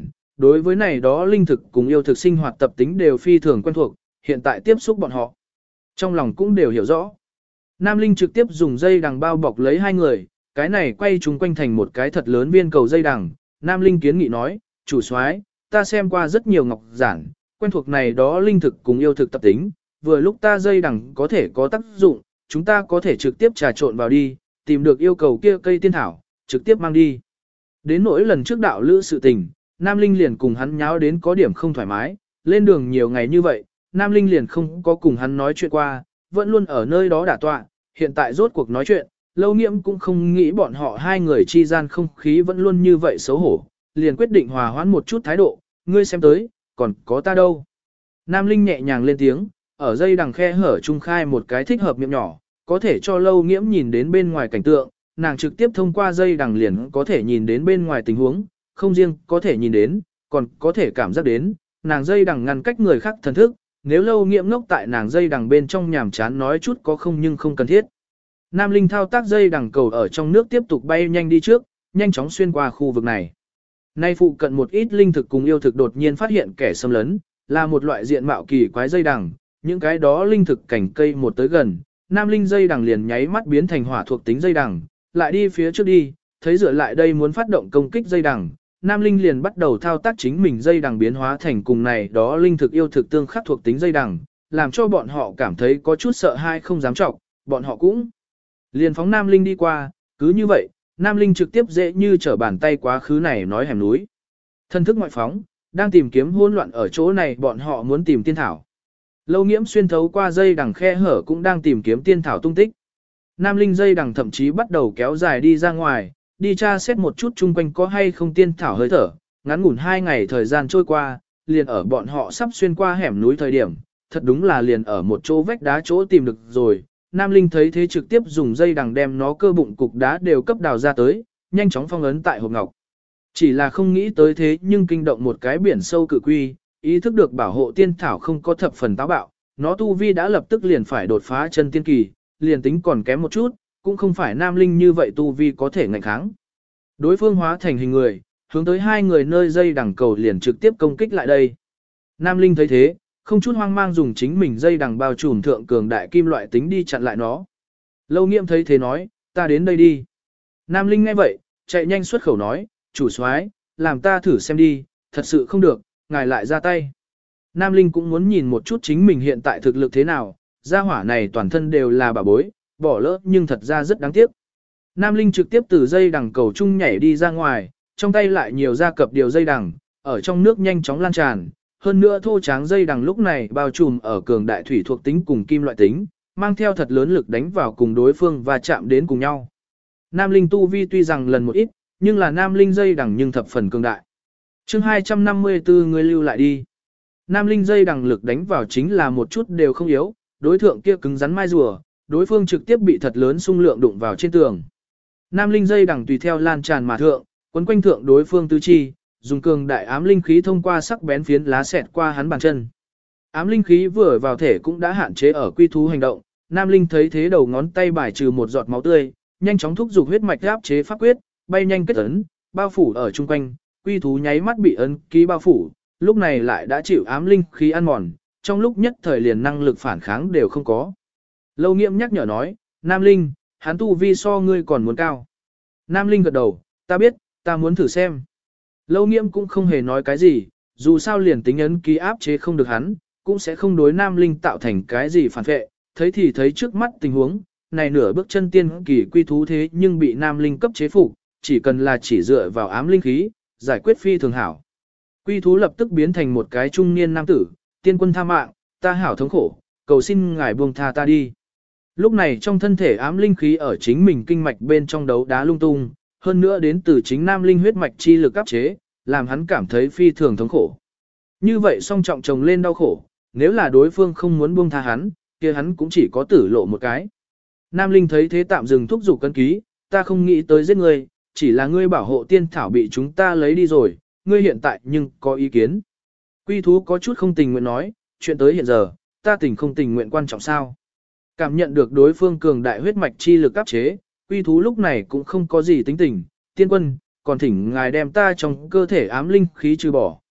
đối với này đó linh thực cùng yêu thực sinh hoạt tập tính đều phi thường quen thuộc, hiện tại tiếp xúc bọn họ. Trong lòng cũng đều hiểu rõ. Nam Linh trực tiếp dùng dây đằng bao bọc lấy hai người, cái này quay chúng quanh thành một cái thật lớn viên cầu dây đằng. Nam Linh kiến nghị nói, chủ soái, ta xem qua rất nhiều ngọc giản, quen thuộc này đó linh thực cùng yêu thực tập tính, vừa lúc ta dây đằng có thể có tác dụng, chúng ta có thể trực tiếp trà trộn vào đi, tìm được yêu cầu kia cây tiên thảo, trực tiếp mang đi. Đến nỗi lần trước đạo lữ sự tình, Nam Linh liền cùng hắn nháo đến có điểm không thoải mái, lên đường nhiều ngày như vậy, Nam Linh liền không có cùng hắn nói chuyện qua, vẫn luôn ở nơi đó đả tọa, hiện tại rốt cuộc nói chuyện, Lâu Nghiễm cũng không nghĩ bọn họ hai người chi gian không khí vẫn luôn như vậy xấu hổ, liền quyết định hòa hoãn một chút thái độ, ngươi xem tới, còn có ta đâu. Nam Linh nhẹ nhàng lên tiếng, ở dây đằng khe hở trung khai một cái thích hợp miệng nhỏ, có thể cho Lâu Nghiễm nhìn đến bên ngoài cảnh tượng, nàng trực tiếp thông qua dây đằng liền có thể nhìn đến bên ngoài tình huống, không riêng có thể nhìn đến, còn có thể cảm giác đến, nàng dây đằng ngăn cách người khác thần thức, nếu Lâu Nghiễm ngốc tại nàng dây đằng bên trong nhàm chán nói chút có không nhưng không cần thiết. Nam Linh thao tác dây đằng cầu ở trong nước tiếp tục bay nhanh đi trước, nhanh chóng xuyên qua khu vực này. Nay phụ cận một ít linh thực cùng yêu thực đột nhiên phát hiện kẻ xâm lấn, là một loại diện mạo kỳ quái dây đằng, những cái đó linh thực cảnh cây một tới gần, Nam Linh dây đằng liền nháy mắt biến thành hỏa thuộc tính dây đằng, lại đi phía trước đi, thấy dựa lại đây muốn phát động công kích dây đằng, Nam Linh liền bắt đầu thao tác chính mình dây đằng biến hóa thành cùng này đó linh thực yêu thực tương khắc thuộc tính dây đằng, làm cho bọn họ cảm thấy có chút sợ hãi không dám trọng, bọn họ cũng liền phóng Nam Linh đi qua, cứ như vậy, Nam Linh trực tiếp dễ như trở bàn tay quá khứ này nói hẻm núi. Thân thức ngoại phóng, đang tìm kiếm hỗn loạn ở chỗ này bọn họ muốn tìm tiên thảo. Lâu Nghiễm xuyên thấu qua dây đằng khe hở cũng đang tìm kiếm tiên thảo tung tích. Nam Linh dây đằng thậm chí bắt đầu kéo dài đi ra ngoài, đi tra xét một chút chung quanh có hay không tiên thảo hơi thở. Ngắn ngủn 2 ngày thời gian trôi qua, liền ở bọn họ sắp xuyên qua hẻm núi thời điểm, thật đúng là liền ở một chỗ vách đá chỗ tìm được rồi. Nam Linh thấy thế trực tiếp dùng dây đằng đem nó cơ bụng cục đá đều cấp đào ra tới, nhanh chóng phong ấn tại hộp ngọc. Chỉ là không nghĩ tới thế nhưng kinh động một cái biển sâu cự quy, ý thức được bảo hộ tiên thảo không có thập phần táo bạo, nó tu vi đã lập tức liền phải đột phá chân tiên kỳ, liền tính còn kém một chút, cũng không phải Nam Linh như vậy tu vi có thể ngạnh kháng. Đối phương hóa thành hình người, hướng tới hai người nơi dây đằng cầu liền trực tiếp công kích lại đây. Nam Linh thấy thế, không chút hoang mang dùng chính mình dây đằng bao trùm thượng cường đại kim loại tính đi chặn lại nó. Lâu Nghiễm thấy thế nói, ta đến đây đi. Nam Linh nghe vậy, chạy nhanh xuất khẩu nói, chủ soái, làm ta thử xem đi, thật sự không được, ngài lại ra tay. Nam Linh cũng muốn nhìn một chút chính mình hiện tại thực lực thế nào, gia hỏa này toàn thân đều là bà bối, bỏ lỡ nhưng thật ra rất đáng tiếc. Nam Linh trực tiếp từ dây đằng cầu trung nhảy đi ra ngoài, trong tay lại nhiều ra cập điều dây đằng, ở trong nước nhanh chóng lan tràn, hơn nữa thô tráng dây đằng lúc này bao trùm ở cường đại thủy thuộc tính cùng kim loại tính, mang theo thật lớn lực đánh vào cùng đối phương và chạm đến cùng nhau. Nam Linh tu vi tuy rằng lần một ít, nhưng là Nam Linh dây đằng nhưng thập phần cường đại. Chương 254 người lưu lại đi. Nam Linh dây đằng lực đánh vào chính là một chút đều không yếu, đối thượng kia cứng rắn mai rùa, đối phương trực tiếp bị thật lớn xung lượng đụng vào trên tường. Nam Linh dây đằng tùy theo lan tràn mà thượng, quấn quanh thượng đối phương tứ chi, dùng cường đại ám linh khí thông qua sắc bén phiến lá xẹt qua hắn bàn chân. Ám linh khí vừa vào thể cũng đã hạn chế ở quy thú hành động, Nam Linh thấy thế đầu ngón tay bài trừ một giọt máu tươi, nhanh chóng thúc giục huyết mạch áp chế pháp quyết, bay nhanh kết ấn, bao phủ ở chung quanh, quy thú nháy mắt bị ấn ký bao phủ, lúc này lại đã chịu ám linh khí ăn mòn, trong lúc nhất thời liền năng lực phản kháng đều không có. Lâu Nghiễm nhắc nhở nói, Nam Linh, hắn tu vi so ngươi còn muốn cao. Nam Linh gật đầu, ta biết, ta muốn thử xem. Lâu Nghiễm cũng không hề nói cái gì, dù sao liền tính ấn ký áp chế không được hắn, cũng sẽ không đối Nam Linh tạo thành cái gì phản vệ, thấy thì thấy trước mắt tình huống, này nửa bước chân tiên kỳ quy thú thế nhưng bị Nam Linh cấp chế phục, chỉ cần là chỉ dựa vào ám linh khí, giải quyết phi thường hảo. Quy thú lập tức biến thành một cái trung niên nam tử, tiên quân tha mạng, ta hảo thống khổ, cầu xin ngài buông tha ta đi. Lúc này trong thân thể ám linh khí ở chính mình kinh mạch bên trong đấu đá lung tung, hơn nữa đến từ chính Nam Linh huyết mạch chi lực áp chế, làm hắn cảm thấy phi thường thống khổ. Như vậy song trọng chồng lên đau khổ, nếu là đối phương không muốn buông tha hắn, kia hắn cũng chỉ có tử lộ một cái. Nam Linh thấy thế tạm dừng thúc giục cân ký, ta không nghĩ tới giết ngươi, chỉ là ngươi bảo hộ tiên thảo bị chúng ta lấy đi rồi, ngươi hiện tại nhưng có ý kiến. Quy thú có chút không tình nguyện nói, chuyện tới hiện giờ, ta tình không tình nguyện quan trọng sao. Cảm nhận được đối phương cường đại huyết mạch chi lực áp chế, quy thú lúc này cũng không có gì tính tình, tiên quân, còn thỉnh ngài đem ta trong cơ thể ám linh khí trừ bỏ,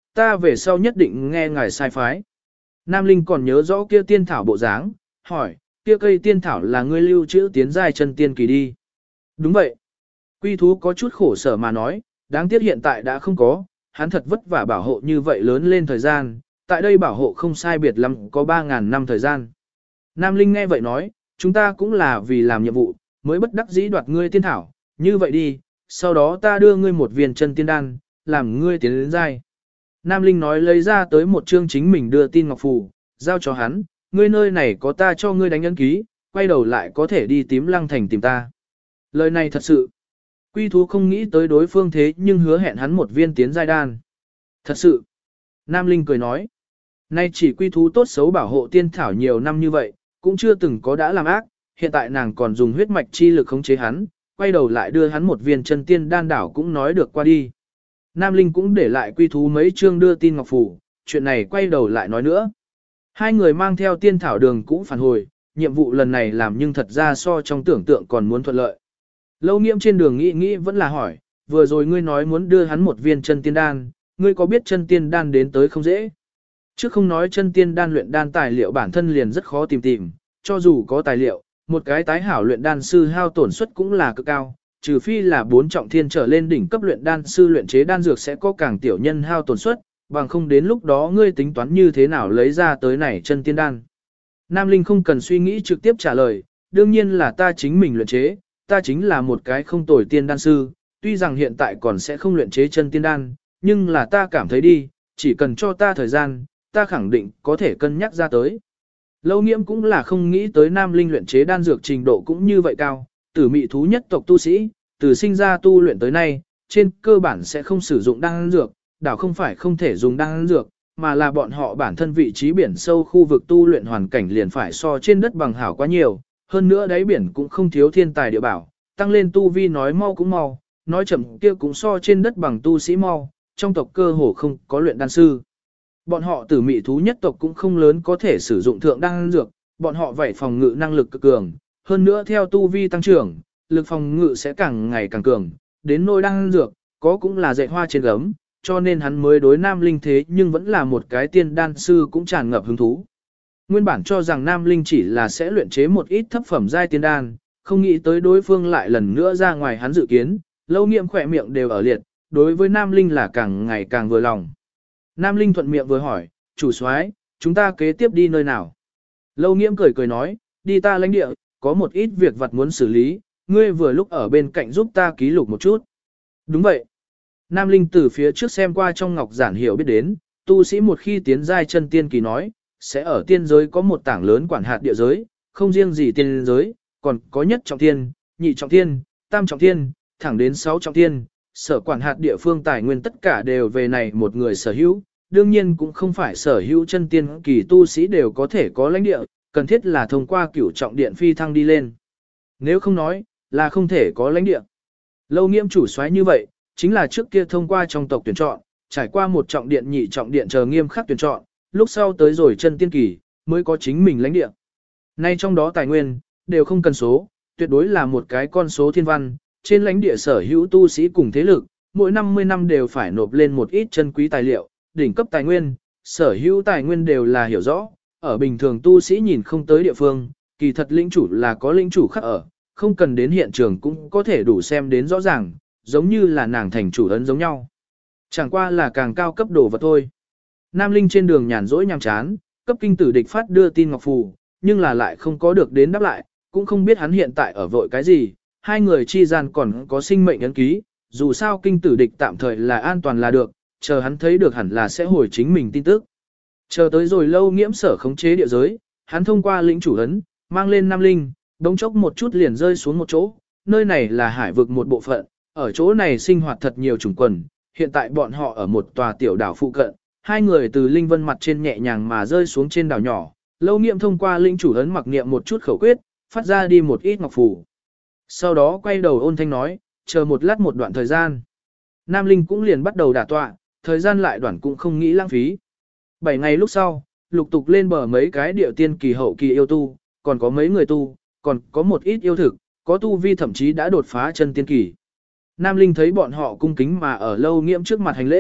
ta về sau nhất định nghe ngài sai phái. Nam Linh còn nhớ rõ kia tiên thảo bộ dáng, hỏi, kia cây tiên thảo là ngươi lưu trữ tiến giai chân tiên kỳ đi. Đúng vậy. Quy thú có chút khổ sở mà nói, đáng tiếc hiện tại đã không có, hắn thật vất vả bảo hộ như vậy lớn lên thời gian, tại đây bảo hộ không sai biệt lắm có 3.000 năm thời gian. Nam Linh nghe vậy nói, chúng ta cũng là vì làm nhiệm vụ, mới bất đắc dĩ đoạt ngươi tiên thảo, như vậy đi, sau đó ta đưa ngươi một viên chân tiên đan, làm ngươi tiến đến giai. Nam Linh nói lấy ra tới một chương chính mình đưa tin ngọc phù, giao cho hắn, ngươi nơi này có ta cho ngươi đánh ấn ký, quay đầu lại có thể đi tím lăng thành tìm ta. Lời này thật sự, Quy thú không nghĩ tới đối phương thế nhưng hứa hẹn hắn một viên tiến giai đan. Thật sự, Nam Linh cười nói, nay chỉ quy thú tốt xấu bảo hộ tiên thảo nhiều năm như vậy, cũng chưa từng có đã làm ác, hiện tại nàng còn dùng huyết mạch chi lực khống chế hắn, quay đầu lại đưa hắn một viên chân tiên đan đảo cũng nói được qua đi. Nam Linh cũng để lại quy thú mấy chương đưa tin ngọc phủ, chuyện này quay đầu lại nói nữa. Hai người mang theo tiên thảo đường cũng phản hồi, nhiệm vụ lần này làm nhưng thật ra so trong tưởng tượng còn muốn thuận lợi. Lâu Nghiễm trên đường nghĩ vẫn là hỏi, vừa rồi ngươi nói muốn đưa hắn một viên chân tiên đan, ngươi có biết chân tiên đan đến tới không dễ? Chứ không nói chân tiên đan luyện đan tài liệu bản thân liền rất khó tìm, cho dù có tài liệu, một cái tái hảo luyện đan sư hao tổn suất cũng là cực cao, trừ phi là 4 trọng thiên trở lên đỉnh cấp luyện đan sư luyện chế đan dược sẽ có càng tiểu nhân hao tổn suất, bằng không đến lúc đó ngươi tính toán như thế nào lấy ra tới này chân tiên đan. Nam Linh không cần suy nghĩ trực tiếp trả lời, đương nhiên là ta chính mình luyện chế, ta chính là một cái không tồi tiên đan sư, tuy rằng hiện tại còn sẽ không luyện chế chân tiên đan, nhưng là ta cảm thấy đi, chỉ cần cho ta thời gian, ta khẳng định có thể cân nhắc ra tới. Lâu Nghiễm cũng là không nghĩ tới Nam Linh luyện chế đan dược trình độ cũng như vậy cao, tử mị thú nhất tộc tu sĩ, từ sinh ra tu luyện tới nay, trên cơ bản sẽ không sử dụng đan dược, đảo không phải không thể dùng đan dược, mà là bọn họ bản thân vị trí biển sâu khu vực tu luyện hoàn cảnh liền phải so trên đất bằng hảo quá nhiều, hơn nữa đáy biển cũng không thiếu thiên tài địa bảo, tăng lên tu vi nói mau cũng mau, nói chậm kia cũng so trên đất bằng tu sĩ mau, trong tộc cơ hồ không có luyện đan sư. Bọn họ tử mị thú nhất tộc cũng không lớn có thể sử dụng thượng đan dược, bọn họ vậy phòng ngự năng lực cực cường, hơn nữa theo tu vi tăng trưởng, lực phòng ngự sẽ càng ngày càng cường, đến nôi đan dược, có cũng là dạy hoa trên gấm, cho nên hắn mới đối Nam Linh thế nhưng vẫn là một cái tiên đan sư cũng tràn ngập hứng thú. Nguyên bản cho rằng Nam Linh chỉ là sẽ luyện chế một ít thấp phẩm giai tiên đan, không nghĩ tới đối phương lại lần nữa ra ngoài hắn dự kiến, Lâu Nghiễm khỏe miệng đều ở liệt, đối với Nam Linh là càng ngày càng vừa lòng. Nam Linh thuận miệng vừa hỏi, chủ soái, chúng ta kế tiếp đi nơi nào? Lâu Nghiễm cười nói, đi ta lãnh địa, có một ít việc vặt muốn xử lý, ngươi vừa lúc ở bên cạnh giúp ta ký lục một chút. Đúng vậy. Nam Linh từ phía trước xem qua trong ngọc giản hiểu biết đến, tu sĩ một khi tiến giai chân tiên kỳ nói, sẽ ở tiên giới có một tảng lớn quản hạt địa giới, không riêng gì tiên giới, còn có nhất trọng thiên, nhị trọng thiên, tam trọng thiên, thẳng đến 6 trọng thiên, sở quản hạt địa phương tài nguyên tất cả đều về này một người sở hữu, đương nhiên cũng không phải sở hữu chân tiên kỳ tu sĩ đều có thể có lãnh địa, cần thiết là thông qua cửu trọng điện phi thăng đi lên. Nếu không nói, là không thể có lãnh địa. Lâu Nghiễm chủ soái như vậy, chính là trước kia thông qua trong tộc tuyển chọn, trải qua một trọng điện nhị trọng điện chờ nghiêm khắc tuyển chọn, lúc sau tới rồi chân tiên kỳ, mới có chính mình lãnh địa. Nay trong đó tài nguyên, đều không cần số, tuyệt đối là một cái con số thiên văn, trên lãnh địa sở hữu tu sĩ cùng thế lực, mỗi 50 năm đều phải nộp lên một ít chân quý tài liệu, đỉnh cấp tài nguyên, sở hữu tài nguyên đều là hiểu rõ, ở bình thường tu sĩ nhìn không tới địa phương, kỳ thật lĩnh chủ là có lĩnh chủ khác ở, không cần đến hiện trường cũng có thể đủ xem đến rõ ràng, giống như là nàng thành chủ ấn giống nhau. Chẳng qua là càng cao cấp đồ vật thôi. Nam Linh trên đường nhàn rỗi nhàm chán, cấp kinh tử địch phát đưa tin ngọc phù, nhưng là lại không có được đến đáp lại, cũng không biết hắn hiện tại ở vội cái gì, hai người chi gian còn có sinh mệnh ấn ký, dù sao kinh tử địch tạm thời là an toàn là được, chờ hắn thấy được hẳn là sẽ hồi chính mình tin tức. Chờ tới rồi Lâu Nghiễm sở khống chế địa giới, hắn thông qua lĩnh chủ ấn, mang lên Nam Linh, đống chốc một chút liền rơi xuống một chỗ, nơi này là hải vực một bộ phận, ở chỗ này sinh hoạt thật nhiều chủng quần, hiện tại bọn họ ở một tòa tiểu đảo phụ cận, hai người từ linh vân mặt trên nhẹ nhàng mà rơi xuống trên đảo nhỏ, Lâu Nghiễm thông qua lĩnh chủ ấn mặc niệm một chút khẩu quyết, phát ra đi một ít ngọc phù. Sau đó quay đầu ôn thanh nói, chờ một lát một đoạn thời gian. Nam Linh cũng liền bắt đầu đả tọa, thời gian lại đoạn cũng không nghĩ lãng phí. 7 ngày lúc sau, lục tục lên bờ mấy cái điệu tiên kỳ hậu kỳ yêu tu, còn có mấy người tu, còn có một ít yêu thực, có tu vi thậm chí đã đột phá chân tiên kỳ. Nam Linh thấy bọn họ cung kính mà ở Lâu Nghiễm trước mặt hành lễ,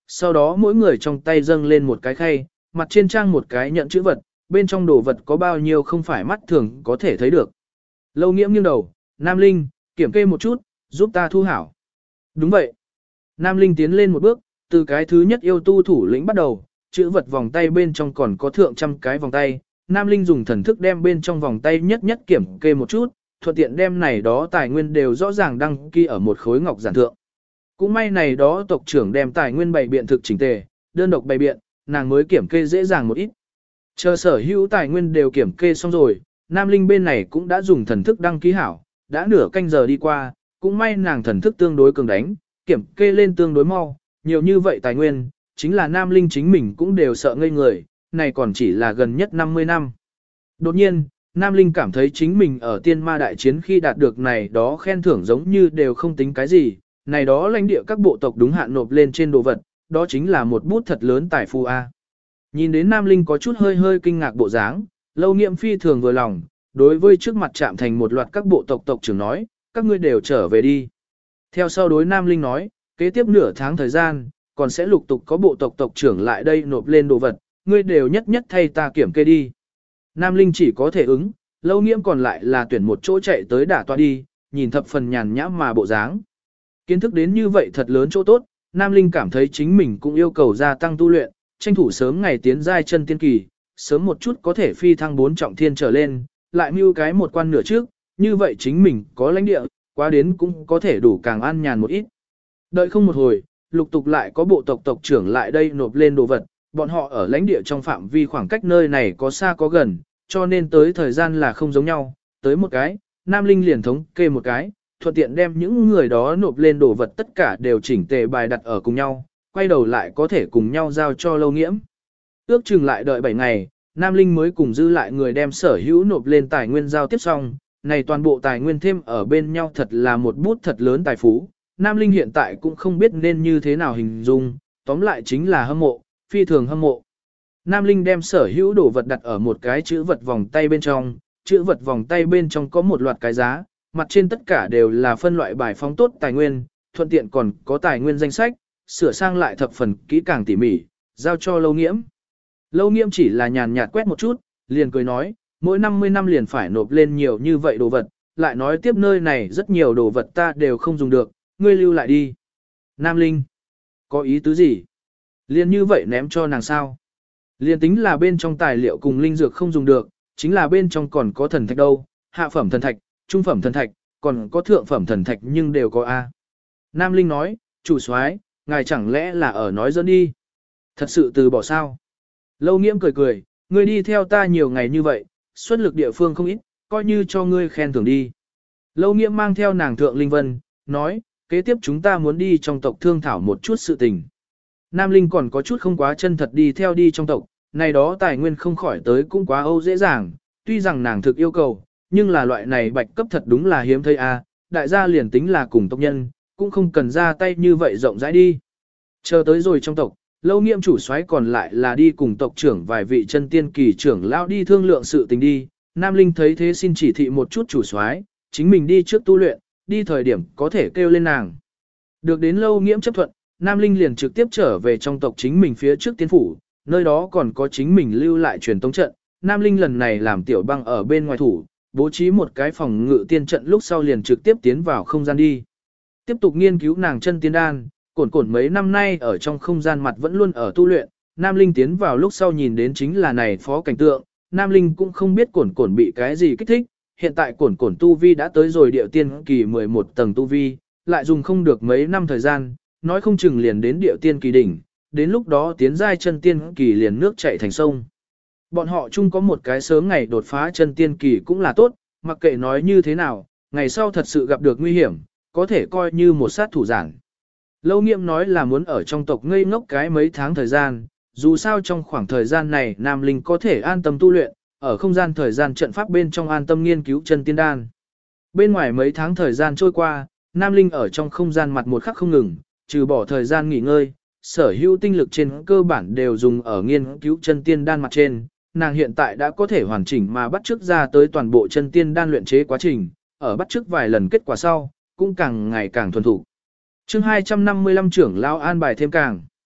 sau đó mỗi người trong tay dâng lên một cái khay, mặt trên trang một cái nhận chữ vật, bên trong đồ vật có bao nhiêu không phải mắt thường có thể thấy được. Lâu Nghiễm nghiêng đầu, Nam Linh, kiểm kê một chút, giúp ta thu hảo. Đúng vậy. Nam Linh tiến lên một bước, từ cái thứ nhất yêu tu thủ lĩnh bắt đầu, chữ vật vòng tay bên trong còn có thượng trăm cái vòng tay. Nam Linh dùng thần thức đem bên trong vòng tay nhất nhất kiểm kê một chút, thuận tiện đem này đó tài nguyên đều rõ ràng đăng ký ở một khối ngọc giản thượng. Cũng may này đó tộc trưởng đem tài nguyên bày biện thực chỉnh tề, đơn độc bày biện, nàng mới kiểm kê dễ dàng một ít. Chờ sở hữu tài nguyên đều kiểm kê xong rồi, Nam Linh bên này cũng đã dùng thần thức đăng ký hảo, đã nửa canh giờ đi qua, cũng may nàng thần thức tương đối cường đánh, kiểm kê lên tương đối mau, nhiều như vậy tài nguyên, chính là Nam Linh chính mình cũng đều sợ ngây người, này còn chỉ là gần nhất 50 năm. Đột nhiên, Nam Linh cảm thấy chính mình ở tiên ma đại chiến khi đạt được này đó khen thưởng giống như đều không tính cái gì, này đó lãnh địa các bộ tộc đúng hạn nộp lên trên đồ vật, đó chính là một bút thật lớn tài phú A. Nhìn đến Nam Linh có chút hơi hơi kinh ngạc bộ dáng, Lâu Nghiễm phi thường vừa lòng, đối với trước mặt chạm thành một loạt các bộ tộc tộc trưởng nói, các ngươi đều trở về đi. Theo sau đối Nam Linh nói, kế tiếp nửa tháng thời gian, còn sẽ lục tục có bộ tộc tộc trưởng lại đây nộp lên đồ vật, ngươi đều nhất nhất thay ta kiểm kê đi. Nam Linh chỉ có thể ứng, Lâu Nghiễm còn lại là tuyển một chỗ chạy tới đả toa đi, nhìn thập phần nhàn nhã mà bộ dáng. Kiến thức đến như vậy thật lớn chỗ tốt, Nam Linh cảm thấy chính mình cũng yêu cầu gia tăng tu luyện, tranh thủ sớm ngày tiến giai chân tiên kỳ, sớm một chút có thể phi thăng 4 trọng thiên trở lên, lại mưu cái một quan nửa trước, như vậy chính mình có lãnh địa, quá đến cũng có thể đủ càng an nhàn một ít. Đợi không một hồi, lục tục lại có bộ tộc tộc trưởng lại đây nộp lên đồ vật, bọn họ ở lãnh địa trong phạm vi khoảng cách nơi này có xa có gần, cho nên tới thời gian là không giống nhau, tới một cái, Nam Linh liền thống kê một cái, thuận tiện đem những người đó nộp lên đồ vật tất cả đều chỉnh tề bài đặt ở cùng nhau, quay đầu lại có thể cùng nhau giao cho Lâu Nghiễm. Ước chừng lại đợi 7 ngày, Nam Linh mới cùng dư lại người đem sở hữu nộp lên tài nguyên giao tiếp xong, này toàn bộ tài nguyên thêm ở bên nhau thật là một bút thật lớn tài phú. Nam Linh hiện tại cũng không biết nên như thế nào hình dung, tóm lại chính là hâm mộ, phi thường hâm mộ. Nam Linh đem sở hữu đồ vật đặt ở một cái chữ vật vòng tay bên trong, chữ vật vòng tay bên trong có một loạt cái giá, mặt trên tất cả đều là phân loại bài phóng tốt tài nguyên, thuận tiện còn có tài nguyên danh sách, sửa sang lại thập phần kỹ càng tỉ mỉ, giao cho Lâu Nghiễm. Lâu Nghiễm chỉ là nhàn nhạt quét một chút, liền cười nói, mỗi 50 năm liền phải nộp lên nhiều như vậy đồ vật, lại nói tiếp nơi này rất nhiều đồ vật ta đều không dùng được, ngươi lưu lại đi. Nam Linh, có ý tứ gì? Liền như vậy ném cho nàng sao? Liền tính là bên trong tài liệu cùng linh dược không dùng được, chính là bên trong còn có thần thạch đâu, hạ phẩm thần thạch, trung phẩm thần thạch, còn có thượng phẩm thần thạch nhưng đều có A. Nam Linh nói, chủ soái, ngài chẳng lẽ là ở nói dẫn đi? Thật sự từ bỏ sao? Lâu Nghiễm cười cười, ngươi đi theo ta nhiều ngày như vậy, xuất lực địa phương không ít, coi như cho ngươi khen thưởng đi. Lâu Nghiễm mang theo nàng thượng Linh Vân, nói, kế tiếp chúng ta muốn đi trong tộc thương thảo một chút sự tình. Nam Linh còn có chút không quá chân thật đi theo đi trong tộc, này đó tài nguyên không khỏi tới cũng quá âu dễ dàng, tuy rằng nàng thực yêu cầu, nhưng là loại này bạch cấp thật đúng là hiếm thấy a, đại gia liền tính là cùng tộc nhân, cũng không cần ra tay như vậy rộng rãi đi. Chờ tới rồi trong tộc, Lâu Nghiễm chủ soái còn lại là đi cùng tộc trưởng vài vị chân tiên kỳ trưởng lão đi thương lượng sự tình đi, Nam Linh thấy thế xin chỉ thị một chút chủ soái, chính mình đi trước tu luyện, đi thời điểm có thể kêu lên nàng. Được đến Lâu Nghiễm chấp thuận, Nam Linh liền trực tiếp trở về trong tộc chính mình phía trước tiên phủ, nơi đó còn có chính mình lưu lại truyền tống trận. Nam Linh lần này làm tiểu băng ở bên ngoài thủ, bố trí một cái phòng ngự tiên trận lúc sau liền trực tiếp tiến vào không gian đi. Tiếp tục nghiên cứu nàng chân tiên đan, cổn cổn mấy năm nay ở trong không gian mặt vẫn luôn ở tu luyện, Nam Linh tiến vào lúc sau nhìn đến chính là này phó cảnh tượng, Nam Linh cũng không biết cổn cổn bị cái gì kích thích, hiện tại cổn cổn tu vi đã tới rồi điệu tiên kỳ 11 tầng tu vi, lại dùng không được mấy năm thời gian, nói không chừng liền đến điệu tiên kỳ đỉnh, đến lúc đó tiến giai chân tiên kỳ liền nước chảy thành sông. Bọn họ chung có một cái sớm ngày đột phá chân tiên kỳ cũng là tốt, mặc kệ nói như thế nào, ngày sau thật sự gặp được nguy hiểm, có thể coi như một sát thủ giản. Lâu Nghiễm nói là muốn ở trong tộc ngây ngốc cái mấy tháng thời gian, dù sao trong khoảng thời gian này Nam Linh có thể an tâm tu luyện, ở không gian thời gian trận pháp bên trong an tâm nghiên cứu chân tiên đan. Bên ngoài mấy tháng thời gian trôi qua, Nam Linh ở trong không gian mặt một khắc không ngừng, trừ bỏ thời gian nghỉ ngơi, sở hữu tinh lực trên cơ bản đều dùng ở nghiên cứu chân tiên đan mặt trên. Nàng hiện tại đã có thể hoàn chỉnh mà bắt chước ra tới toàn bộ chân tiên đan luyện chế quá trình, ở bắt chước vài lần kết quả sau, cũng càng ngày càng thuần thục. Chương 255 trưởng lão an bài thêm càng.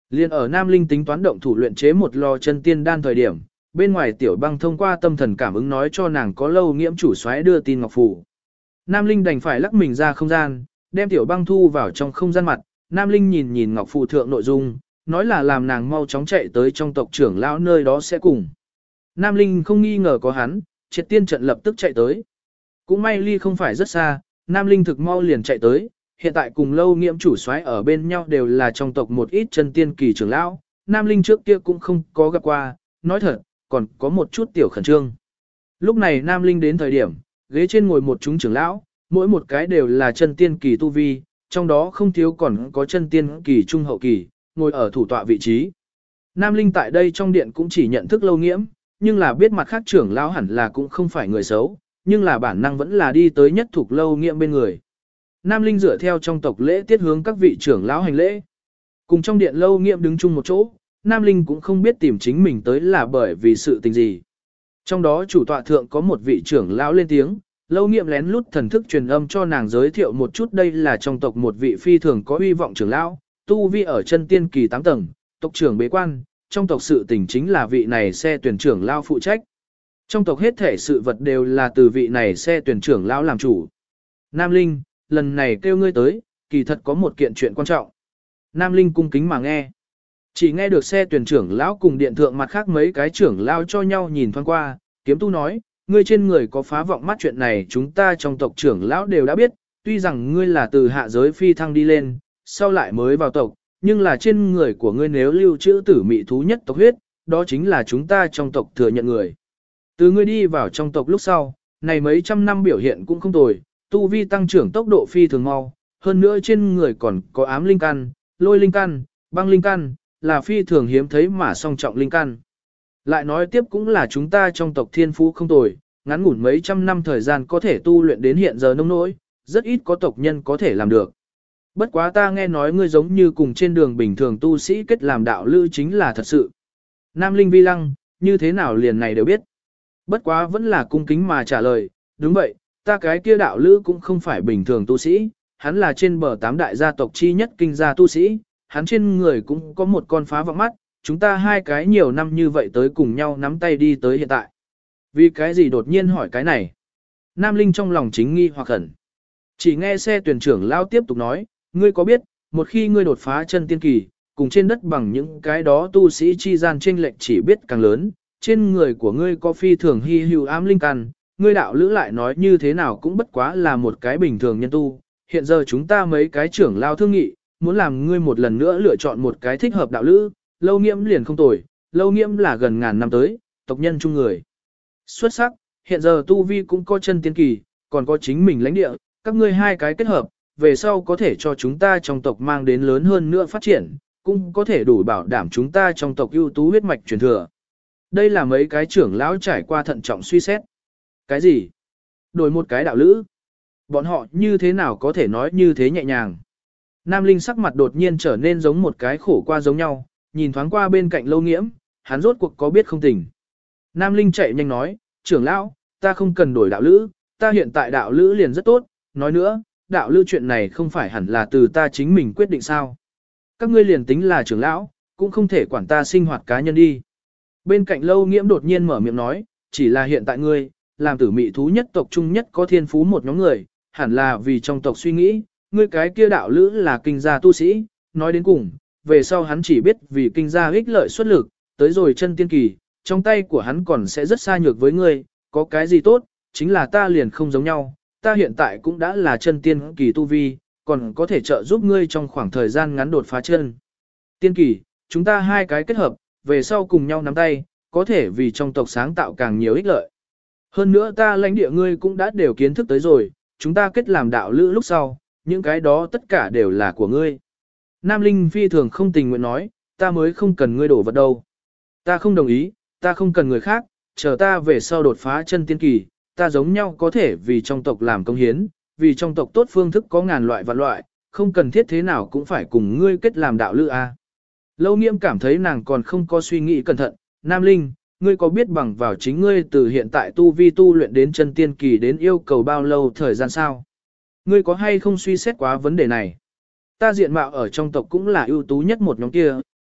Liên ở Nam Linh tính toán động thủ luyện chế một lò chân tiên đan thời điểm, bên ngoài Tiểu Băng thông qua tâm thần cảm ứng nói cho nàng có Lâu Nghiễm chủ soái đưa tin ngọc phù. Nam Linh đành phải lắc mình ra không gian, đem Tiểu Băng thu vào trong không gian mặt. Nam Linh nhìn nhìn ngọc phù thượng nội dung, nói là làm nàng mau chóng chạy tới trong tộc trưởng lão nơi đó sẽ cùng. Nam Linh không nghi ngờ có hắn, triệt tiên trận lập tức chạy tới. Cũng may ly không phải rất xa, Nam Linh thực mau liền chạy tới, hiện tại cùng Lâu Nghiễm chủ soái ở bên nhau đều là trong tộc một ít chân tiên kỳ trưởng lão, Nam Linh trước kia cũng không có gặp qua, nói thật, còn có một chút tiểu khẩn trương. Lúc này Nam Linh đến thời điểm, ghế trên ngồi một chúng trưởng lão, mỗi một cái đều là chân tiên kỳ tu vi, trong đó không thiếu còn có chân tiên kỳ trung hậu kỳ, ngồi ở thủ tọa vị trí. Nam Linh tại đây trong điện cũng chỉ nhận thức Lâu Nghiễm, nhưng là biết mặt khác trưởng lão hẳn là cũng không phải người xấu, nhưng là bản năng vẫn là đi tới nhất thuộc Lâu Nghiễm bên người. Nam Linh dựa theo trong tộc lễ tiết hướng các vị trưởng lão hành lễ. Cùng trong điện Lâu Nghiễm đứng chung một chỗ, Nam Linh cũng không biết tìm chính mình tới là bởi vì sự tình gì. Trong đó chủ tọa thượng có một vị trưởng lão lên tiếng, Lâu Nghiễm lén lút thần thức truyền âm cho nàng giới thiệu một chút đây là trong tộc một vị phi thường có uy vọng trưởng lão, tu vi ở chân tiên kỳ 8 tầng, tộc trưởng bế quan, trong tộc sự tình chính là vị này xe tuyển trưởng lão phụ trách. Trong tộc hết thể sự vật đều là từ vị này xe tuyển trưởng lão làm chủ. Nam Linh, lần này kêu ngươi tới, kỳ thật có một kiện chuyện quan trọng. Nam Linh cung kính mà nghe. Chỉ nghe được xe tuyển trưởng lão cùng điện thượng mặt khác mấy cái trưởng lão cho nhau nhìn thoáng qua, kiếm tu nói, ngươi trên người có phá vọng mắt chuyện này chúng ta trong tộc trưởng lão đều đã biết, tuy rằng ngươi là từ hạ giới phi thăng đi lên, sau lại mới vào tộc, nhưng là trên người của ngươi nếu lưu trữ tử mị thú nhất tộc huyết, đó chính là chúng ta trong tộc thừa nhận người. Từ ngươi đi vào trong tộc lúc sau, này mấy trăm năm biểu hiện cũng không tồi, tu vi tăng trưởng tốc độ phi thường mau, hơn nữa trên người còn có ám linh căn, lôi linh căn, băng linh căn, là phi thường hiếm thấy mà song trọng linh căn. Lại nói tiếp cũng là chúng ta trong tộc thiên phú không tồi, ngắn ngủn mấy trăm năm thời gian có thể tu luyện đến hiện giờ nông nỗi, rất ít có tộc nhân có thể làm được. Bất quá ta nghe nói ngươi giống như cùng trên đường bình thường tu sĩ kết làm đạo lữ chính là thật sự. Nam Linh vi lăng, như thế nào liền này đều biết. Bất quá vẫn là cung kính mà trả lời, đúng vậy, ta cái kia đạo lữ cũng không phải bình thường tu sĩ, hắn là trên bờ 8 đại gia tộc chi nhất kinh gia tu sĩ, hắn trên người cũng có một con phá vọng mắt, chúng ta hai cái nhiều năm như vậy tới cùng nhau nắm tay đi tới hiện tại. Vì cái gì đột nhiên hỏi cái này? Nam Linh trong lòng chính nghi hoặc khẩn. Chỉ nghe xe tuyển trưởng lao tiếp tục nói, ngươi có biết, một khi ngươi đột phá chân tiên kỳ, cùng trên đất bằng những cái đó tu sĩ chi gian chênh lệch chỉ biết càng lớn, trên người của ngươi có phi thường hy hữu ám linh căn, ngươi đạo lữ lại nói như thế nào cũng bất quá là một cái bình thường nhân tu. Hiện giờ chúng ta mấy cái trưởng lao thương nghị, muốn làm ngươi một lần nữa lựa chọn một cái thích hợp đạo lữ, Lâu Nghiễm liền không tồi, Lâu Nghiễm là gần ngàn năm tới, tộc nhân chung người. Xuất sắc, hiện giờ tu vi cũng có chân tiên kỳ, còn có chính mình lãnh địa, các ngươi hai cái kết hợp, về sau có thể cho chúng ta trong tộc mang đến lớn hơn nữa phát triển, cũng có thể đủ bảo đảm chúng ta trong tộc ưu tú huyết mạch truyền thừa. Đây là mấy cái trưởng lão trải qua thận trọng suy xét. Cái gì? Đổi một cái đạo lữ? Bọn họ như thế nào có thể nói như thế nhẹ nhàng? Nam Linh sắc mặt đột nhiên trở nên giống một cái khổ qua giống nhau, nhìn thoáng qua bên cạnh Lâu Nghiễm, hắn rốt cuộc có biết không tình. Nam Linh chạy nhanh nói, trưởng lão, ta không cần đổi đạo lữ, ta hiện tại đạo lữ liền rất tốt, nói nữa, đạo lữ chuyện này không phải hẳn là từ ta chính mình quyết định sao. Các ngươi liền tính là trưởng lão, cũng không thể quản ta sinh hoạt cá nhân đi. Bên cạnh Lâu Nghiễm đột nhiên mở miệng nói, chỉ là hiện tại ngươi, làm tử mị thú nhất tộc trung nhất có thiên phú một nhóm người, hẳn là vì trong tộc suy nghĩ, ngươi cái kia đạo lữ là kinh gia tu sĩ, nói đến cùng, về sau hắn chỉ biết vì kinh gia ích lợi xuất lực, tới rồi chân tiên kỳ, trong tay của hắn còn sẽ rất xa nhược với ngươi, có cái gì tốt, chính là ta liền không giống nhau, ta hiện tại cũng đã là chân tiên kỳ tu vi, còn có thể trợ giúp ngươi trong khoảng thời gian ngắn đột phá chân. Tiên kỳ, chúng ta hai cái kết hợp, về sau cùng nhau nắm tay, có thể vì trong tộc sáng tạo càng nhiều ích lợi. Hơn nữa ta lãnh địa ngươi cũng đã đều kiến thức tới rồi, chúng ta kết làm đạo lữ lúc sau, những cái đó tất cả đều là của ngươi. Nam Linh phi thường không tình nguyện nói, ta mới không cần ngươi đổ vật đâu. Ta không đồng ý, ta không cần người khác, chờ ta về sau đột phá chân tiên kỳ, ta giống nhau có thể vì trong tộc làm công hiến, vì trong tộc tốt phương thức có ngàn loại vạn loại, không cần thiết thế nào cũng phải cùng ngươi kết làm đạo lữ a. Lâu Nghiễm cảm thấy nàng còn không có suy nghĩ cẩn thận, Nam Linh, ngươi có biết bằng vào chính ngươi từ hiện tại tu vi tu luyện đến chân tiên kỳ đến yêu cầu bao lâu thời gian sao? Ngươi có hay không suy xét quá vấn đề này? Ta diện mạo ở trong tộc cũng là ưu tú nhất một nhóm kia,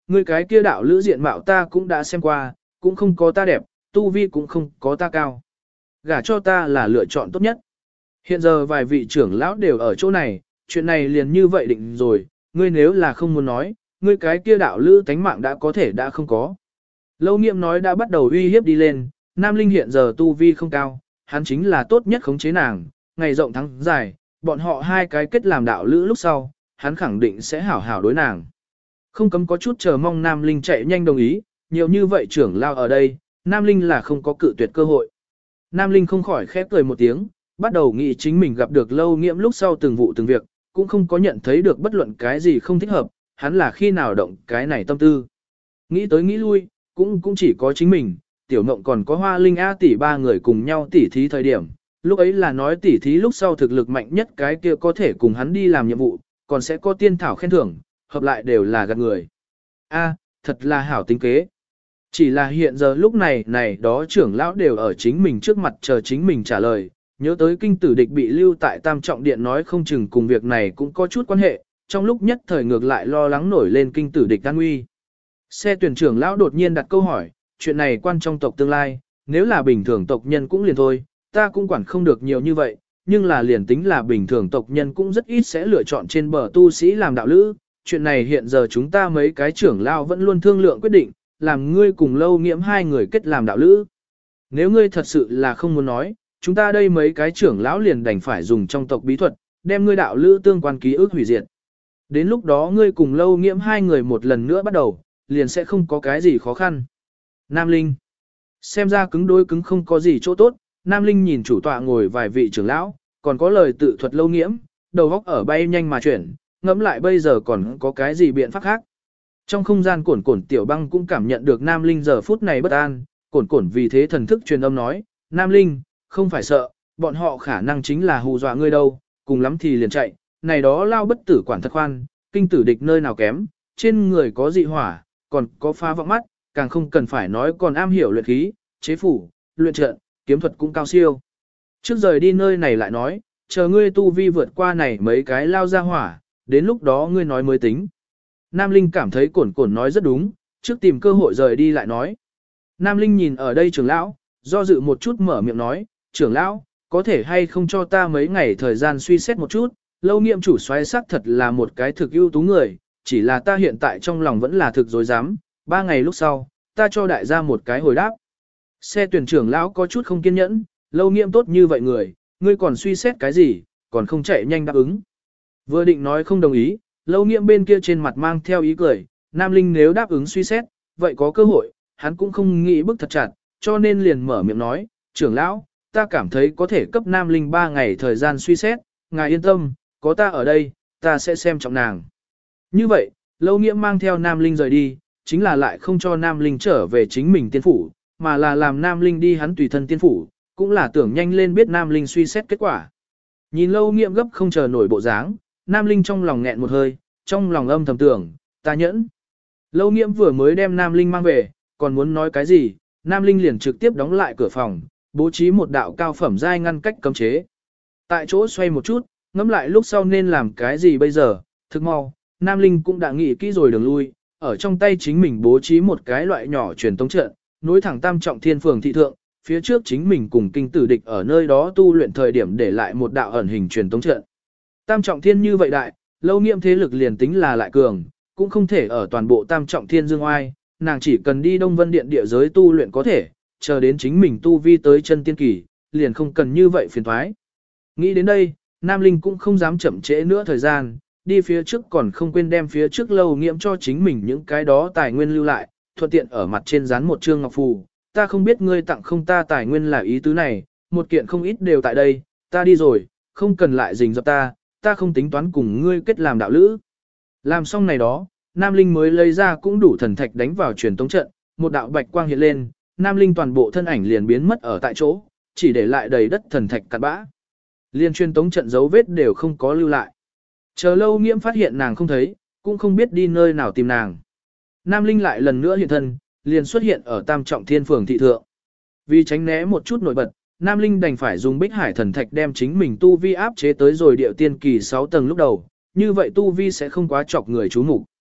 ngươi cái kia đạo lữ diện mạo ta cũng đã xem qua, cũng không có ta đẹp, tu vi cũng không có ta cao. Gả cho ta là lựa chọn tốt nhất. Hiện giờ vài vị trưởng lão đều ở chỗ này, chuyện này liền như vậy định rồi, ngươi nếu là không muốn nói, ngươi cái kia đạo lữ tánh mạng đã có thể đã không có. Lâu Nghiệm nói đã bắt đầu uy hiếp đi lên, Nam Linh hiện giờ tu vi không cao, hắn chính là tốt nhất khống chế nàng, ngày rộng tháng dài, bọn họ hai cái kết làm đạo lữ lúc sau, hắn khẳng định sẽ hảo hảo đối nàng. Không cấm có chút chờ mong Nam Linh chạy nhanh đồng ý, nhiều như vậy trưởng lao ở đây, Nam Linh là không có cự tuyệt cơ hội. Nam Linh không khỏi khép cười một tiếng, bắt đầu nghĩ chính mình gặp được Lâu Nghiễm lúc sau từng vụ từng việc, cũng không có nhận thấy được bất luận cái gì không thích hợp, hắn là khi nào động cái này tâm tư. Nghĩ tới nghĩ lui, cũng chỉ có chính mình, Tiểu Mộng còn có Hoa Linh A tỷ ba người cùng nhau tỉ thí thời điểm. Lúc ấy là nói tỉ thí lúc sau thực lực mạnh nhất cái kia có thể cùng hắn đi làm nhiệm vụ, còn sẽ có tiên thảo khen thưởng, hợp lại đều là gạt người. A, thật là hảo tính kế. Chỉ là hiện giờ lúc này đó trưởng lão đều ở chính mình trước mặt chờ chính mình trả lời, nhớ tới kinh tử địch bị lưu tại Tam Trọng Điện nói không chừng cùng việc này cũng có chút quan hệ, trong lúc nhất thời ngược lại lo lắng nổi lên kinh tử địch an nguy. Xe tuyển trưởng lão đột nhiên đặt câu hỏi, chuyện này quan trong tộc tương lai, nếu là bình thường tộc nhân cũng liền thôi, ta cũng quản không được nhiều như vậy, nhưng là liền tính là bình thường tộc nhân cũng rất ít sẽ lựa chọn trên bờ tu sĩ làm đạo lữ, chuyện này hiện giờ chúng ta mấy cái trưởng lão vẫn luôn thương lượng quyết định, làm ngươi cùng Lâu Nghiễm hai người kết làm đạo lữ. Nếu ngươi thật sự là không muốn nói, chúng ta đây mấy cái trưởng lão liền đành phải dùng trong tộc bí thuật, đem ngươi đạo lữ tương quan ký ức hủy diệt. Đến lúc đó ngươi cùng Lâu Nghiễm hai người một lần nữa bắt đầu, liền sẽ không có cái gì khó khăn. Nam Linh. Xem ra cứng đối cứng không có gì chỗ tốt, Nam Linh nhìn chủ tọa ngồi vài vị trưởng lão, còn có lời tự thuật Lâu Nghiễm, đầu óc ở bay nhanh mà chuyển, ngẫm lại bây giờ còn có cái gì biện pháp khác. Trong không gian Cổn Cổn Tiểu Băng cũng cảm nhận được Nam Linh giờ phút này bất an, Cổn Cổn vì thế thần thức truyền âm nói, Nam Linh, không phải sợ, bọn họ khả năng chính là hù dọa ngươi đâu, cùng lắm thì liền chạy, này đó lao bất tử quản thật khoan, kinh tử địch nơi nào kém, trên người có dị hỏa, còn có phá vọng mắt, càng không cần phải nói còn am hiểu luyện khí, chế phủ, luyện trận, kiếm thuật cũng cao siêu. Trước rời đi nơi này lại nói, chờ ngươi tu vi vượt qua này mấy cái lao ra hỏa, đến lúc đó ngươi nói mới tính. Nam Linh cảm thấy Cổn Cổn nói rất đúng, trước tìm cơ hội rời đi lại nói. Nam Linh nhìn ở đây trưởng lão, do dự một chút mở miệng nói, trưởng lão, có thể hay không cho ta mấy ngày thời gian suy xét một chút, Lâu Nghiễm chủ soái sắc thật là một cái thực ưu tú người, chỉ là ta hiện tại trong lòng vẫn là thực dối dám, 3 ngày lúc sau, ta cho đại gia một cái hồi đáp. Xe tuyển trưởng lão có chút không kiên nhẫn, Lâu Nghiễm tốt như vậy người, ngươi còn suy xét cái gì, còn không chạy nhanh đáp ứng. Vừa định nói không đồng ý, Lâu Nghiễm bên kia trên mặt mang theo ý cười, Nam Linh nếu đáp ứng suy xét, vậy có cơ hội, hắn cũng không nghĩ bức thật chặt, cho nên liền mở miệng nói, trưởng lão, ta cảm thấy có thể cấp Nam Linh 3 ngày thời gian suy xét, ngài yên tâm, có ta ở đây, ta sẽ xem trọng nàng. Như vậy, Lâu Nghiễm mang theo Nam Linh rời đi, chính là lại không cho Nam Linh trở về chính mình tiên phủ, mà là làm Nam Linh đi hắn tùy thân tiên phủ, cũng là tưởng nhanh lên biết Nam Linh suy xét kết quả. Nhìn Lâu Nghiễm gấp không chờ nổi bộ dáng, Nam Linh trong lòng nghẹn một hơi, trong lòng âm thầm tưởng, ta nhẫn. Lâu Nghiễm vừa mới đem Nam Linh mang về, còn muốn nói cái gì, Nam Linh liền trực tiếp đóng lại cửa phòng, bố trí một đạo cao phẩm giai ngăn cách cấm chế. Tại chỗ xoay một chút, ngẫm lại lúc sau nên làm cái gì bây giờ, thực mau, Nam Linh cũng đã nghĩ kỹ rồi đường lui, ở trong tay chính mình bố trí một cái loại nhỏ truyền tống trận, nối thẳng Tam Trọng Thiên phường thị thượng, phía trước chính mình cùng kinh tử địch ở nơi đó tu luyện thời điểm để lại một đạo ẩn hình truyền tống trận. Tam Trọng Thiên như vậy đại, Lâu Nghiễm thế lực liền tính là lại cường, cũng không thể ở toàn bộ Tam Trọng Thiên dương oai, nàng chỉ cần đi Đông Vân Điện địa giới tu luyện có thể, chờ đến chính mình tu vi tới chân tiên kỳ, liền không cần như vậy phiền thoái. Nghĩ đến đây, Nam Linh cũng không dám chậm trễ nữa thời gian, đi phía trước còn không quên đem phía trước Lâu Nghiễm cho chính mình những cái đó tài nguyên lưu lại, thuận tiện ở mặt trên dán một trương ngọc phù. Ta không biết ngươi tặng không ta tài nguyên là ý tứ này, một kiện không ít đều tại đây, ta đi rồi, không cần lại rình rập ta không tính toán cùng ngươi kết làm đạo lữ. Làm xong này đó, Nam Linh mới lấy ra cũng đủ thần thạch đánh vào truyền tống trận, một đạo bạch quang hiện lên, Nam Linh toàn bộ thân ảnh liền biến mất ở tại chỗ, chỉ để lại đầy đất thần thạch cặn bã. Liên truyền tống trận dấu vết đều không có lưu lại. Chờ Lâu Nghiễm phát hiện nàng không thấy, cũng không biết đi nơi nào tìm nàng. Nam Linh lại lần nữa hiện thân, liền xuất hiện ở Tam Trọng Thiên phường thị thượng. Vì tránh né một chút nổi bật, Nam Linh đành phải dùng Bích Hải thần thạch đem chính mình tu vi áp chế tới rồi điệu tiên kỳ 6 tầng lúc đầu, như vậy tu vi sẽ không quá chọc người chú mục.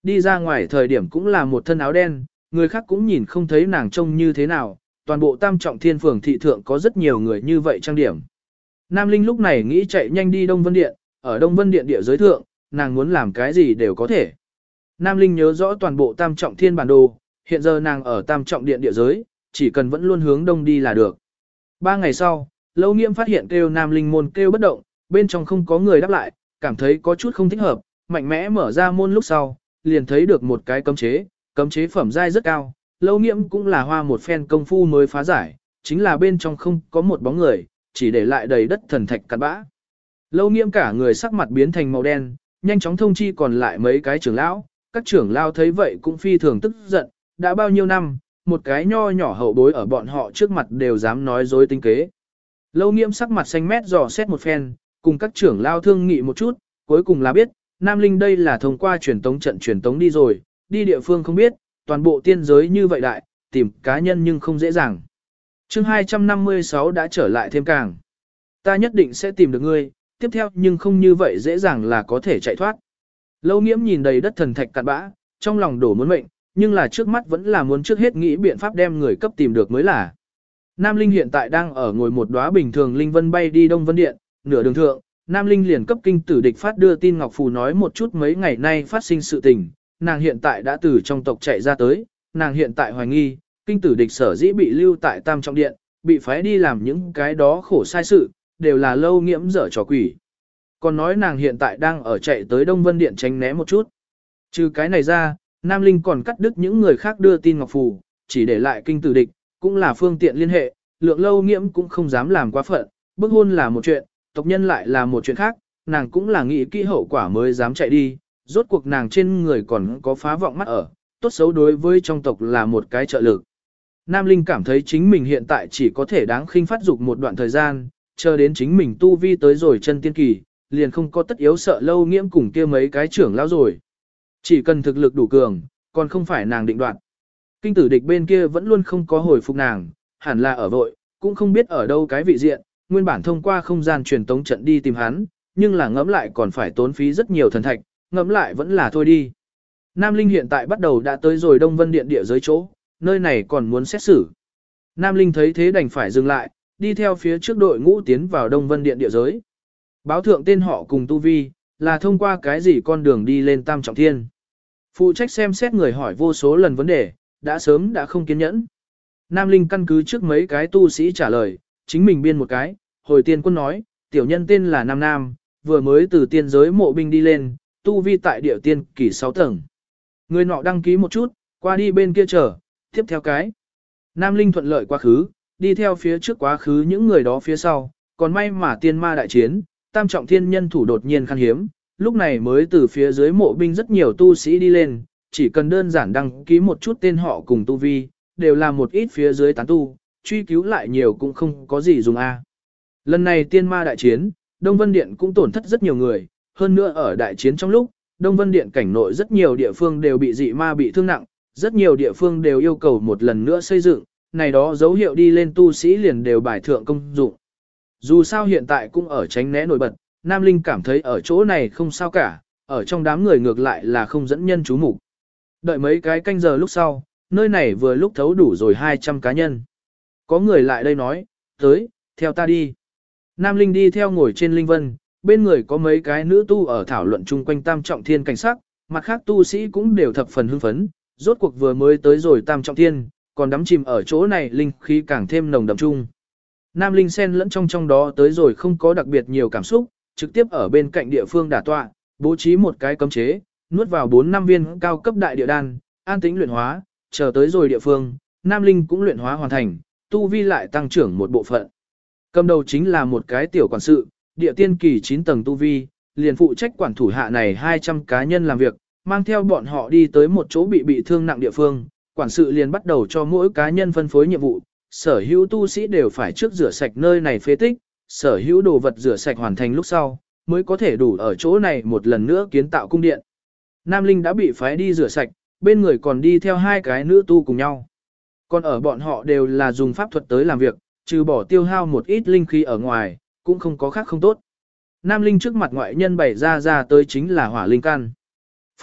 Đi ra ngoài thời điểm cũng là một thân áo đen, người khác cũng nhìn không thấy nàng trông như thế nào, toàn bộ Tam Trọng Thiên phường thị thượng có rất nhiều người như vậy trang điểm. Nam Linh lúc này nghĩ chạy nhanh đi Đông Vân Điện, ở Đông Vân Điện địa giới thượng, nàng muốn làm cái gì đều có thể. Nam Linh nhớ rõ toàn bộ Tam Trọng Thiên bản đồ, hiện giờ nàng ở Tam Trọng Điện địa giới, chỉ cần vẫn luôn hướng đông đi là được. 3 ngày sau, Lâu Nghiễm phát hiện kêu Nam Linh môn kêu bất động, bên trong không có người đáp lại, cảm thấy có chút không thích hợp, mạnh mẽ mở ra môn lúc sau, liền thấy được một cái cấm chế phẩm giai rất cao, Lâu Nghiễm cũng là hoa một phen công phu mới phá giải, chính là bên trong không có một bóng người, chỉ để lại đầy đất thần thạch cặn bã. Lâu Nghiễm cả người sắc mặt biến thành màu đen, nhanh chóng thông chi còn lại mấy cái trưởng lão, các trưởng lão thấy vậy cũng phi thường tức giận, đã bao nhiêu năm, một cái nho nhỏ hậu bối ở bọn họ trước mặt đều dám nói dối tính kế. Lâu Nghiễm sắc mặt xanh mét dò xét một phen, cùng các trưởng lão thương nghị một chút, cuối cùng là biết, Nam Linh đây là thông qua truyền tống trận truyền tống đi rồi, đi địa phương không biết, toàn bộ tiên giới như vậy đại, tìm cá nhân nhưng không dễ dàng. Chương 256 đã trở lại thêm càng. Ta nhất định sẽ tìm được ngươi, tiếp theo nhưng không như vậy dễ dàng là có thể chạy thoát. Lâu Nghiễm nhìn đầy đất thần thạch cặn bã, trong lòng đổ muốn mệnh, nhưng là trước mắt vẫn là muốn trước hết nghĩ biện pháp đem người cấp tìm được mới là. Nam Linh hiện tại đang ở ngồi một đóa bình thường linh vân bay đi Đông Vân Điện, nửa đường thượng, Nam Linh liền cấp kinh tử địch phát đưa tin Ngọc Phù nói một chút mấy ngày nay phát sinh sự tình, nàng hiện tại đã từ trong tộc chạy ra tới, nàng hiện tại hoài nghi, kinh tử địch sở dĩ bị lưu tại Tam Trọng Điện, bị phái đi làm những cái đó khổ sai sự, đều là Lâu Nghiễm dở trò quỷ. Còn nói nàng hiện tại đang ở chạy tới Đông Vân Điện tránh né một chút. Trừ cái này ra, Nam Linh còn cắt đứt những người khác đưa tin Ngọc Phù, chỉ để lại kinh tử địch, cũng là phương tiện liên hệ, lượng Lâu Nghiễm cũng không dám làm quá phận, bức hôn là một chuyện, tộc nhân lại là một chuyện khác, nàng cũng là nghĩ kỹ hậu quả mới dám chạy đi, rốt cuộc nàng trên người còn có phá vọng mắt ở, tốt xấu đối với trong tộc là một cái trợ lực. Nam Linh cảm thấy chính mình hiện tại chỉ có thể đáng khinh phát dục một đoạn thời gian, chờ đến chính mình tu vi tới rồi chân tiên kỳ, liền không có tất yếu sợ Lâu Nghiễm cùng kia mấy cái trưởng lão rồi. Chỉ cần thực lực đủ cường, còn không phải nàng định đoạt. Kinh tử địch bên kia vẫn luôn không có hồi phục nàng, hẳn là ở vội, cũng không biết ở đâu cái vị diện, nguyên bản thông qua không gian truyền tống trận đi tìm hắn, nhưng là ngẫm lại còn phải tốn phí rất nhiều thần thạch, ngẫm lại vẫn là thôi đi. Nam Linh hiện tại bắt đầu đã tới rồi Đông Vân Điện địa giới chỗ, nơi này còn muốn xét xử. Nam Linh thấy thế đành phải dừng lại, đi theo phía trước đội ngũ tiến vào Đông Vân Điện địa giới. Báo thượng tên họ cùng tu vi, là thông qua cái gì con đường đi lên Tam Trọng Thiên. Phụ trách xem xét người hỏi vô số lần vấn đề, đã sớm đã không kiên nhẫn. Nam Linh căn cứ trước mấy cái tu sĩ trả lời, chính mình biên một cái, hồi tiên quân nói, tiểu nhân tên là Nam Nam, vừa mới từ tiên giới mộ binh đi lên, tu vi tại địa tiên kỳ 6 tầng. Người nọ đăng ký một chút, qua đi bên kia chờ, tiếp theo cái. Nam Linh thuận lợi quá khứ, đi theo phía trước quá khứ những người đó phía sau, còn may mà tiên ma đại chiến, Tam Trọng Thiên nhân thủ đột nhiên khan hiếm, lúc này mới từ phía dưới mộ binh rất nhiều tu sĩ đi lên, chỉ cần đơn giản đăng ký một chút tên họ cùng tu vi, đều là một ít phía dưới tán tu, truy cứu lại nhiều cũng không có gì dùng a. Lần này tiên ma đại chiến, Đông Vân Điện cũng tổn thất rất nhiều người, hơn nữa ở đại chiến trong lúc, Đông Vân Điện cảnh nội rất nhiều địa phương đều bị dị ma bị thương nặng, rất nhiều địa phương đều yêu cầu một lần nữa xây dựng, này đó dấu hiệu đi lên tu sĩ liền đều bài thượng công dụng. Dù sao hiện tại cũng ở tránh né nổi bật, Nam Linh cảm thấy ở chỗ này không sao cả, ở trong đám người ngược lại là không dẫn nhân chú mục. Đợi mấy cái canh giờ lúc sau, nơi này vừa lúc thấu đủ rồi 200 cá nhân. Có người lại đây nói, tới, theo ta đi. Nam Linh đi theo ngồi trên linh vân, bên người có mấy cái nữ tu ở thảo luận chung quanh Tam Trọng Thiên cảnh sắc, mặt khác tu sĩ cũng đều thập phần hưng phấn, rốt cuộc vừa mới tới rồi Tam Trọng Thiên, còn đắm chìm ở chỗ này linh khí càng thêm nồng đậm chung. Nam Linh xen lẫn trong đó tới rồi không có đặc biệt nhiều cảm xúc, trực tiếp ở bên cạnh địa phương đả tọa, bố trí một cái cấm chế, nuốt vào 4-5 viên cao cấp đại địa đan, an tĩnh luyện hóa, chờ tới rồi địa phương, Nam Linh cũng luyện hóa hoàn thành, tu vi lại tăng trưởng một bộ phận. Cầm đầu chính là một cái tiểu quản sự, địa tiên kỳ 9 tầng tu vi, liền phụ trách quản thủ hạ này 200 cá nhân làm việc, mang theo bọn họ đi tới một chỗ bị thương nặng địa phương, quản sự liền bắt đầu cho mỗi cá nhân phân phối nhiệm vụ, sở hữu tu sĩ đều phải trước rửa sạch nơi này phế tích, sở hữu đồ vật rửa sạch hoàn thành lúc sau, mới có thể đủ ở chỗ này một lần nữa kiến tạo cung điện. Nam Linh đã bị phái đi rửa sạch, bên người còn đi theo 2 cái nữ tu cùng nhau. Còn ở bọn họ đều là dùng pháp thuật tới làm việc, trừ bỏ tiêu hao một ít linh khí ở ngoài, cũng không có khác không tốt. Nam Linh trước mặt ngoại nhân bày ra tới chính là hỏa linh căn.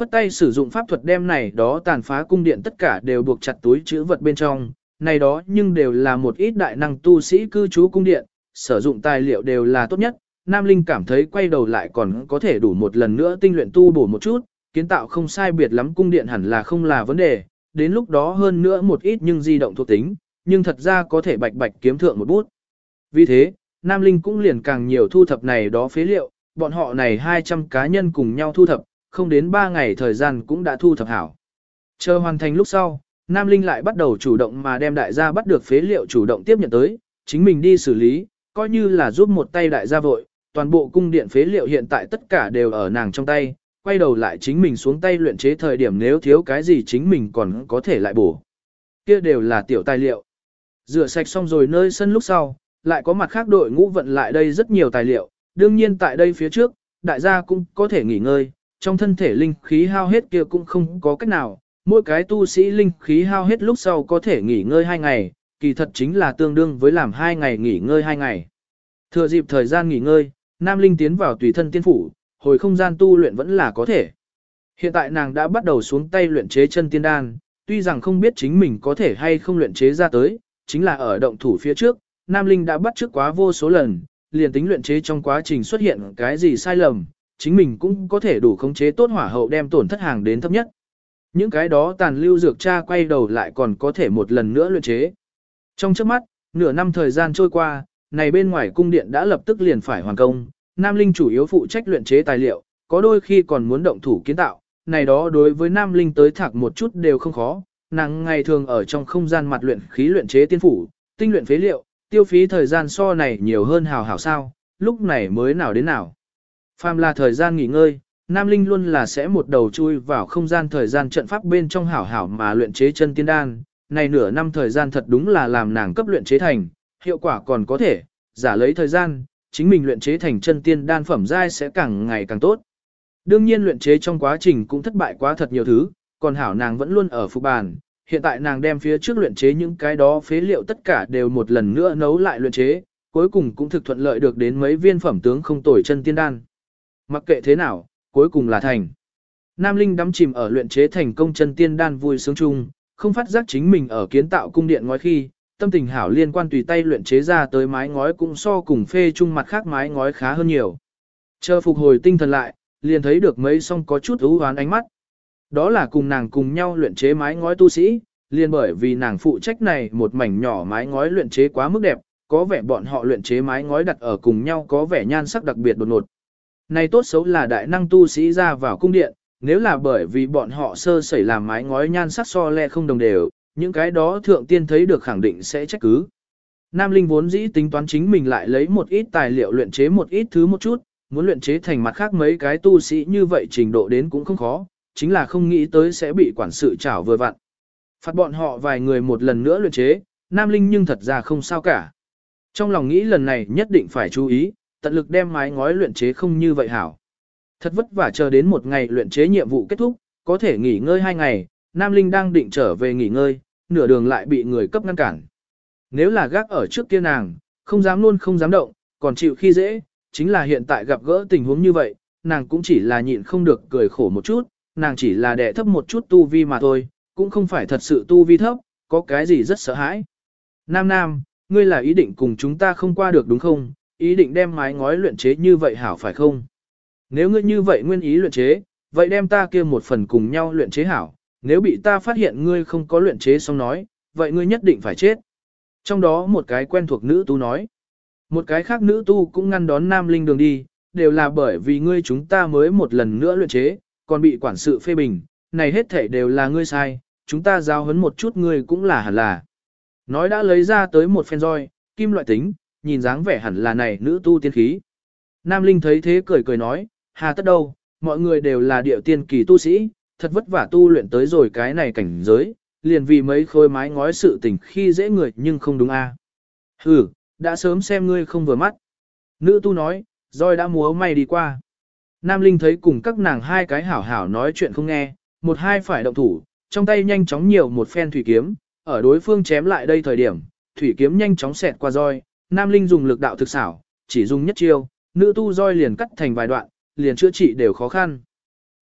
Phất tay sử dụng pháp thuật đem này đó tàn phá cung điện tất cả đều buộc chặt túi chữ vật bên trong, này đó nhưng đều là một ít đại năng tu sĩ cư trú cung điện, sử dụng tài liệu đều là tốt nhất. Nam Linh cảm thấy quay đầu lại còn có thể đủ một lần nữa tinh luyện tu bổ một chút, kiến tạo không sai biệt lắm cung điện hẳn là không là vấn đề, đến lúc đó hơn nữa một ít nhưng di động thuộc tính, nhưng thật ra có thể bạch bạch kiếm thượng một bút. Vì thế, Nam Linh cũng liền càng nhiều thu thập này đó phế liệu, bọn họ này 200 cá nhân cùng nhau thu thập, không đến 3 ngày thời gian cũng đã thu thập hảo. Chờ hoàn thành lúc sau, Nam Linh lại bắt đầu chủ động mà đem đại gia bắt được phế liệu chủ động tiếp nhận tới, chính mình đi xử lý, coi như là giúp một tay đại gia vội, toàn bộ cung điện phế liệu hiện tại tất cả đều ở nàng trong tay, quay đầu lại chính mình xuống tay luyện chế thời điểm nếu thiếu cái gì chính mình còn có thể lại bổ. Kia đều là tiểu tài liệu. Rửa sạch xong rồi nơi sân lúc sau, lại có mặt khác đội ngũ vận lại đây rất nhiều tài liệu, đương nhiên tại đây phía trước, đại gia cũng có thể nghỉ ngơi, trong thân thể linh khí hao hết kia cũng không có cách nào, mỗi cái tu sĩ linh khí hao hết lúc sau có thể nghỉ ngơi 2 ngày, kỳ thật chính là tương đương với làm 2 ngày nghỉ ngơi 2 ngày. Thừa dịp thời gian nghỉ ngơi, Nam Linh tiến vào tùy thân tiên phủ, hồi không gian tu luyện vẫn là có thể. Hiện tại nàng đã bắt đầu xuống tay luyện chế chân tiên đan, tuy rằng không biết chính mình có thể hay không luyện chế ra tới, chính là ở động thủ phía trước, Nam Linh đã bắt trước quá vô số lần, liền tính luyện chế trong quá trình xuất hiện cái gì sai lầm, chính mình cũng có thể đủ khống chế tốt hỏa hậu đem tổn thất hàng đến thấp nhất. Những cái đó tàn lưu dược cha quay đầu lại còn có thể một lần nữa luyện chế. Trong chớp mắt, nửa năm thời gian trôi qua, này bên ngoài cung điện đã lập tức liền phải hoàn công, Nam Linh chủ yếu phụ trách luyện chế tài liệu, có đôi khi còn muốn động thủ kiến tạo, này đó đối với Nam Linh tới thạc một chút đều không khó, nàng ngày thường ở trong không gian mặt luyện khí luyện chế tiên phủ, tinh luyện phế liệu, tiêu phí thời gian so này nhiều hơn hào sao, lúc này mới nào đến nào. Phàm là thời gian nghỉ ngơi, Nam Linh luôn là sẽ một đầu chui vào không gian thời gian trận pháp bên trong hảo mà luyện chế chân tiên đan, này nửa năm thời gian thật đúng là làm nàng cấp luyện chế thành, hiệu quả còn có thể, giả lấy thời gian, chính mình luyện chế thành chân tiên đan phẩm giai sẽ càng ngày càng tốt. Đương nhiên luyện chế trong quá trình cũng thất bại quá thật nhiều thứ, còn hảo nàng vẫn luôn ở phục bàn, hiện tại nàng đem phía trước luyện chế những cái đó phế liệu tất cả đều một lần nữa nấu lại luyện chế, cuối cùng cũng thực thuận lợi được đến mấy viên phẩm tướng không tồi chân tiên đan. Mặc kệ thế nào, cuối cùng là thành. Nam Linh đắm chìm ở luyện chế thành công chân tiên đan vui sướng chung, không phát giác chính mình ở kiến tạo cung điện ngói khi, tâm tình hảo liên quan tùy tay luyện chế ra tới mái ngói cũng so cùng phê chung mặt khác mái ngói khá hơn nhiều. Chờ phục hồi tinh thần lại, liền thấy được mấy song có chút ưu hoán ánh mắt. Đó là cùng nàng cùng nhau luyện chế mái ngói tu sĩ, liền bởi vì nàng phụ trách này một mảnh nhỏ mái ngói luyện chế quá mức đẹp, có vẻ bọn họ luyện chế mái ngói đặt ở cùng nhau có vẻ nhan sắc đặc biệt đột ngột. Này tốt xấu là đại năng tu sĩ ra vào cung điện, nếu là bởi vì bọn họ sơ sẩy làm mái ngói nhan sắc so le không đồng đều, những cái đó thượng tiên thấy được khẳng định sẽ trách cứ. Nam Linh vốn dĩ tính toán chính mình lại lấy một ít tài liệu luyện chế một ít thứ một chút, muốn luyện chế thành mặt khác mấy cái tu sĩ như vậy trình độ đến cũng không khó, chính là không nghĩ tới sẽ bị quản sự chảo vừa vặn. Phạt bọn họ vài người một lần nữa luyện chế, Nam Linh nhưng thật ra không sao cả. Trong lòng nghĩ lần này nhất định phải chú ý, tận lực đem mái ngói luyện chế không như vậy hảo. Thật vất vả chờ đến một ngày luyện chế nhiệm vụ kết thúc, có thể nghỉ ngơi 2 ngày, Nam Linh đang định trở về nghỉ ngơi, nửa đường lại bị người cấp ngăn cản. Nếu là gác ở trước kia nàng, không dám luôn không dám động, còn chịu khi dễ, chính là hiện tại gặp gỡ tình huống như vậy, nàng cũng chỉ là nhịn không được cười khổ một chút, nàng chỉ là đè thấp một chút tu vi mà thôi, cũng không phải thật sự tu vi thấp, có cái gì rất sợ hãi. Nam, ngươi là ý định cùng chúng ta không qua được đúng không? Ý định đem mái ngói luyện chế như vậy hảo phải không? Nếu ngươi như vậy nguyên ý luyện chế, vậy đem ta kia một phần cùng nhau luyện chế hảo, nếu bị ta phát hiện ngươi không có luyện chế xong nói, vậy ngươi nhất định phải chết. Trong đó một cái quen thuộc nữ tu nói, một cái khác nữ tu cũng ngăn đón Nam Linh đường đi, đều là bởi vì ngươi chúng ta mới một lần nữa luyện chế, còn bị quản sự phê bình, này hết thể đều là ngươi sai, chúng ta giao hấn một chút ngươi cũng là hẳn là. Nói đã lấy ra tới một phen roi, kim loại tính, nhìn dáng vẻ hẳn là này nữ tu tiên khí. Nam Linh thấy thế cười cười nói, hà tất đâu, mọi người đều là địa tiên kỳ tu sĩ, thật vất vả tu luyện tới rồi cái này cảnh giới, liền vì mấy khối mái ngói sự tình khi dễ người nhưng không đúng a. Hừ, đã sớm xem ngươi không vừa mắt. Nữ tu nói, roi đã múa may đi qua. Nam Linh thấy cùng các nàng hai cái hảo hảo nói chuyện không nghe, một hai phải động thủ, trong tay nhanh chóng nhiều một phen thủy kiếm, ở đối phương chém lại đây thời điểm, thủy kiếm nhanh chóng xẹt qua roi, Nam Linh dùng lực đạo thực xảo, chỉ dùng nhất chiêu, nữ tu roi liền cắt thành vài đoạn, liền chữa trị đều khó khăn.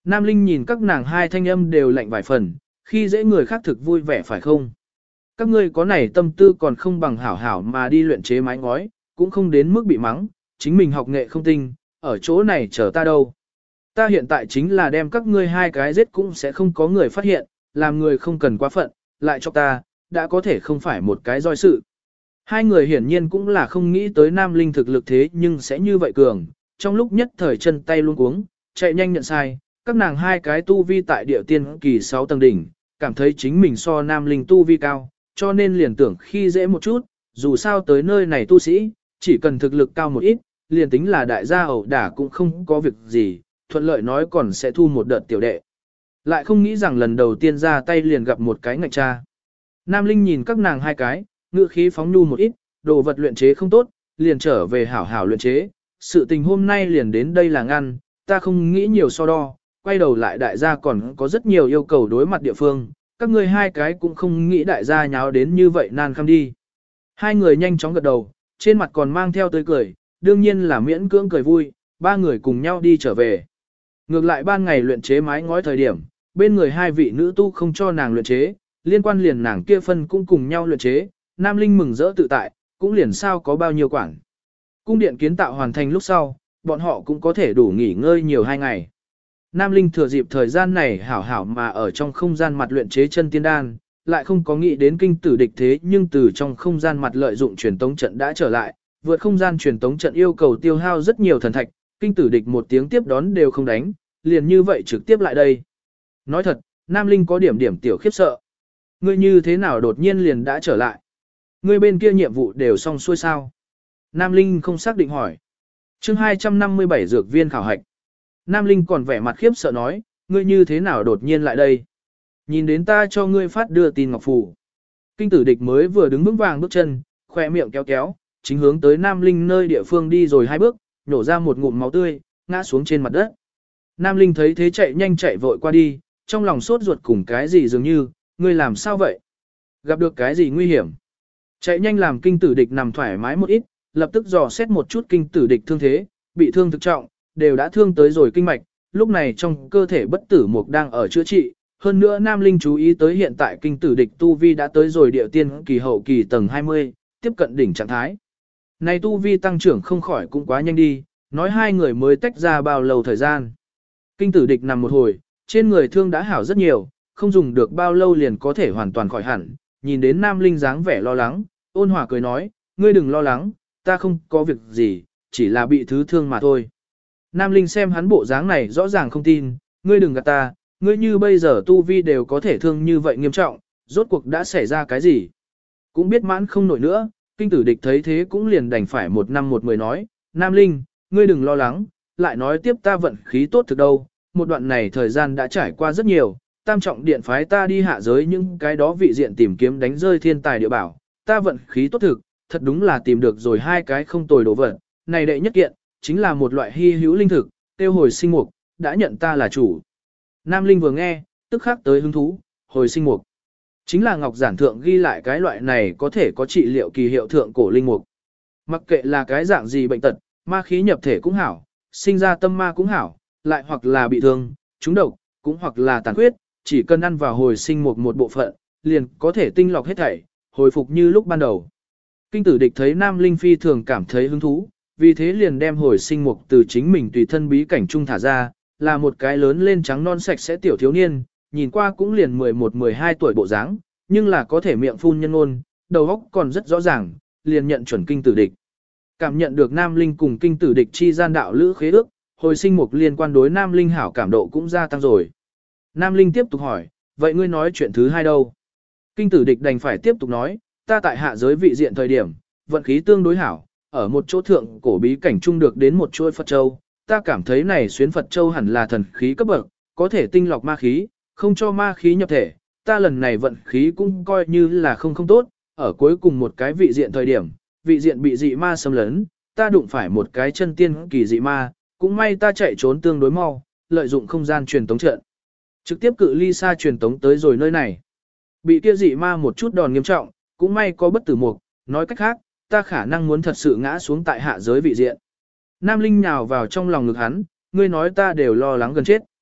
Nam Linh nhìn các nàng hai thanh âm đều lạnh vài phần, khi dễ người khác thực vui vẻ phải không? Các ngươi có này tâm tư còn không bằng hảo hảo mà đi luyện chế mái ngói, cũng không đến mức bị mắng, chính mình học nghệ không tinh, ở chỗ này chờ ta đâu. Ta hiện tại chính là đem các ngươi hai cái giết cũng sẽ không có người phát hiện, làm người không cần quá phận, lại cho ta, đã có thể không phải một cái roi sự. Hai người hiển nhiên cũng là không nghĩ tới Nam Linh thực lực thế nhưng sẽ như vậy cường, trong lúc nhất thời chân tay luôn cuống, chạy nhanh nhận sai, các nàng hai cái tu vi tại địa tiên kỳ 6 tầng đỉnh, cảm thấy chính mình so Nam Linh tu vi cao, cho nên liền tưởng khi dễ một chút, dù sao tới nơi này tu sĩ, chỉ cần thực lực cao một ít, liền tính là đại gia ẩu đả cũng không có việc gì, thuận lợi nói còn sẽ thu một đợt tiểu đệ. Lại không nghĩ rằng lần đầu tiên ra tay liền gặp một cái ngạch cha. Nam Linh nhìn các nàng hai cái, ngựa khí phóng nhu một ít, đồ vật luyện chế không tốt, liền trở về hảo hảo luyện chế. Sự tình hôm nay liền đến đây là ngăn, ta không nghĩ nhiều so đo, quay đầu lại đại gia còn có rất nhiều yêu cầu đối mặt địa phương, các ngươi hai cái cũng không nghĩ đại gia nháo đến như vậy nan khăm đi. Hai người nhanh chóng gật đầu, trên mặt còn mang theo tươi cười, đương nhiên là miễn cưỡng cười vui, ba người cùng nhau đi trở về. Ngược lại ban ngày luyện chế mái ngói thời điểm, bên người hai vị nữ tu không cho nàng luyện chế, liên quan liền nàng kia phân cũng cùng nhau luyện chế, Nam Linh mừng rỡ tự tại, cũng liền sao có bao nhiêu quản. Cung điện kiến tạo hoàn thành lúc sau, bọn họ cũng có thể đủ nghỉ ngơi nhiều 2 ngày. Nam Linh thừa dịp thời gian này hảo hảo mà ở trong không gian mặt luyện chế chân tiên đan, lại không có nghĩ đến kinh tử địch thế nhưng từ trong không gian mặt lợi dụng truyền tống trận đã trở lại, vượt không gian truyền tống trận yêu cầu tiêu hao rất nhiều thần thạch, kinh tử địch một tiếng tiếp đón đều không đánh, liền như vậy trực tiếp lại đây. Nói thật, Nam Linh có điểm tiểu khiếp sợ. Ngươi như thế nào đột nhiên liền đã trở lại? Ngươi bên kia nhiệm vụ đều xong xuôi sao? Nam Linh không xác định hỏi. Chương 257 dược viên khảo hạch. Nam Linh còn vẻ mặt khiếp sợ nói, ngươi như thế nào đột nhiên lại đây? Nhìn đến ta cho ngươi phát đưa tin ngọc phù. Kinh tử địch mới vừa đứng vững vàng bước chân, khỏe miệng kéo kéo, chính hướng tới Nam Linh nơi địa phương đi rồi 2 bước, nhổ ra một ngụm máu tươi, ngã xuống trên mặt đất. Nam Linh thấy thế chạy nhanh chạy vội qua đi, trong lòng sốt ruột cùng cái gì dường như, ngươi làm sao vậy? Gặp được cái gì nguy hiểm? Chạy nhanh làm kinh tử địch nằm thoải mái một ít, lập tức dò xét một chút kinh tử địch thương thế, bị thương thực trọng, đều đã thương tới rồi kinh mạch, lúc này trong cơ thể bất tử mục đang ở chữa trị. Hơn nữa Nam Linh chú ý tới hiện tại kinh tử địch tu vi đã tới rồi địa tiên kỳ hậu kỳ tầng 20, tiếp cận đỉnh trạng thái. Này tu vi tăng trưởng không khỏi cũng quá nhanh đi, nói hai người mới tách ra bao lâu thời gian. Kinh tử địch nằm một hồi, trên người thương đã hảo rất nhiều, không dùng được bao lâu liền có thể hoàn toàn khỏi hẳn. Nhìn đến Nam Linh dáng vẻ lo lắng, ôn hòa cười nói, ngươi đừng lo lắng, ta không có việc gì, chỉ là bị thứ thương mà thôi. Nam Linh xem hắn bộ dáng này rõ ràng không tin, ngươi đừng gạt ta, ngươi như bây giờ tu vi đều có thể thương như vậy nghiêm trọng, rốt cuộc đã xảy ra cái gì. Cũng biết mãn không nổi nữa, kinh tử địch thấy thế cũng liền đành phải 1 năm 1 mười nói, Nam Linh, ngươi đừng lo lắng, lại nói tiếp ta vận khí tốt thực đâu, một đoạn này thời gian đã trải qua rất nhiều, tam trọng điện phái ta đi hạ giới những cái đó vị diện tìm kiếm đánh rơi thiên tài địa bảo, ta vận khí tốt thực, thật đúng là tìm được rồi 2 cái không tồi đồ vật, này đệ nhất kiện, chính là một loại hy hữu linh thực, tiêu hồi sinh mục, đã nhận ta là chủ. Nam Linh vừa nghe, tức khắc tới hứng thú, hồi sinh mục. Chính là ngọc giản thượng ghi lại cái loại này có thể có trị liệu kỳ hiệu thượng cổ linh mục. Mặc kệ là cái dạng gì bệnh tật, ma khí nhập thể cũng hảo, sinh ra tâm ma cũng hảo, lại hoặc là bị thương, trúng độc, cũng hoặc là tàn khuyết, chỉ cần ăn vào hồi sinh mục một bộ phận, liền có thể tinh lọc hết thảy, hồi phục như lúc ban đầu. Kinh tử địch thấy Nam Linh phi thường cảm thấy hứng thú, vì thế liền đem hồi sinh mục từ chính mình tùy thân bí cảnh trung thả ra, là một cái lớn lên trắng non sạch sẽ tiểu thiếu niên, nhìn qua cũng liền 11-12 tuổi bộ dáng, nhưng là có thể miệng phun nhân ngôn, đầu óc còn rất rõ ràng, liền nhận chuẩn kinh tử địch. Cảm nhận được Nam Linh cùng kinh tử địch chi gian đạo lữ khế ước, hồi sinh mục liên quan đối Nam Linh hảo cảm độ cũng gia tăng rồi. Nam Linh tiếp tục hỏi, vậy ngươi nói chuyện thứ hai đâu? Kinh tử địch đành phải tiếp tục nói, ta tại hạ giới vị diện thời điểm, vận khí tương đối hảo, ở một chỗ thượng cổ bí cảnh trung được đến một chuỗi Phật Châu, ta cảm thấy này xuyến Phật Châu hẳn là thần khí cấp bậc, có thể tinh lọc ma khí, không cho ma khí nhập thể, ta lần này vận khí cũng coi như là không tốt, ở cuối cùng một cái vị diện thời điểm, vị diện bị dị ma xâm lấn, ta đụng phải một cái chân tiên kỳ dị ma, cũng may ta chạy trốn tương đối mau, lợi dụng không gian truyền tống trận. Trực tiếp cự ly xa truyền tống tới rồi nơi này. Bị kia dị ma một chút đòn nghiêm trọng, cũng may có bất tử mục, nói cách khác, ta khả năng muốn thật sự ngã xuống tại hạ giới vị diện. Nam Linh nhào vào trong lòng ngực hắn, ngươi nói ta đều lo lắng gần chết.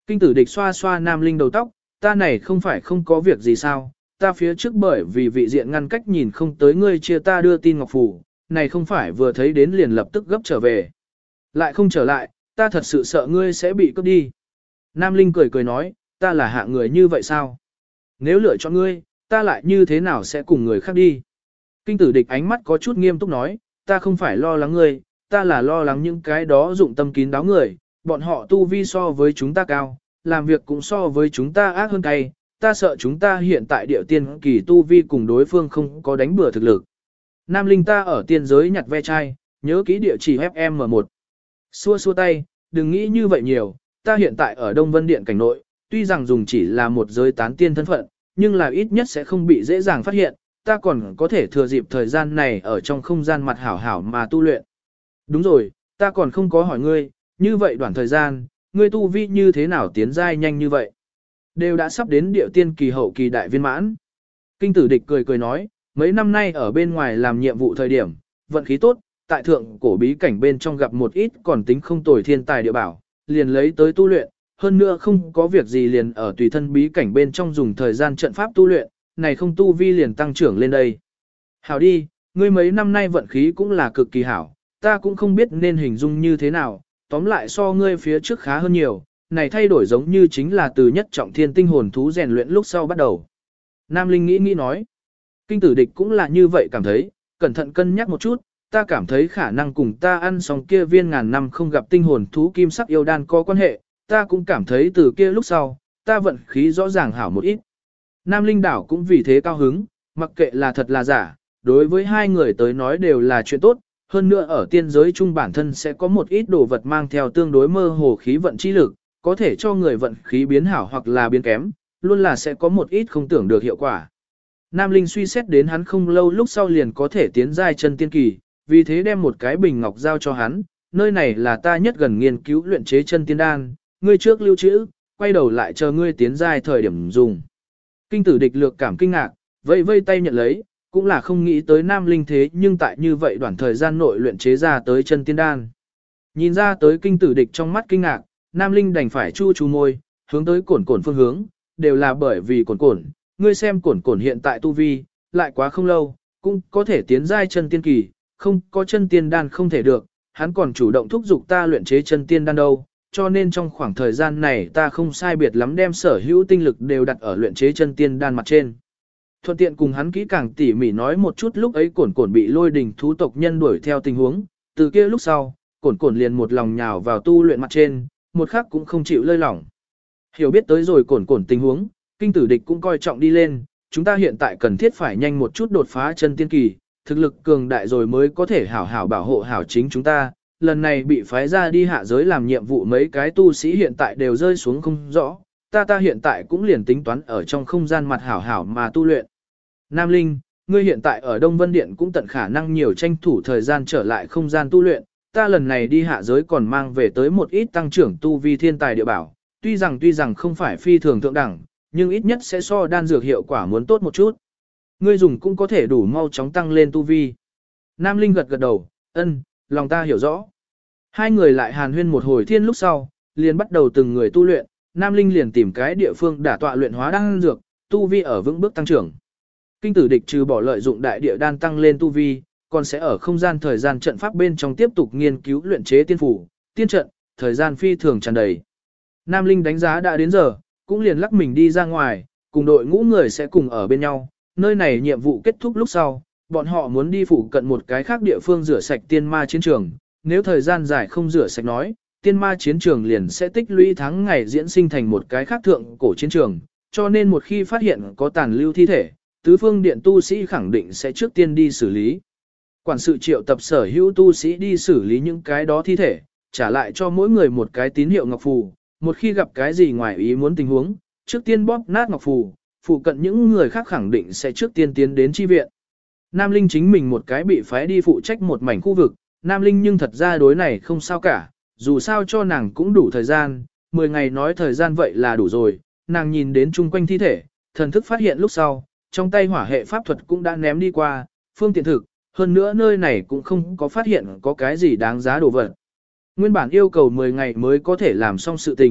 Kinh tử địch xoa xoa Nam Linh đầu tóc, ta này không phải không có việc gì sao, ta phía trước bởi vì vị diện ngăn cách nhìn không tới ngươi chia ta đưa tin ngọc phủ, này không phải vừa thấy đến liền lập tức gấp trở về. Lại không trở lại, ta thật sự sợ ngươi sẽ bị cướp đi. Nam Linh cười cười nói, ta là hạ người như vậy sao? Nếu lựa chọn ngươi, ta lại như thế nào sẽ cùng người khác đi? Kinh tử địch ánh mắt có chút nghiêm túc nói, ta không phải lo lắng ngươi, ta là lo lắng những cái đó dụng tâm kín đáo người, bọn họ tu vi so với chúng ta cao, làm việc cũng so với chúng ta ác hơn cay, ta sợ chúng ta hiện tại địa tiên kỳ tu vi cùng đối phương không có đánh bừa thực lực. Nam Linh ta ở tiên giới nhặt ve chai, nhớ kỹ địa chỉ FM1. Xua xua tay, đừng nghĩ như vậy nhiều, ta hiện tại ở Đông Vân Điện cảnh nội, tuy rằng dùng chỉ là một giới tán tiên thân phận, nhưng là ít nhất sẽ không bị dễ dàng phát hiện, ta còn có thể thừa dịp thời gian này ở trong không gian mặt hảo hảo mà tu luyện. Đúng rồi, ta còn không có hỏi ngươi, như vậy đoạn thời gian, ngươi tu vi như thế nào tiến giai nhanh như vậy? Đều đã sắp đến địa tiên kỳ hậu kỳ đại viên mãn. Kinh tử địch cười cười nói, mấy năm nay ở bên ngoài làm nhiệm vụ thời điểm, vận khí tốt, tại thượng cổ bí cảnh bên trong gặp một ít còn tính không tồi thiên tài địa bảo, liền lấy tới tu luyện, hơn nữa không có việc gì liền ở tùy thân bí cảnh bên trong dùng thời gian trận pháp tu luyện, này không tu vi liền tăng trưởng lên đây. Hảo đi, ngươi mấy năm nay vận khí cũng là cực kỳ hảo, ta cũng không biết nên hình dung như thế nào, tóm lại so ngươi phía trước khá hơn nhiều, này thay đổi giống như chính là từ nhất trọng thiên tinh hồn thú rèn luyện lúc sau bắt đầu. Nam Linh nghĩ nói, kinh tử địch cũng là như vậy cảm thấy, cẩn thận cân nhắc một chút, ta cảm thấy khả năng cùng ta ăn xong kia viên ngàn năm không gặp tinh hồn thú kim sắc yêu đan có quan hệ, ta cũng cảm thấy từ kia lúc sau, ta vận khí rõ ràng hảo một ít. Nam Linh đảo cũng vì thế cao hứng, mặc kệ là thật là giả, đối với hai người tới nói đều là chuyện tốt, hơn nữa ở tiên giới chung bản thân sẽ có một ít đồ vật mang theo tương đối mơ hồ khí vận chi lực, có thể cho người vận khí biến hảo hoặc là biến kém, luôn là sẽ có một ít không tưởng được hiệu quả. Nam Linh suy xét đến hắn không lâu lúc sau liền có thể tiến giai chân tiên kỳ, vì thế đem một cái bình ngọc giao cho hắn, nơi này là ta nhất gần nghiên cứu luyện chế chân tiên đan, ngươi trước lưu trữ, quay đầu lại chờ ngươi tiến giai thời điểm dùng. Kinh tử địch lược cảm kinh ngạc, vây vây tay nhận lấy, cũng là không nghĩ tới Nam Linh thế nhưng tại như vậy đoạn thời gian nội luyện chế ra tới chân tiên đan. Nhìn ra tới kinh tử địch trong mắt kinh ngạc, Nam Linh đành phải chu chu môi, hướng tới cổn cổn phương hướng, đều là bởi vì cổn cổn, ngươi xem cổn cổn hiện tại tu vi, lại quá không lâu, cũng có thể tiến giai chân tiên kỳ, không có chân tiên đan không thể được, hắn còn chủ động thúc giục ta luyện chế chân tiên đan đâu, cho nên trong khoảng thời gian này ta không sai biệt lắm đem sở hữu tinh lực đều đặt ở luyện chế chân tiên đan mặt trên. Thuận tiện cùng hắn kỹ càng tỉ mỉ nói một chút lúc ấy cổn cổn bị lôi đình thú tộc nhân đuổi theo tình huống, từ kia lúc sau, cổn cổn liền một lòng nhào vào tu luyện mặt trên, một khắc cũng không chịu lơi lỏng. Hiểu biết tới rồi cổn cổn tình huống, kinh tử địch cũng coi trọng đi lên, chúng ta hiện tại cần thiết phải nhanh một chút đột phá chân tiên kỳ, thực lực cường đại rồi mới có thể hảo hảo bảo hộ hảo chính chúng ta. Lần này bị phái ra đi hạ giới làm nhiệm vụ mấy cái tu sĩ hiện tại đều rơi xuống không rõ, ta hiện tại cũng liền tính toán ở trong không gian mặt hảo hảo mà tu luyện. Nam Linh, ngươi hiện tại ở Đông Vân Điện cũng tận khả năng nhiều tranh thủ thời gian trở lại không gian tu luyện, ta lần này đi hạ giới còn mang về tới một ít tăng trưởng tu vi thiên tài địa bảo, tuy rằng không phải phi thường thượng đẳng, nhưng ít nhất sẽ so đan dược hiệu quả muốn tốt một chút. Ngươi dùng cũng có thể đủ mau chóng tăng lên tu vi. Nam Linh gật gật đầu, ân, lòng ta hiểu rõ. Hai người lại hàn huyên một hồi thiên lúc sau, liền bắt đầu từng người tu luyện, Nam Linh liền tìm cái địa phương đả tọa luyện hóa đan dược, tu vi ở vững bước tăng trưởng. Kinh tử địch trừ bỏ lợi dụng đại địa đan tăng lên tu vi, còn sẽ ở không gian thời gian trận pháp bên trong tiếp tục nghiên cứu luyện chế tiên phủ, tiên trận, thời gian phi thường tràn đầy. Nam Linh đánh giá đã đến giờ, cũng liền lắc mình đi ra ngoài, cùng đội ngũ người sẽ cùng ở bên nhau, nơi này nhiệm vụ kết thúc lúc sau, bọn họ muốn đi phụ cận một cái khác địa phương rửa sạch tiên ma chiến trường, nếu thời gian dài không rửa sạch nói, tiên ma chiến trường liền sẽ tích lũy tháng ngày diễn sinh thành một cái khác thượng cổ chiến trường, cho nên một khi phát hiện có tàn lưu thi thể, tứ phương điện tu sĩ khẳng định sẽ trước tiên đi xử lý. Quản sự triệu tập sở hữu tu sĩ đi xử lý những cái đó thi thể, trả lại cho mỗi người một cái tín hiệu ngọc phù, một khi gặp cái gì ngoài ý muốn tình huống, trước tiên bóp nát ngọc phù, phụ cận những người khác khẳng định sẽ trước tiên tiến đến chi viện. Nam Linh chính mình một cái bị phái đi phụ trách một mảnh khu vực, Nam Linh nhưng thật ra đối này không sao cả, dù sao cho nàng cũng đủ thời gian, 10 ngày nói thời gian vậy là đủ rồi, nàng nhìn đến chung quanh thi thể, thần thức phát hiện lúc sau, trong tay hỏa hệ pháp thuật cũng đã ném đi qua, phương tiện thực, hơn nữa nơi này cũng không có phát hiện có cái gì đáng giá đồ vật. Nguyên bản yêu cầu 10 ngày mới có thể làm xong sự tình,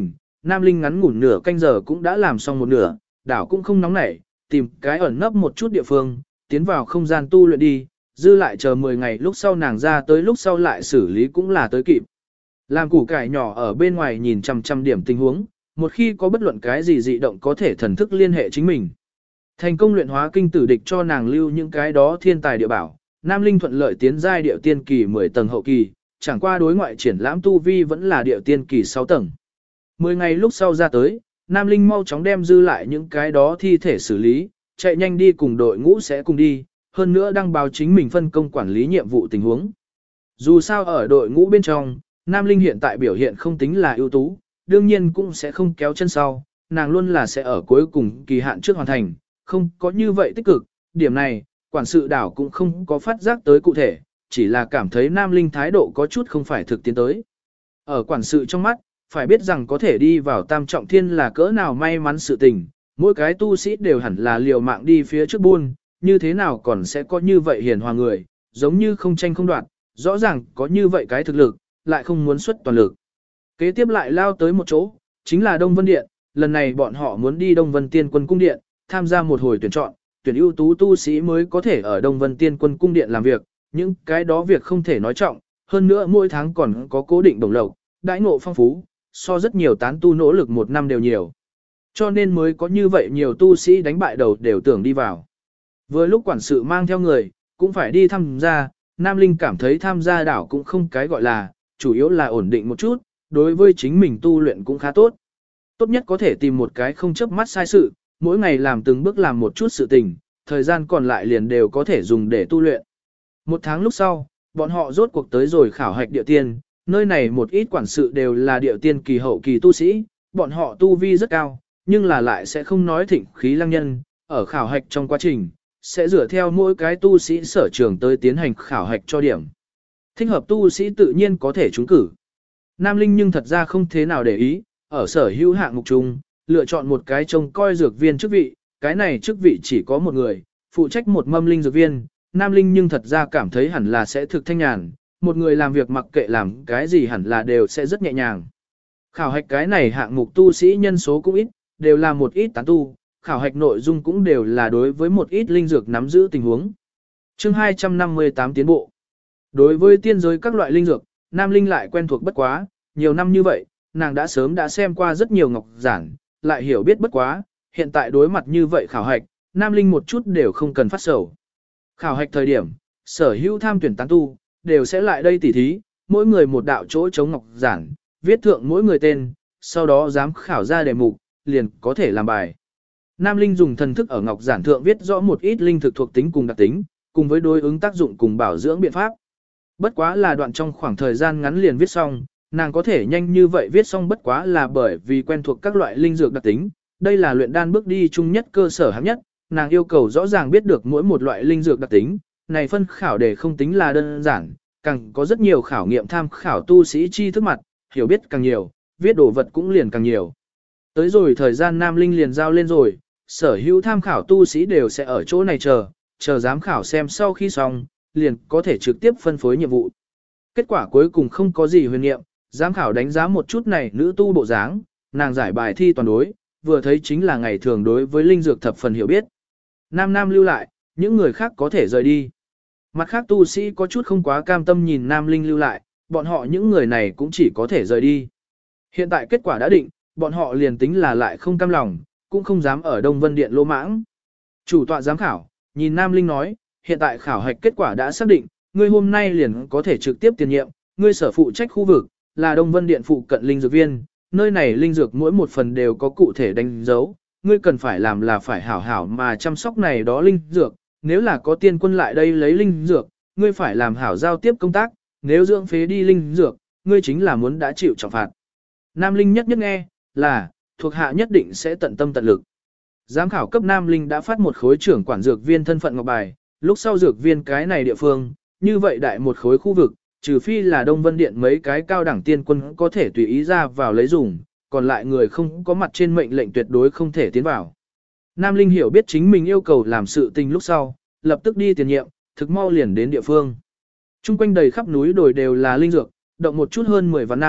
Nam Linh ngắn ngủn nửa canh giờ cũng đã làm xong một nửa, đảo cũng không nóng nảy, tìm cái ẩn nấp một chút địa phương, tiến vào không gian tu luyện đi, dư lại chờ 10 ngày lúc sau nàng ra tới lúc sau lại xử lý cũng là tới kịp. Làm củ cải nhỏ ở bên ngoài nhìn chằm chằm điểm tình huống, một khi có bất luận cái gì dị động có thể thần thức liên hệ chính mình. Thành công luyện hóa kinh tử địch cho nàng lưu những cái đó thiên tài địa bảo, Nam Linh thuận lợi tiến giai điệu tiên kỳ 10 tầng hậu kỳ, chẳng qua đối ngoại triển lãm tu vi vẫn là điệu tiên kỳ 6 tầng. 10 ngày lúc sau ra tới, Nam Linh mau chóng đem dư lại những cái đó thi thể xử lý, chạy nhanh đi cùng đội ngũ sẽ cùng đi, hơn nữa đăng báo chính mình phân công quản lý nhiệm vụ tình huống. Dù sao ở đội ngũ bên trong, Nam Linh hiện tại biểu hiện không tính là ưu tú, đương nhiên cũng sẽ không kéo chân sau, nàng luôn là sẽ ở cuối cùng kỳ hạn trước hoàn thành, không có như vậy tích cực, điểm này, quản sự đảo cũng không có phát giác tới cụ thể, chỉ là cảm thấy Nam Linh thái độ có chút không phải thực tiến tới. Ở quản sự trong mắt, phải biết rằng có thể đi vào tam trọng thiên là cỡ nào may mắn sự tình, mỗi cái tu sĩ đều hẳn là liều mạng đi phía trước buôn, như thế nào còn sẽ có như vậy hiền hòa người, giống như không tranh không đoạt, rõ ràng có như vậy cái thực lực, lại không muốn xuất toàn lực. Kế tiếp lại lao tới một chỗ, chính là Đông Vân Điện, lần này bọn họ muốn đi Đông Vân Tiên Quân Cung Điện, tham gia một hồi tuyển chọn, tuyển ưu tú tu sĩ mới có thể ở Đông Vân Tiên Quân Cung Điện làm việc, những cái đó việc không thể nói trọng, hơn nữa mỗi tháng còn có cố định đồng lộc, đãi ngộ phong phú, so rất nhiều tán tu nỗ lực một năm đều nhiều. Cho nên mới có như vậy nhiều tu sĩ đánh bại đầu đều tưởng đi vào. Vừa lúc quản sự mang theo người, cũng phải đi tham gia, Nam Linh cảm thấy tham gia đảo cũng không cái gọi là, chủ yếu là ổn định một chút, đối với chính mình tu luyện cũng khá tốt. Tốt nhất có thể tìm một cái không chớp mắt sai sự, mỗi ngày làm từng bước làm một chút sự tình, thời gian còn lại liền đều có thể dùng để tu luyện. Một tháng lúc sau, bọn họ rốt cuộc tới rồi khảo hạch địa tiên, nơi này một ít quản sự đều là địa tiên kỳ hậu kỳ tu sĩ, bọn họ tu vi rất cao, nhưng là lại sẽ không nói thịnh khí lăng nhân, ở khảo hạch trong quá trình, sẽ dựa theo mỗi cái tu sĩ sở trường tới tiến hành khảo hạch cho điểm. Thích hợp tu sĩ tự nhiên có thể trúng cử. Nam Linh nhưng thật ra không thế nào để ý, ở sở hữu hạng mục chung, lựa chọn một cái trông coi dược viên chức vị, cái này chức vị chỉ có một người, phụ trách một mâm linh dược viên. Nam Linh nhưng thật ra cảm thấy hẳn là sẽ thực thanh nhàn, một người làm việc mặc kệ làm cái gì hẳn là đều sẽ rất nhẹ nhàng. Khảo hạch cái này hạng mục tu sĩ nhân số cũng ít, đều là một ít tán tu, khảo hạch nội dung cũng đều là đối với một ít linh dược nắm giữ tình huống. Chương 258 tiến bộ. Đối với tiên giới các loại linh dược, Nam Linh lại quen thuộc bất quá, nhiều năm như vậy, nàng đã sớm đã xem qua rất nhiều ngọc giản, lại hiểu biết bất quá, hiện tại đối mặt như vậy khảo hạch, Nam Linh một chút đều không cần phát sầu. Khảo hạch thời điểm, sở hữu tham tuyển tán tu, đều sẽ lại đây tỉ thí, mỗi người một đạo chỗ chống ngọc giản, viết thượng mỗi người tên, sau đó giám khảo ra đề mục, liền có thể làm bài. Nam Linh dùng thần thức ở ngọc giản thượng viết rõ một ít linh thực thuộc tính cùng đặc tính, cùng với đối ứng tác dụng cùng bảo dưỡng biện pháp. Bất quá là đoạn trong khoảng thời gian ngắn liền viết xong, nàng có thể nhanh như vậy viết xong bất quá là bởi vì quen thuộc các loại linh dược đặc tính, đây là luyện đan bước đi chung nhất cơ sở hạng nhất, nàng yêu cầu rõ ràng biết được mỗi một loại linh dược đặc tính, này phân khảo để không tính là đơn giản, càng có rất nhiều khảo nghiệm tham khảo tu sĩ chi thức mặt, hiểu biết càng nhiều, viết đồ vật cũng liền càng nhiều. Tới rồi thời gian Nam Linh liền giao lên rồi, sở hữu tham khảo tu sĩ đều sẽ ở chỗ này chờ giám khảo xem sau khi xong, liền có thể trực tiếp phân phối nhiệm vụ. Kết quả cuối cùng không có gì huyền niệm, giám khảo đánh giá một chút này nữ tu bộ dáng, nàng giải bài thi toàn đối, vừa thấy chính là ngày thường đối với linh dược thập phần hiểu biết. Nam lưu lại, những người khác có thể rời đi. Mặt khác tu sĩ có chút không quá cam tâm nhìn Nam Linh lưu lại, bọn họ những người này cũng chỉ có thể rời đi. Hiện tại kết quả đã định, bọn họ liền tính là lại không cam lòng, cũng không dám ở Đông Vân Điện lô mãng. Chủ tọa giám khảo, nhìn Nam Linh nói, hiện tại khảo hạch kết quả đã xác định, ngươi hôm nay liền có thể trực tiếp tiền nhiệm, ngươi sở phụ trách khu vực, là Đông Vân Điện phụ cận linh dược viên, nơi này linh dược mỗi một phần đều có cụ thể đánh dấu, ngươi cần phải làm là phải hảo hảo mà chăm sóc này đó linh dược, nếu là có tiên quân lại đây lấy linh dược, ngươi phải làm hảo giao tiếp công tác, nếu dưỡng phế đi linh dược, ngươi chính là muốn đã chịu trọng phạt. Nam Linh nhất nghe, là, thuộc hạ nhất định sẽ tận tâm tận lực. Giám khảo cấp Nam Linh đã phát một khối trưởng quản dược viên thân phận ngọc bài, lúc sau dược viên cái này địa phương, như vậy đại một khối khu vực, trừ phi là Đông Vân Điện mấy cái cao đẳng tiên quân có thể tùy ý ra vào lấy dùng, còn lại người không có mặt trên mệnh lệnh tuyệt đối không thể tiến vào. Nam Linh hiểu biết chính mình yêu cầu làm sự tình lúc sau, lập tức đi tiền nhiệm, thực mau liền đến địa phương. Trung quanh đầy khắp núi đồi đều là linh dược, động một chút hơn 10 vạn năm,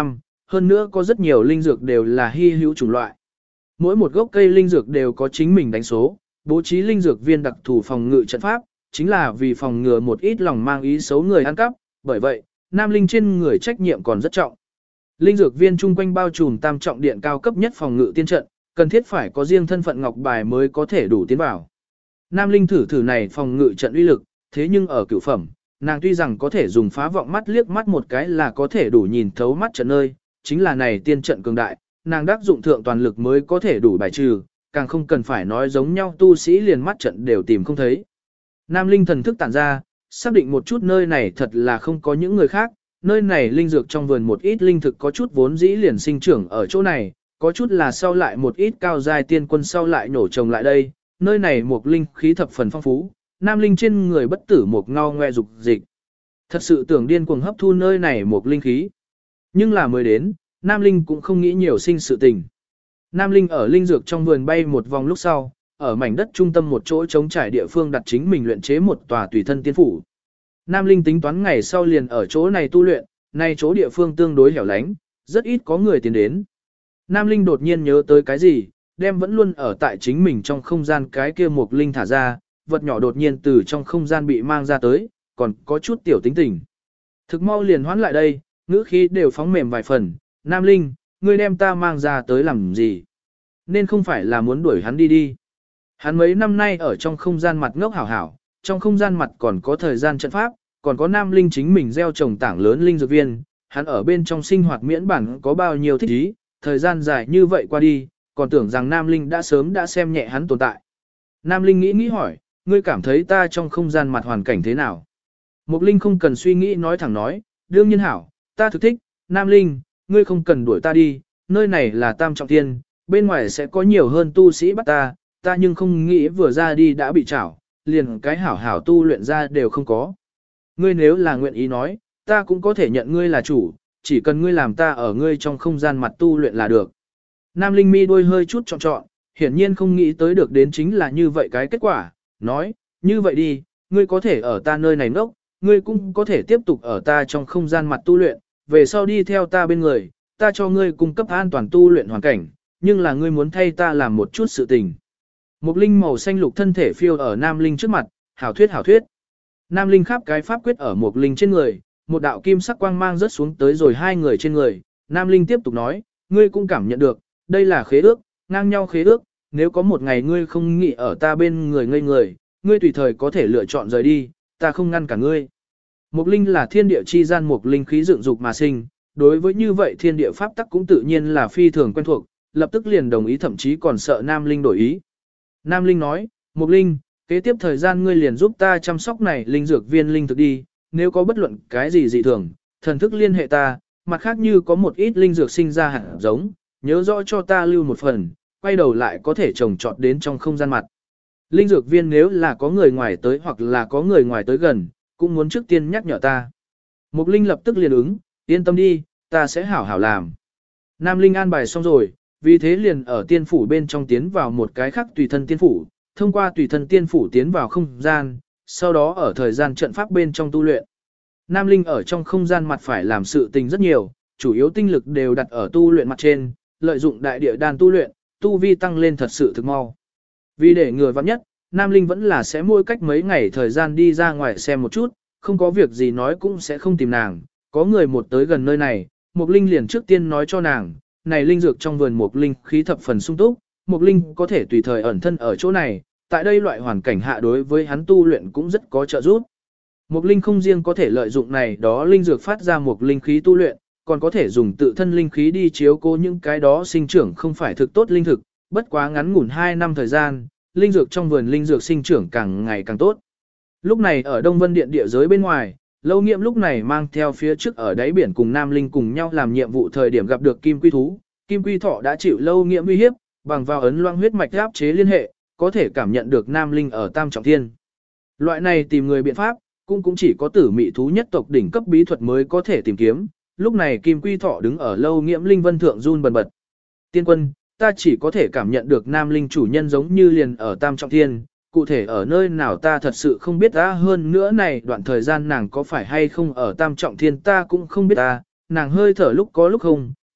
hơn nữa có rất nhiều linh dược đều là hy hữu chủng loại. Mỗi một gốc cây linh dược đều có chính mình đánh số, bố trí linh dược viên đặc thù phòng ngự trận pháp, chính là vì phòng ngừa một ít lòng mang ý xấu người ăn cắp, bởi vậy, Nam Linh trên người trách nhiệm còn rất trọng. Linh dược viên chung quanh bao trùm tam trọng điện cao cấp nhất phòng ngự tiên trận, cần thiết phải có riêng thân phận ngọc bài mới có thể đủ tiến vào. Nam Linh thử này phòng ngự trận uy lực, thế nhưng ở cửu phẩm, nàng tuy rằng có thể dùng phá vọng mắt liếc mắt một cái là có thể đủ nhìn thấu mắt trận nơi, chính là này tiên trận cường đại, nàng đắc dụng thượng toàn lực mới có thể đủ bài trừ, càng không cần phải nói giống nhau tu sĩ liền mắt trận đều tìm không thấy. Nam Linh thần thức tản ra, xác định một chút nơi này thật là không có những người khác, nơi này linh dược trong vườn một ít linh thực có chút vốn dĩ liền sinh trưởng ở chỗ này, có chút là sau lại một ít cao giai tiên quân sau lại nổ trồng lại đây, nơi này một linh khí thập phần phong phú, Nam Linh trên người bất tử một ngao ngoe dục dịch. Thật sự tưởng điên cuồng hấp thu nơi này một linh khí. Nhưng là mới đến, Nam Linh cũng không nghĩ nhiều sinh sự tình. Nam Linh ở linh dược trong vườn bay một vòng lúc sau, ở mảnh đất trung tâm một chỗ trống trải địa phương đặt chính mình luyện chế một tòa tùy thân tiên phủ. Nam Linh tính toán ngày sau liền ở chỗ này tu luyện, nay chỗ địa phương tương đối hẻo lánh, rất ít có người tiến đến. Nam Linh đột nhiên nhớ tới cái gì, đem vẫn luôn ở tại chính mình trong không gian cái kia một linh thả ra, vật nhỏ đột nhiên từ trong không gian bị mang ra tới, còn có chút tiểu tính tình. Thực mau liền hoán lại đây, ngữ khí đều phóng mềm vài phần, Nam Linh, ngươi đem ta mang ra tới làm gì? Nên không phải là muốn đuổi hắn đi đi. Hắn mấy năm nay ở trong không gian mặt ngốc hảo hảo, trong không gian mặt còn có thời gian trận pháp, còn có Nam Linh chính mình gieo trồng tảng lớn linh dược viên, hắn ở bên trong sinh hoạt miễn bản có bao nhiêu thích ý, thời gian dài như vậy qua đi, còn tưởng rằng Nam Linh đã sớm đã xem nhẹ hắn tồn tại. Nam Linh nghĩ hỏi, ngươi cảm thấy ta trong không gian mặt hoàn cảnh thế nào? Mục Linh không cần suy nghĩ nói thẳng nói, đương nhiên hảo, ta thực thích, Nam Linh, ngươi không cần đuổi ta đi, nơi này là tam trọng thiên, bên ngoài sẽ có nhiều hơn tu sĩ bắt ta nhưng không nghĩ vừa ra đi đã bị trảo, liền cái hảo hảo tu luyện ra đều không có. Ngươi nếu là nguyện ý nói, ta cũng có thể nhận ngươi là chủ, chỉ cần ngươi làm ta ở ngươi trong không gian mặt tu luyện là được. Nam Linh mi đôi hơi chút trọn, hiển nhiên không nghĩ tới được đến chính là như vậy cái kết quả, nói, như vậy đi, ngươi có thể ở ta nơi này ngốc, ngươi cũng có thể tiếp tục ở ta trong không gian mặt tu luyện, về sau đi theo ta bên người, ta cho ngươi cung cấp an toàn tu luyện hoàn cảnh, nhưng là ngươi muốn thay ta làm một chút sự tình. Một linh màu xanh lục thân thể phiêu ở Nam Linh trước mặt, hảo thuyết. Nam Linh khắp cái pháp quyết ở một linh trên người, một đạo kim sắc quang mang rớt xuống tới rồi hai người trên người. Nam Linh tiếp tục nói, ngươi cũng cảm nhận được, đây là khế ước, ngang nhau khế ước, nếu có một ngày ngươi không nghĩ ở ta bên người ngây người, ngươi tùy thời có thể lựa chọn rời đi, ta không ngăn cả ngươi. Mục linh là thiên địa chi gian một linh khí dựng dục mà sinh, đối với như vậy thiên địa pháp tắc cũng tự nhiên là phi thường quen thuộc, lập tức liền đồng ý thậm chí còn sợ Nam Linh đổi ý. Nam Linh nói, Mục Linh, kế tiếp thời gian ngươi liền giúp ta chăm sóc này linh dược viên linh thực đi, nếu có bất luận cái gì dị thường, thần thức liên hệ ta, mặt khác như có một ít linh dược sinh ra hạt giống, nhớ rõ cho ta lưu một phần, quay đầu lại có thể trồng trọt đến trong không gian mặt. Linh dược viên nếu là có người ngoài tới hoặc là có người ngoài tới gần, cũng muốn trước tiên nhắc nhở ta. Mục Linh lập tức liền ứng, yên tâm đi, ta sẽ hảo hảo làm. Nam Linh an bài xong rồi, vì thế liền ở tiên phủ bên trong tiến vào một cái khác tùy thân tiên phủ, thông qua tùy thân tiên phủ tiến vào không gian, sau đó ở thời gian trận pháp bên trong tu luyện. Nam Linh ở trong không gian mặt phải làm sự tình rất nhiều, chủ yếu tinh lực đều đặt ở tu luyện mặt trên, lợi dụng đại địa đan tu luyện, tu vi tăng lên thật sự thực mau. Vì để ngừa vắng nhất, Nam Linh vẫn là sẽ mỗi cách mấy ngày thời gian đi ra ngoài xem một chút, không có việc gì nói cũng sẽ không tìm nàng, có người một tới gần nơi này, Mục Linh liền trước tiên nói cho nàng, này linh dược trong vườn Mục Linh khí thập phần sung túc, Mục Linh có thể tùy thời ẩn thân ở chỗ này, tại đây loại hoàn cảnh hạ đối với hắn tu luyện cũng rất có trợ giúp. Mục Linh không riêng có thể lợi dụng này đó linh dược phát ra Mục Linh khí tu luyện, còn có thể dùng tự thân linh khí đi chiếu cố những cái đó sinh trưởng không phải thực tốt linh thực, bất quá ngắn ngủn 2 năm thời gian, linh dược trong vườn linh dược sinh trưởng càng ngày càng tốt. Lúc này ở Đông Vân Điện địa giới bên ngoài, Lâu Nghiệm lúc này mang theo phía trước ở đáy biển cùng Nam Linh cùng nhau làm nhiệm vụ thời điểm gặp được Kim Quy Thú. Kim Quy Thọ đã chịu Lâu Nghiệm uy hiếp, bằng vào ấn loang huyết mạch áp chế liên hệ, có thể cảm nhận được Nam Linh ở Tam Trọng Thiên. Loại này tìm người biện pháp, cũng chỉ có tử mị thú nhất tộc đỉnh cấp bí thuật mới có thể tìm kiếm. Lúc này Kim Quy Thọ đứng ở Lâu Nghiệm linh vân thượng run bần bật. Tiên quân, ta chỉ có thể cảm nhận được Nam Linh chủ nhân giống như liền ở Tam Trọng Thiên, cụ thể ở nơi nào ta thật sự không biết ta, hơn nữa này đoạn thời gian nàng có phải hay không ở Tam Trọng Thiên ta cũng không biết ta, nàng hơi thở lúc có lúc không,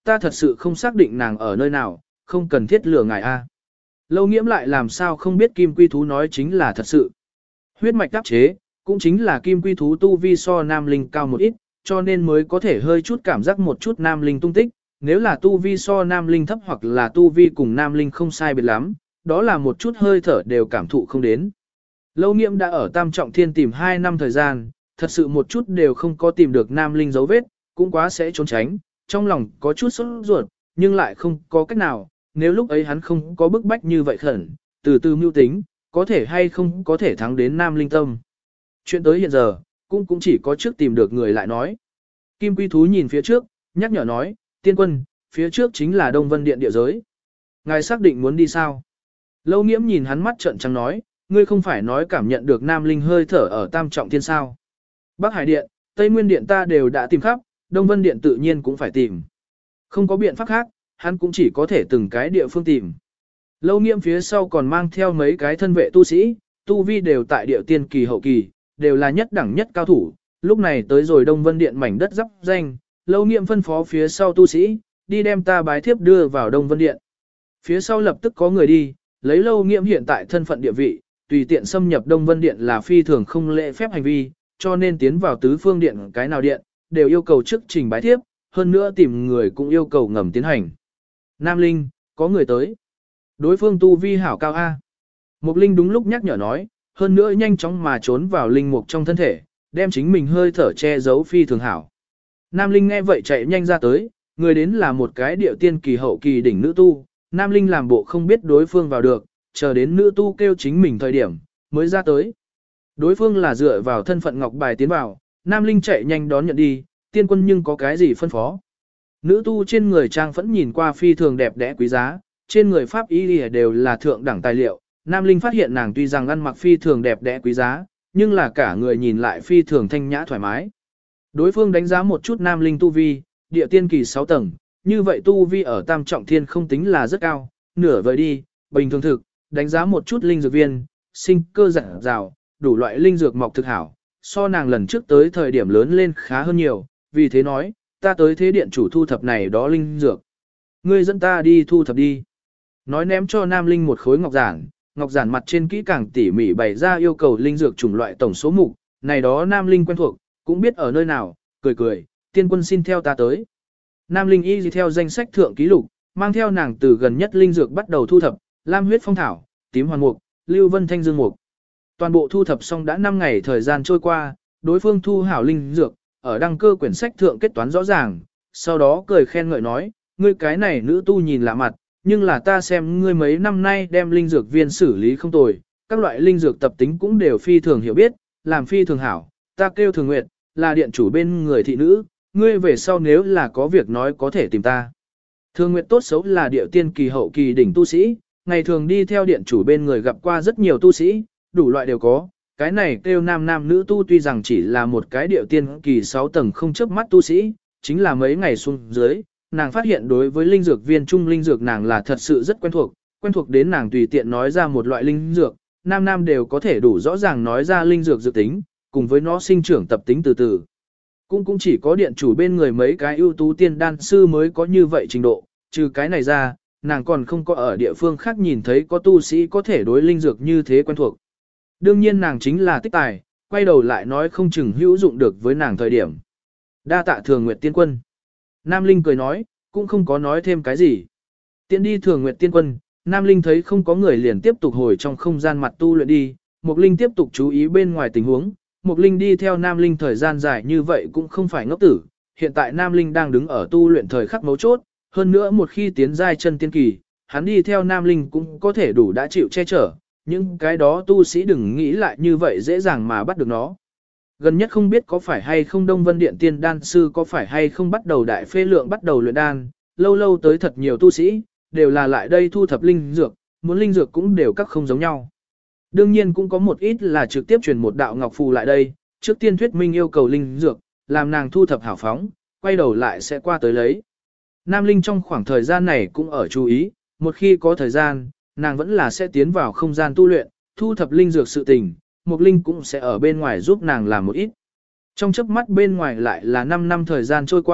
ta thật sự không xác định nàng ở nơi nào, không cần thiết lừa ngài a. Lâu Nghiễm lại làm sao không biết Kim Quy Thú nói chính là thật sự. Huyết mạch đáp chế, cũng chính là Kim Quy Thú tu vi so Nam Linh cao một ít, cho nên mới có thể hơi chút cảm giác một chút Nam Linh tung tích. Nếu là tu vi so Nam Linh thấp hoặc là tu vi cùng Nam Linh không sai biệt lắm, đó là một chút hơi thở đều cảm thụ không đến. Lâu Nghiễm đã ở Tam Trọng Thiên tìm 2 năm thời gian, thật sự một chút đều không có tìm được Nam Linh dấu vết, cũng quá sẽ trốn tránh, trong lòng có chút sốt ruột, nhưng lại không có cách nào, nếu lúc ấy hắn không có bức bách như vậy khẩn, từ từ mưu tính, có thể hay không có thể thắng đến Nam Linh tâm. Chuyện tới hiện giờ, cũng chỉ có trước tìm được người lại nói. Kim Quy Thú nhìn phía trước, nhắc nhở nói, tiên quân, phía trước chính là Đông Vân Điện địa giới. Ngài xác định muốn đi sao? Lâu Nghiễm nhìn hắn mắt trợn trắng nói, ngươi không phải nói cảm nhận được Nam Linh hơi thở ở Tam Trọng Thiên sao? Bắc Hải Điện, Tây Nguyên Điện ta đều đã tìm khắp, Đông Vân Điện tự nhiên cũng phải tìm. Không có biện pháp khác, hắn cũng chỉ có thể từng cái địa phương tìm. Lâu Nghiễm phía sau còn mang theo mấy cái thân vệ tu sĩ, tu vi đều tại địa tiên kỳ hậu kỳ, đều là nhất đẳng nhất cao thủ. Lúc này tới rồi Đông Vân Điện mảnh đất dắp danh, Lâu Nghiễm phân phó phía sau tu sĩ, đi đem ta bái thiếp đưa vào Đông Vân Điện. Phía sau lập tức có người đi, lấy Lâu Nghiễm hiện tại thân phận địa vị, tùy tiện xâm nhập Đông Vân Điện là phi thường không lễ phép hành vi, cho nên tiến vào tứ phương điện cái nào điện, đều yêu cầu trước trình bái thiếp, hơn nữa tìm người cũng yêu cầu ngầm tiến hành. Nam Linh, có người tới. Đối phương tu vi hảo cao A. Mục Linh đúng lúc nhắc nhở nói, hơn nữa nhanh chóng mà trốn vào linh mục trong thân thể, đem chính mình hơi thở che giấu phi thường hảo. Nam Linh nghe vậy chạy nhanh ra tới, người đến là một cái điệu tiên kỳ hậu kỳ đỉnh nữ tu, Nam Linh làm bộ không biết đối phương vào được, chờ đến nữ tu kêu chính mình thời điểm, mới ra tới. Đối phương là dựa vào thân phận ngọc bài tiến vào, Nam Linh chạy nhanh đón nhận đi, tiên quân nhưng có cái gì phân phó. Nữ tu trên người trang phẫn nhìn qua phi thường đẹp đẽ quý giá, trên người pháp y đều là thượng đẳng tài liệu. Nam Linh phát hiện nàng tuy rằng ăn mặc phi thường đẹp đẽ quý giá, nhưng là cả người nhìn lại phi thường thanh nhã thoải mái. Đối phương đánh giá một chút Nam Linh tu vi, địa tiên kỳ 6 tầng, như vậy tu vi ở Tam Trọng Thiên không tính là rất cao, nửa vời đi, bình thường thực, đánh giá một chút linh dược viên, sinh cơ rạng rào, đủ loại linh dược mọc thực hảo, so nàng lần trước tới thời điểm lớn lên khá hơn nhiều, vì thế nói, ta tới thế điện chủ thu thập này đó linh dược. Ngươi dẫn ta đi thu thập đi. Nói ném cho Nam Linh một khối ngọc giản mặt trên kỹ càng tỉ mỉ bày ra yêu cầu linh dược chủng loại tổng số mục, này đó Nam Linh quen thuộc, cũng biết ở nơi nào, cười, tiên quân xin theo ta tới. Nam Linh y theo danh sách thượng ký lục, mang theo nàng từ gần nhất linh dược bắt đầu thu thập, lam huyết phong thảo, tím hoàn mục, lưu vân thanh dương mục. Toàn bộ thu thập xong đã 5 ngày thời gian trôi qua, đối phương thu hảo linh dược, ở đăng cơ quyển sách thượng kết toán rõ ràng, sau đó cười khen ngợi nói, ngươi cái này nữ tu nhìn lạ mặt, nhưng là ta xem ngươi mấy năm nay đem linh dược viên xử lý không tồi, các loại linh dược tập tính cũng đều phi thường hiểu biết, làm phi thường hảo, ta kêu Thường Nguyệt, là điện chủ bên người thị nữ, ngươi về sau nếu là có việc nói có thể tìm ta. Thường Nguyệt tốt xấu là địa tiên kỳ hậu kỳ đỉnh tu sĩ, ngày thường đi theo điện chủ bên người gặp qua rất nhiều tu sĩ, đủ loại đều có, cái này kêu nam nữ tu tuy rằng chỉ là một cái địa tiên kỳ 6 tầng không chớp mắt tu sĩ, chính là mấy ngày xuống dưới, nàng phát hiện đối với linh dược viên trung linh dược nàng là thật sự rất quen thuộc đến nàng tùy tiện nói ra một loại linh dược, nam đều có thể đủ rõ ràng nói ra linh dược dự tính, cùng với nó sinh trưởng tập tính từ từ. Cũng chỉ có điện chủ bên người mấy cái ưu tú tiên đan sư mới có như vậy trình độ, trừ cái này ra, nàng còn không có ở địa phương khác nhìn thấy có tu sĩ có thể đối linh dược như thế quen thuộc. Đương nhiên nàng chính là tích tài, quay đầu lại nói không chừng hữu dụng được với nàng thời điểm. Đa tạ Thường Nguyệt tiên quân. Nam Linh cười nói, cũng không có nói thêm cái gì. Tiến đi Thường Nguyệt tiên quân, Nam Linh thấy không có người liền tiếp tục hồi trong không gian mặt tu luyện đi, Mục Linh tiếp tục chú ý bên ngoài tình huống. Mục Linh đi theo Nam Linh thời gian dài như vậy cũng không phải ngốc tử, hiện tại Nam Linh đang đứng ở tu luyện thời khắc mấu chốt, hơn nữa một khi tiến giai chân tiên kỳ, hắn đi theo Nam Linh cũng có thể đủ đã chịu che chở, những cái đó tu sĩ đừng nghĩ lại như vậy dễ dàng mà bắt được nó. Gần nhất không biết có phải hay không Đông Vân Điện tiên đan sư có phải hay không bắt đầu đại phê lượng bắt đầu luyện đan, lâu tới thật nhiều tu sĩ, đều là lại đây thu thập linh dược, muốn linh dược cũng đều các không giống nhau. Đương nhiên cũng có một ít là trực tiếp truyền một đạo ngọc phù lại đây, trước tiên thuyết minh yêu cầu linh dược, làm nàng thu thập hảo phóng, quay đầu lại sẽ qua tới lấy. Nam Linh trong khoảng thời gian này cũng ở chú ý, một khi có thời gian, nàng vẫn là sẽ tiến vào không gian tu luyện, thu thập linh dược sự tình, Mục Linh cũng sẽ ở bên ngoài giúp nàng làm một ít. Trong chớp mắt bên ngoài lại là 5 năm thời gian trôi qua,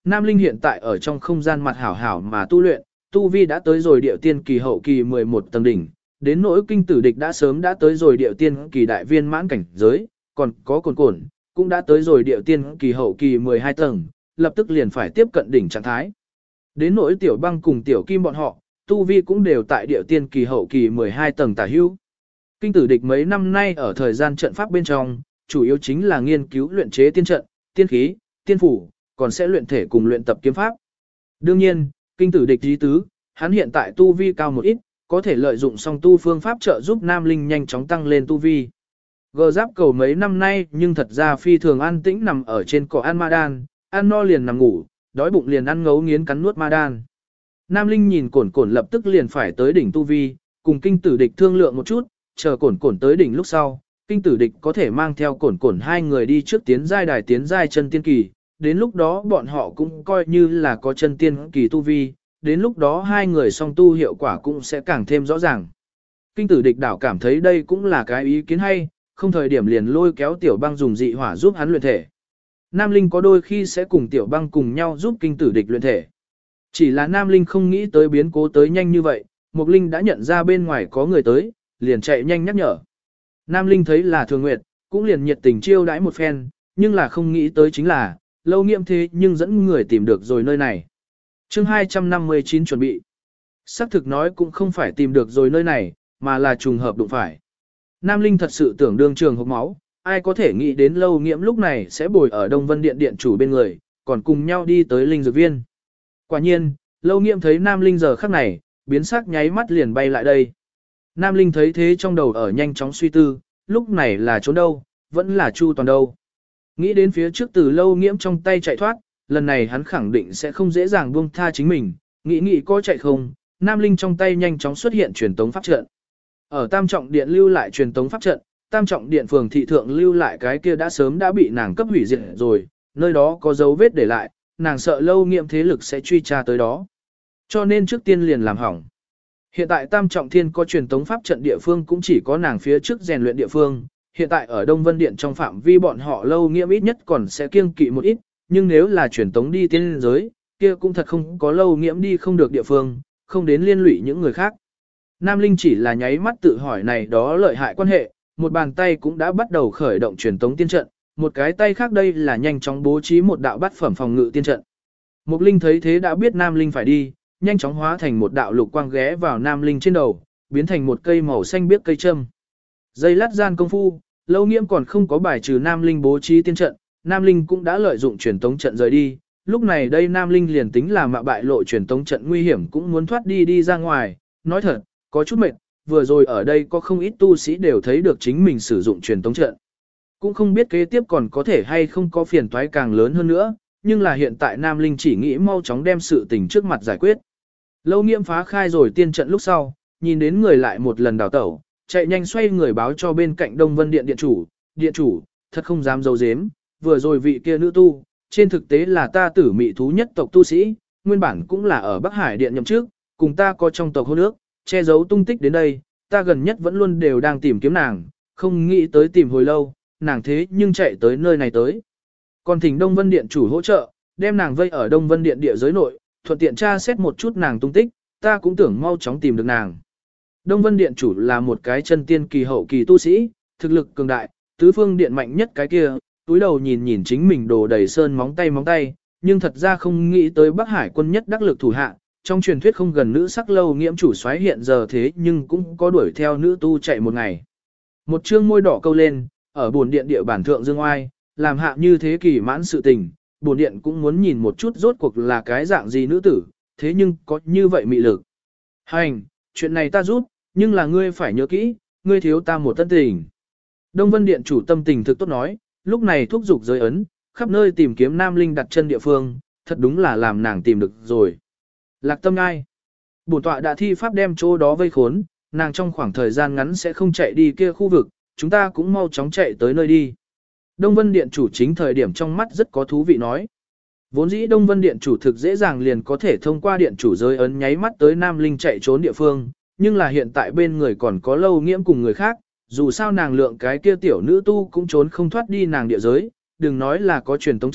Nam Linh hiện tại ở trong không gian mặt hảo hảo mà tu luyện, tu vi đã tới rồi điệu tiên kỳ hậu kỳ 11 tầng đỉnh, đến nỗi kinh tử địch đã sớm đã tới rồi điệu tiên kỳ đại viên mãn cảnh giới, còn có cồn cồn, cũng đã tới rồi điệu tiên kỳ hậu kỳ 12 tầng, lập tức liền phải tiếp cận đỉnh trạng thái. Đến nỗi tiểu băng cùng tiểu kim bọn họ, tu vi cũng đều tại điệu tiên kỳ hậu kỳ 12 tầng tả hữu. Kinh tử địch mấy năm nay ở thời gian trận pháp bên trong, chủ yếu chính là nghiên cứu luyện chế tiên trận, tiên khí, tiên phủ, còn sẽ luyện thể cùng luyện tập kiếm pháp. Đương nhiên, kinh tử địch ý tứ, hắn hiện tại tu vi cao một ít, có thể lợi dụng song tu phương pháp trợ giúp Nam Linh nhanh chóng tăng lên tu vi. Gờ giáp cầu mấy năm nay nhưng thật ra phi thường an tĩnh nằm ở trên cỏ ăn ma đan, ăn no liền nằm ngủ, đói bụng liền ăn ngấu nghiến cắn nuốt ma đan. Nam Linh nhìn cổn cổn lập tức liền phải tới đỉnh tu vi, cùng kinh tử địch thương lượng một chút, chờ cổn cổn tới đỉnh lúc sau, kinh tử địch có thể mang theo cổn cổn hai người đi trước tiến giai đài tiến giai chân tiên kỳ, đến lúc đó bọn họ cũng coi như là có chân tiên kỳ tu vi, đến lúc đó hai người song tu hiệu quả cũng sẽ càng thêm rõ ràng. Kinh tử địch đảo cảm thấy đây cũng là cái ý kiến hay, không thời điểm liền lôi kéo tiểu băng dùng dị hỏa giúp hắn luyện thể. Nam Linh có đôi khi sẽ cùng tiểu băng cùng nhau giúp kinh tử địch luyện thể. Chỉ là Nam Linh không nghĩ tới biến cố tới nhanh như vậy, Mục Linh đã nhận ra bên ngoài có người tới, liền chạy nhanh nhắc nhở. Nam Linh thấy là Thường Nguyệt, cũng liền nhiệt tình chiêu đãi một phen, nhưng là không nghĩ tới chính là, Lâu Nghiệm thế nhưng dẫn người tìm được rồi nơi này. chương 259 chuẩn bị. Sắc thực nói cũng không phải tìm được rồi nơi này, mà là trùng hợp đụng phải. Nam Linh thật sự tưởng đương trường hộc máu, ai có thể nghĩ đến Lâu Nghiệm lúc này sẽ bồi ở Đông Vân Điện điện chủ bên người, còn cùng nhau đi tới Linh Dược Viên. Quả nhiên, Lâu Nghiệm thấy Nam Linh giờ khắc này, biến sắc nháy mắt liền bay lại đây. Nam Linh thấy thế trong đầu ở nhanh chóng suy tư, lúc này là trốn đâu, vẫn là Chu Toàn đâu. Nghĩ đến phía trước từ Lâu Nghiễm trong tay chạy thoát, lần này hắn khẳng định sẽ không dễ dàng buông tha chính mình, nghĩ có chạy không, Nam Linh trong tay nhanh chóng xuất hiện truyền tống pháp trận. Ở Tam Trọng Điện lưu lại truyền tống pháp trận, Tam Trọng Điện phường thị thượng lưu lại cái kia đã sớm đã bị nàng cấp hủy diệt rồi, nơi đó có dấu vết để lại, nàng sợ Lâu Nghiễm thế lực sẽ truy tra tới đó. Cho nên trước tiên liền làm hỏng. Hiện tại Tam Trọng Thiên có truyền tống pháp trận địa phương cũng chỉ có nàng phía trước rèn luyện địa phương, hiện tại ở Đông Vân Điện trong phạm vi bọn họ Lâu Nghiễm ít nhất còn sẽ kiêng kỵ một ít, nhưng nếu là truyền tống đi tiên giới, kia cũng thật không có Lâu Nghiễm đi không được địa phương, không đến liên lụy những người khác. Nam Linh chỉ là nháy mắt tự hỏi này đó lợi hại quan hệ, một bàn tay cũng đã bắt đầu khởi động truyền tống tiên trận, một cái tay khác đây là nhanh chóng bố trí một đạo bát phẩm phòng ngự tiên trận. Mục Linh thấy thế đã biết Nam Linh phải đi, nhanh chóng hóa thành một đạo lục quang ghé vào Nam Linh trên đầu, biến thành một cây màu xanh biếc cây châm. Dây lát gian công phu, Lâu Nghiễm còn không có bài trừ Nam Linh bố trí tiên trận, Nam Linh cũng đã lợi dụng truyền tống trận rời đi. Lúc này đây Nam Linh liền tính là mạo bại lộ truyền tống trận nguy hiểm cũng muốn thoát đi ra ngoài, nói thật, có chút mệt, vừa rồi ở đây có không ít tu sĩ đều thấy được chính mình sử dụng truyền tống trận. Cũng không biết kế tiếp còn có thể hay không có phiền toái càng lớn hơn nữa, nhưng là hiện tại Nam Linh chỉ nghĩ mau chóng đem sự tình trước mặt giải quyết. Lâu Nghiễm phá khai rồi tiên trận lúc sau, nhìn đến người lại một lần đào tẩu, chạy nhanh xoay người báo cho bên cạnh Đông Vân Điện điện chủ, thật không dám giấu giếm, vừa rồi vị kia nữ tu, trên thực tế là ta tử mị thú nhất tộc tu sĩ, nguyên bản cũng là ở Bắc Hải Điện nhậm trước, cùng ta có trong tộc hôn ước, che giấu tung tích đến đây, ta gần nhất vẫn luôn đều đang tìm kiếm nàng, không nghĩ tới tìm hồi lâu, nàng thế nhưng chạy tới nơi này tới. Còn thỉnh Đông Vân Điện chủ hỗ trợ, đem nàng vây ở Đông Vân Điện địa giới nội, thuận tiện tra xét một chút nàng tung tích, ta cũng tưởng mau chóng tìm được nàng. Đông Vân Điện chủ là một cái chân tiên kỳ hậu kỳ tu sĩ, thực lực cường đại, tứ phương điện mạnh nhất cái kia, túi đầu nhìn chính mình đồ đầy sơn móng tay, nhưng thật ra không nghĩ tới Bắc Hải quân nhất đắc lực thủ hạ, trong truyền thuyết không gần nữ sắc Lâu Nghiễm chủ soái hiện giờ thế nhưng cũng có đuổi theo nữ tu chạy một ngày. Một chương môi đỏ câu lên, ở buồn điện địa bản thượng dương oai, làm hạ như thế kỳ mãn sự tình, bổn điện cũng muốn nhìn một chút rốt cuộc là cái dạng gì nữ tử, thế nhưng có như vậy mị lực. Hành, chuyện này ta giúp, nhưng là ngươi phải nhớ kỹ, ngươi thiếu ta một tân tình. Đông Vân Điện chủ tâm tình thực tốt nói, lúc này thúc giục giới ấn, khắp nơi tìm kiếm Nam Linh đặt chân địa phương, thật đúng là làm nàng tìm được rồi. Lạc Tâm Ngai, bổn tọa đã thi pháp đem chỗ đó vây khốn, nàng trong khoảng thời gian ngắn sẽ không chạy đi kia khu vực, chúng ta cũng mau chóng chạy tới nơi đi. Đông Vân Điện chủ chính thời điểm trong mắt rất có thú vị nói. Vốn dĩ Đông Vân Điện chủ thực dễ dàng liền có thể thông qua điện chủ giới ấn nháy mắt tới Nam Linh chạy trốn địa phương, nhưng là hiện tại bên người còn có Lâu Nghiễm cùng người khác, dù sao nàng lượng cái kia tiểu nữ tu cũng trốn không thoát đi nàng địa giới, đừng nói là có truyền tống trận,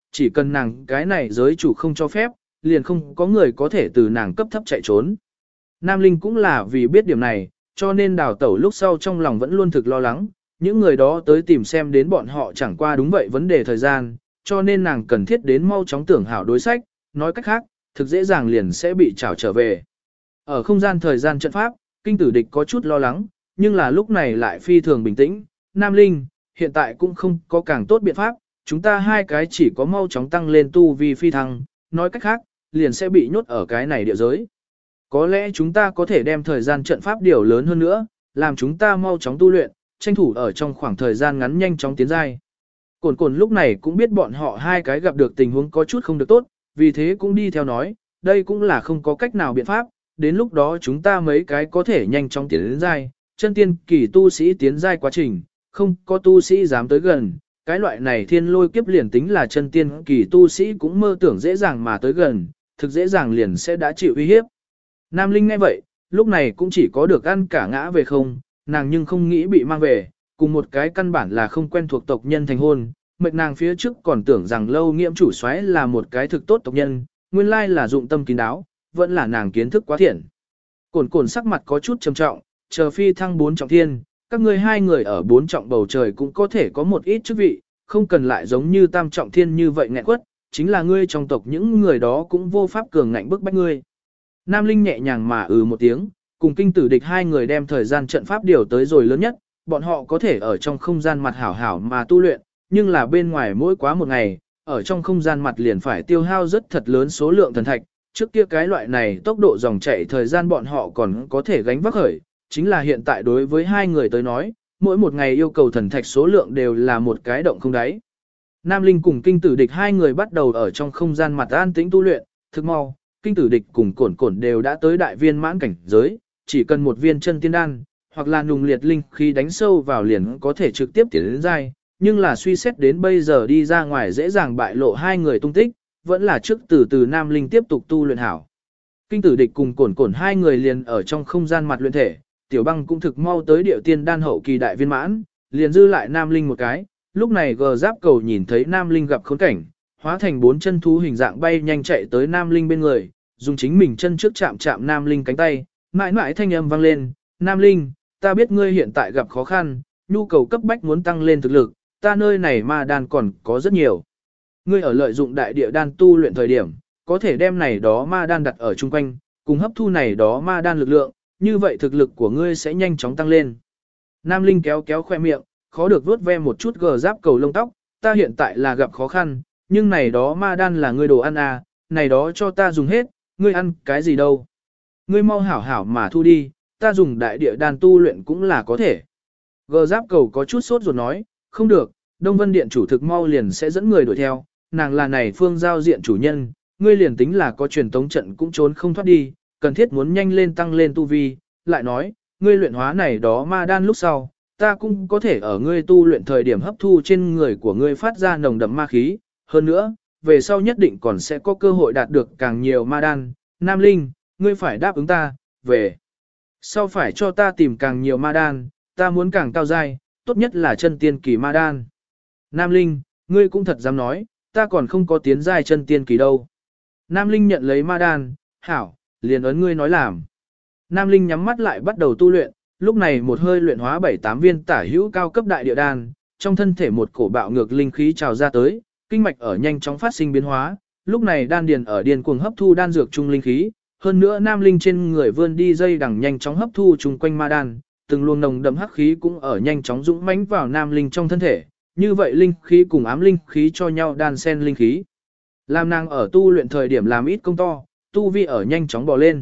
chỉ cần nàng cái này giới chủ không cho phép, liền không có người có thể từ nàng cấp thấp chạy trốn. Nam Linh cũng là vì biết điểm này, cho nên đào tẩu lúc sau trong lòng vẫn luôn thực lo lắng, những người đó tới tìm xem đến bọn họ chẳng qua đúng vậy vấn đề thời gian, cho nên nàng cần thiết đến mau chóng tưởng hảo đối sách, nói cách khác, thực dễ dàng liền sẽ bị trảo trở về. Ở không gian thời gian trận pháp, kinh tử địch có chút lo lắng, nhưng là lúc này lại phi thường bình tĩnh, Nam Linh, hiện tại cũng không có càng tốt biện pháp, chúng ta hai cái chỉ có mau chóng tăng lên tu vi phi thăng, nói cách khác, liền sẽ bị nhốt ở cái này địa giới. Có lẽ chúng ta có thể đem thời gian trận pháp điều lớn hơn nữa, làm chúng ta mau chóng tu luyện, tranh thủ ở trong khoảng thời gian ngắn nhanh chóng tiến giai. Cổn Cổn lúc này cũng biết bọn họ hai cái gặp được tình huống có chút không được tốt, vì thế cũng đi theo nói, đây cũng là không có cách nào biện pháp, đến lúc đó chúng ta mấy cái có thể nhanh chóng tiến đến giai, chân tiên kỳ tu sĩ tiến giai quá trình, không có tu sĩ dám tới gần, cái loại này thiên lôi kiếp liền tính là chân tiên kỳ tu sĩ cũng mơ tưởng dễ dàng mà tới gần, thực dễ dàng liền sẽ đã chịu uy hiếp. Nam Linh nghe vậy, lúc này cũng chỉ có được ăn cả ngã về không, nàng nhưng không nghĩ bị mang về, cùng một cái căn bản là không quen thuộc tộc nhân thành hôn, mệnh nàng phía trước còn tưởng rằng Lâu Nghiễm chủ soái là một cái thực tốt tộc nhân, nguyên lai là dụng tâm kín đáo, vẫn là nàng kiến thức quá thiện. Cổn Cổn sắc mặt có chút trầm trọng, chờ phi thăng 4 trọng thiên, các ngươi hai người ở 4 trọng bầu trời cũng có thể có một ít chức vị, không cần lại giống như tam trọng thiên như vậy nghẹn quất, chính là ngươi trong tộc những người đó cũng vô pháp cường ngạnh bức bách ngươi. Nam Linh nhẹ nhàng mà một tiếng, cùng kinh tử địch hai người đem thời gian trận pháp điều tới rồi lớn nhất, bọn họ có thể ở trong không gian mặt hảo hảo mà tu luyện, nhưng là bên ngoài mỗi quá một ngày, ở trong không gian mặt liền phải tiêu hao rất thật lớn số lượng thần thạch, trước kia cái loại này tốc độ dòng chảy thời gian bọn họ còn có thể gánh vác khởi, chính là hiện tại đối với hai người tới nói, mỗi một ngày yêu cầu thần thạch số lượng đều là một cái động không đáy. Nam Linh cùng kinh tử địch hai người bắt đầu ở trong không gian mặt an tĩnh tu luyện, thực mau, kinh tử địch cùng Cổn Cổn đều đã tới đại viên mãn cảnh giới, chỉ cần một viên chân tiên đan, hoặc là nùng liệt linh khí đánh sâu vào liền có thể trực tiếp tiến đến giai, nhưng là suy xét đến bây giờ đi ra ngoài dễ dàng bại lộ hai người tung tích, vẫn là trước từ từ Nam Linh tiếp tục tu luyện hảo. Kinh tử địch cùng Cổn Cổn hai người liền ở trong không gian mặt luyện thể, Tiểu Băng cũng thực mau tới điệu tiên đan hậu kỳ đại viên mãn, liền dư lại Nam Linh một cái, lúc này gờ giáp cầu nhìn thấy Nam Linh gặp khốn cảnh, hóa thành 4 chân thú hình dạng bay nhanh chạy tới Nam Linh bên người, dùng chính mình chân trước chạm chạm Nam Linh cánh tay, mãi mãi thanh âm vang lên, Nam Linh, ta biết ngươi hiện tại gặp khó khăn, nhu cầu cấp bách muốn tăng lên thực lực, ta nơi này ma đan còn có rất nhiều. Ngươi ở lợi dụng đại địa đan tu luyện thời điểm, có thể đem này đó ma đan đặt ở chung quanh, cùng hấp thu này đó ma đan lực lượng, như vậy thực lực của ngươi sẽ nhanh chóng tăng lên. Nam Linh kéo kéo khoe miệng, khó được vuốt ve một chút gờ giáp cầu lông tóc, ta hiện tại là gặp khó khăn, nhưng này đó ma đan là ngươi đồ ăn à, này đó cho ta dùng hết, ngươi ăn cái gì đâu. Ngươi mau hảo hảo mà thu đi, ta dùng đại địa đan tu luyện cũng là có thể. Gờ giáp cầu có chút sốt ruột nói, không được, Đông Vân Điện chủ thực mau liền sẽ dẫn người đuổi theo, nàng là này phương giao diện chủ nhân, ngươi liền tính là có truyền tống trận cũng trốn không thoát đi, cần thiết muốn nhanh lên tăng lên tu vi, lại nói, ngươi luyện hóa này đó ma đan lúc sau, ta cũng có thể ở ngươi tu luyện thời điểm hấp thu trên người của ngươi phát ra nồng đậm ma khí, hơn nữa, về sau nhất định còn sẽ có cơ hội đạt được càng nhiều ma đan, Nam Linh, ngươi phải đáp ứng ta, về sau phải cho ta tìm càng nhiều ma đan, ta muốn càng cao giai, tốt nhất là chân tiên kỳ ma đan. Nam Linh, ngươi cũng thật dám nói, ta còn không có tiến giai chân tiên kỳ đâu. Nam Linh nhận lấy ma đan, hảo, liền ấn ngươi nói làm. Nam Linh nhắm mắt lại bắt đầu tu luyện, lúc này một hơi luyện hóa 7-8 viên tả hữu cao cấp đại địa đan, trong thân thể một cổ bạo ngược linh khí trào ra tới, kinh mạch ở nhanh chóng phát sinh biến hóa, lúc này đan điền ở điền cuồng hấp thu đan dược trung linh khí, hơn nữa Nam Linh trên người vươn đi dây đằng nhanh chóng hấp thu chung quanh ma đan, từng luồng nồng đậm hắc khí cũng ở nhanh chóng dũng mãnh vào Nam Linh trong thân thể, như vậy linh khí cùng ám linh khí cho nhau đan xen linh khí. Làm nàng ở tu luyện thời điểm làm ít công to, tu vi ở nhanh chóng bò lên.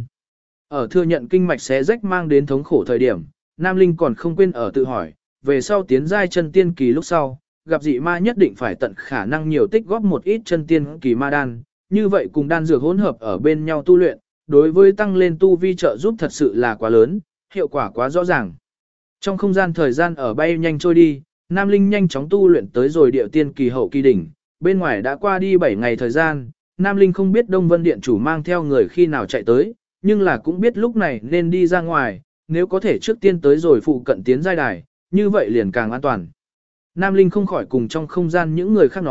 Ở thừa nhận kinh mạch xé rách mang đến thống khổ thời điểm, Nam Linh còn không quên ở tự hỏi, về sau tiến giai chân tiên kỳ lúc sau, gặp dị ma nhất định phải tận khả năng nhiều tích góp một ít chân tiên kỳ ma đan, như vậy cùng đan dược hỗn hợp ở bên nhau tu luyện, đối với tăng lên tu vi trợ giúp thật sự là quá lớn, hiệu quả quá rõ ràng. Trong không gian thời gian ở bay nhanh trôi đi, Nam Linh nhanh chóng tu luyện tới rồi địa tiên kỳ hậu kỳ đỉnh, bên ngoài đã qua đi 7 ngày thời gian, Nam Linh không biết Đông Vân Điện chủ mang theo người khi nào chạy tới, nhưng là cũng biết lúc này nên đi ra ngoài, nếu có thể trước tiên tới rồi phụ cận tiến giai đài, như vậy liền càng an toàn. Nam Linh không khỏi cùng trong không gian những người khác nói,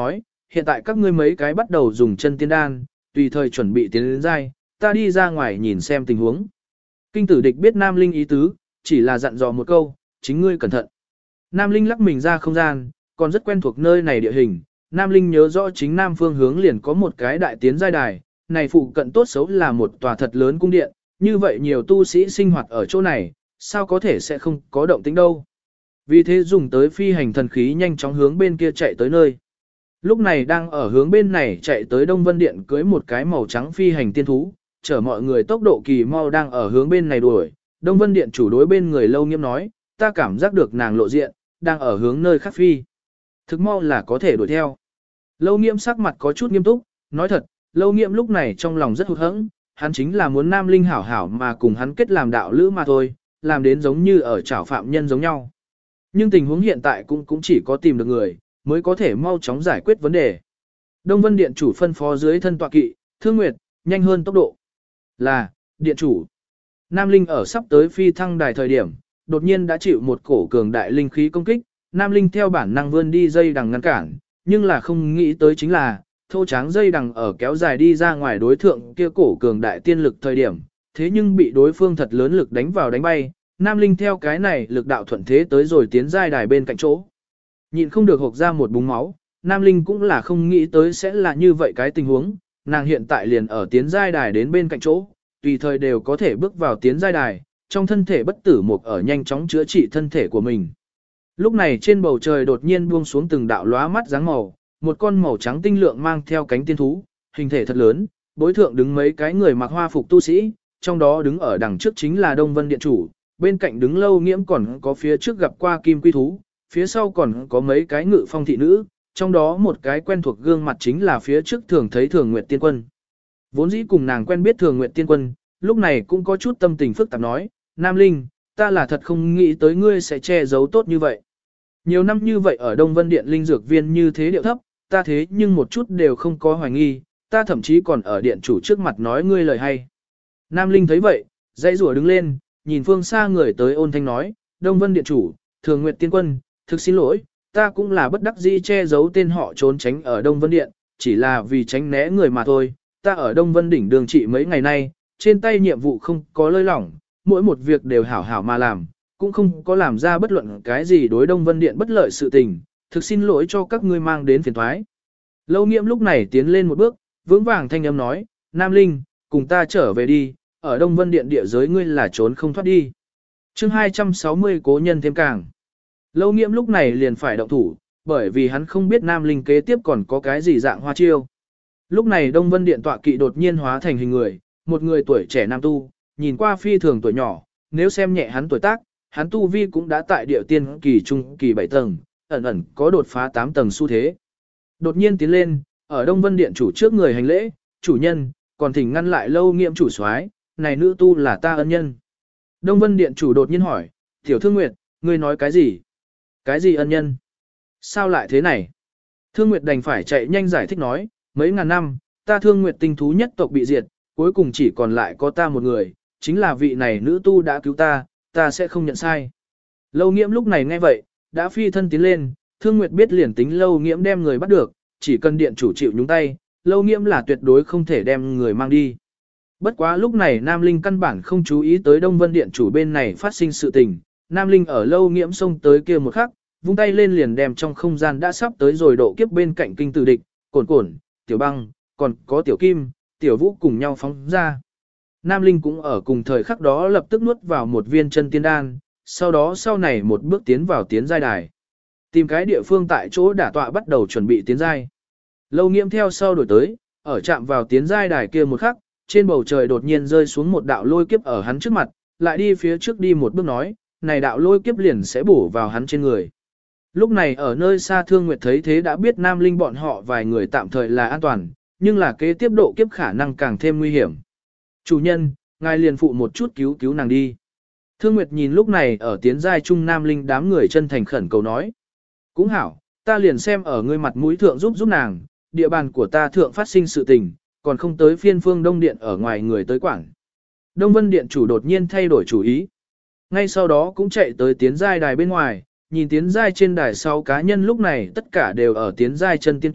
hiện tại các ngươi mấy cái bắt đầu dùng chân tiên đan, tùy thời chuẩn bị tiến đến giai, ta đi ra ngoài nhìn xem tình huống. Kinh tử địch biết Nam Linh ý tứ, chỉ là dặn dò một câu, chính ngươi cẩn thận. Nam Linh lắc mình ra không gian, còn rất quen thuộc nơi này địa hình. Nam Linh nhớ rõ chính nam phương hướng liền có một cái đại tiến giai đài, này phụ cận tốt xấu là một tòa thật lớn cung điện, như vậy nhiều tu sĩ sinh hoạt ở chỗ này, sao có thể sẽ không có động tĩnh đâu. Vì thế dùng tới phi hành thần khí nhanh chóng hướng bên kia chạy tới nơi. Lúc này đang ở hướng bên này chạy tới Đông Vân Điện cưới một cái màu trắng phi hành tiên thú, chở mọi người tốc độ kỳ mau đang ở hướng bên này đuổi. Đông Vân Điện chủ đối bên người Lâu Nghiêm nói, ta cảm giác được nàng lộ diện, đang ở hướng nơi khác phi. Thực mau là có thể đuổi theo. Lâu Nghiêm sắc mặt có chút nghiêm túc, nói thật, Lâu Nghiêm lúc này trong lòng rất hụt hẫng, hắn chính là muốn Nam Linh hảo hảo mà cùng hắn kết làm đạo lữ mà thôi, làm đến giống như ở chảo phạm nhân giống nhau. Nhưng tình huống hiện tại cũng chỉ có tìm được người, mới có thể mau chóng giải quyết vấn đề. Đông Vân Điện chủ phân phó dưới thân tọa kỵ, Thương Nguyệt, nhanh hơn tốc độ. Là, Điện chủ. Nam Linh ở sắp tới phi thăng đài thời điểm, đột nhiên đã chịu một cổ cường đại linh khí công kích, Nam Linh theo bản năng vươn đi dây đằng ngăn cản, nhưng là không nghĩ tới chính là, thô tráng dây đằng ở kéo dài đi ra ngoài đối thượng kia cổ cường đại tiên lực thời điểm, thế nhưng bị đối phương thật lớn lực đánh vào đánh bay, Nam Linh theo cái này lực đạo thuận thế tới rồi tiến giai đài bên cạnh chỗ. Nhịn không được hộc ra một búng máu, Nam Linh cũng là không nghĩ tới sẽ là như vậy cái tình huống, nàng hiện tại liền ở tiến giai đài đến bên cạnh chỗ, tùy thời đều có thể bước vào tiến giai đài, trong thân thể bất tử mục ở nhanh chóng chữa trị thân thể của mình. Lúc này trên bầu trời đột nhiên buông xuống từng đạo lóa mắt dáng màu, một con màu trắng tinh lượng mang theo cánh tiên thú, hình thể thật lớn, bối thượng đứng mấy cái người mặc hoa phục tu sĩ, trong đó đứng ở đằng trước chính là Đông Vân Điện chủ, bên cạnh đứng Lâu Nghiễm còn có phía trước gặp qua kim quy thú, phía sau còn có mấy cái ngự phong thị nữ, trong đó một cái quen thuộc gương mặt chính là phía trước thường thấy Thường Nguyệt Tiên Quân. Vốn dĩ cùng nàng quen biết Thường Nguyệt Tiên Quân, lúc này cũng có chút tâm tình phức tạp nói, Nam Linh, ta là thật không nghĩ tới ngươi sẽ che giấu tốt như vậy. Nhiều năm như vậy ở Đông Vân Điện linh dược viên như thế điệu thấp, ta thế nhưng một chút đều không có hoài nghi, ta thậm chí còn ở điện chủ trước mặt nói ngươi lời hay. Nam Linh thấy vậy, dãy rủa đứng lên, nhìn phương xa người tới ôn thanh nói, Đông Vân Điện chủ, Thường Nguyệt Tiên Quân, thực xin lỗi, ta cũng là bất đắc dĩ che giấu tên họ trốn tránh ở Đông Vân Điện, chỉ là vì tránh né người mà thôi, ta ở Đông Vân Đỉnh đường trị mấy ngày nay, trên tay nhiệm vụ không có lơi lỏng, mỗi một việc đều hảo hảo mà làm, cũng không có làm ra bất luận cái gì đối Đông Vân Điện bất lợi sự tình, thực xin lỗi cho các ngươi mang đến phiền toái. Lâu Nghiễm lúc này tiến lên một bước, vững vàng thanh âm nói, Nam Linh, cùng ta trở về đi, ở Đông Vân Điện địa giới ngươi là trốn không thoát đi. Chương 260 cố nhân thêm càng. Lâu Nghiễm lúc này liền phải động thủ, bởi vì hắn không biết Nam Linh kế tiếp còn có cái gì dạng hoa chiêu. Lúc này Đông Vân Điện tọa kỵ đột nhiên hóa thành hình người, một người tuổi trẻ nam tu, nhìn qua phi thường tuổi nhỏ, nếu xem nhẹ hắn tuổi tác, hắn tu vi cũng đã tại địa tiên kỳ trung kỳ 7 tầng, ẩn ẩn có đột phá 8 tầng xu thế. Đột nhiên tiến lên, ở Đông Vân Điện chủ trước người hành lễ, chủ nhân, còn thỉnh ngăn lại Lâu Nghiễm chủ soái, này nữ tu là ta ân nhân. Đông Vân Điện chủ đột nhiên hỏi, Tiểu Thương Nguyệt, ngươi nói cái gì? Cái gì ân nhân? Sao lại thế này? Thương Nguyệt đành phải chạy nhanh giải thích nói, mấy ngàn năm, ta Thương Nguyệt tinh thú nhất tộc bị diệt, cuối cùng chỉ còn lại có ta một người, chính là vị này nữ tu đã cứu ta, ta sẽ không nhận sai. Lâu Nghiễm lúc này nghe vậy, đã phi thân tiến lên, Thương Nguyệt biết liền tính Lâu Nghiễm đem người bắt được, chỉ cần điện chủ chịu nhúng tay, Lâu Nghiễm là tuyệt đối không thể đem người mang đi. Bất quá lúc này Nam Linh căn bản không chú ý tới Đông Vân Điện chủ bên này phát sinh sự tình, Nam Linh ở Lâu Nghiễm xông tới kia một khắc, vung tay lên liền đem trong không gian đã sắp tới rồi độ kiếp bên cạnh kinh tử địch, cồn cồn, tiểu băng, còn có tiểu kim, tiểu vũ cùng nhau phóng ra. Nam Linh cũng ở cùng thời khắc đó lập tức nuốt vào một viên chân tiên đan, sau đó sau này một bước tiến vào tiến giai đài. Tìm cái địa phương tại chỗ đả tọa bắt đầu chuẩn bị tiến giai. Lâu Nghiễm theo sau đổi tới, ở chạm vào tiến giai đài kia một khắc, trên bầu trời đột nhiên rơi xuống một đạo lôi kiếp ở hắn trước mặt, lại đi phía trước đi một bước nói, này đạo lôi kiếp liền sẽ bổ vào hắn trên người. Lúc này ở nơi xa Thương Nguyệt thấy thế đã biết Nam Linh bọn họ vài người tạm thời là an toàn, nhưng là kế tiếp độ kiếp khả năng càng thêm nguy hiểm. Chủ nhân, ngài liền phụ một chút cứu cứu nàng đi. Thương Nguyệt nhìn lúc này ở tiến giai trung Nam Linh đám người chân thành khẩn cầu nói. Cũng hảo, ta liền xem ở ngươi mặt mũi thượng giúp nàng, địa bàn của ta thượng phát sinh sự tình, còn không tới phiên Phương Đông Điện ở ngoài người tới quảng. Đông Vân Điện chủ đột nhiên thay đổi chủ ý. Ngay sau đó cũng chạy tới tiến giai đài bên ngoài, nhìn tiến giai trên đài sau cá nhân lúc này tất cả đều ở tiến giai chân tiên kỳ,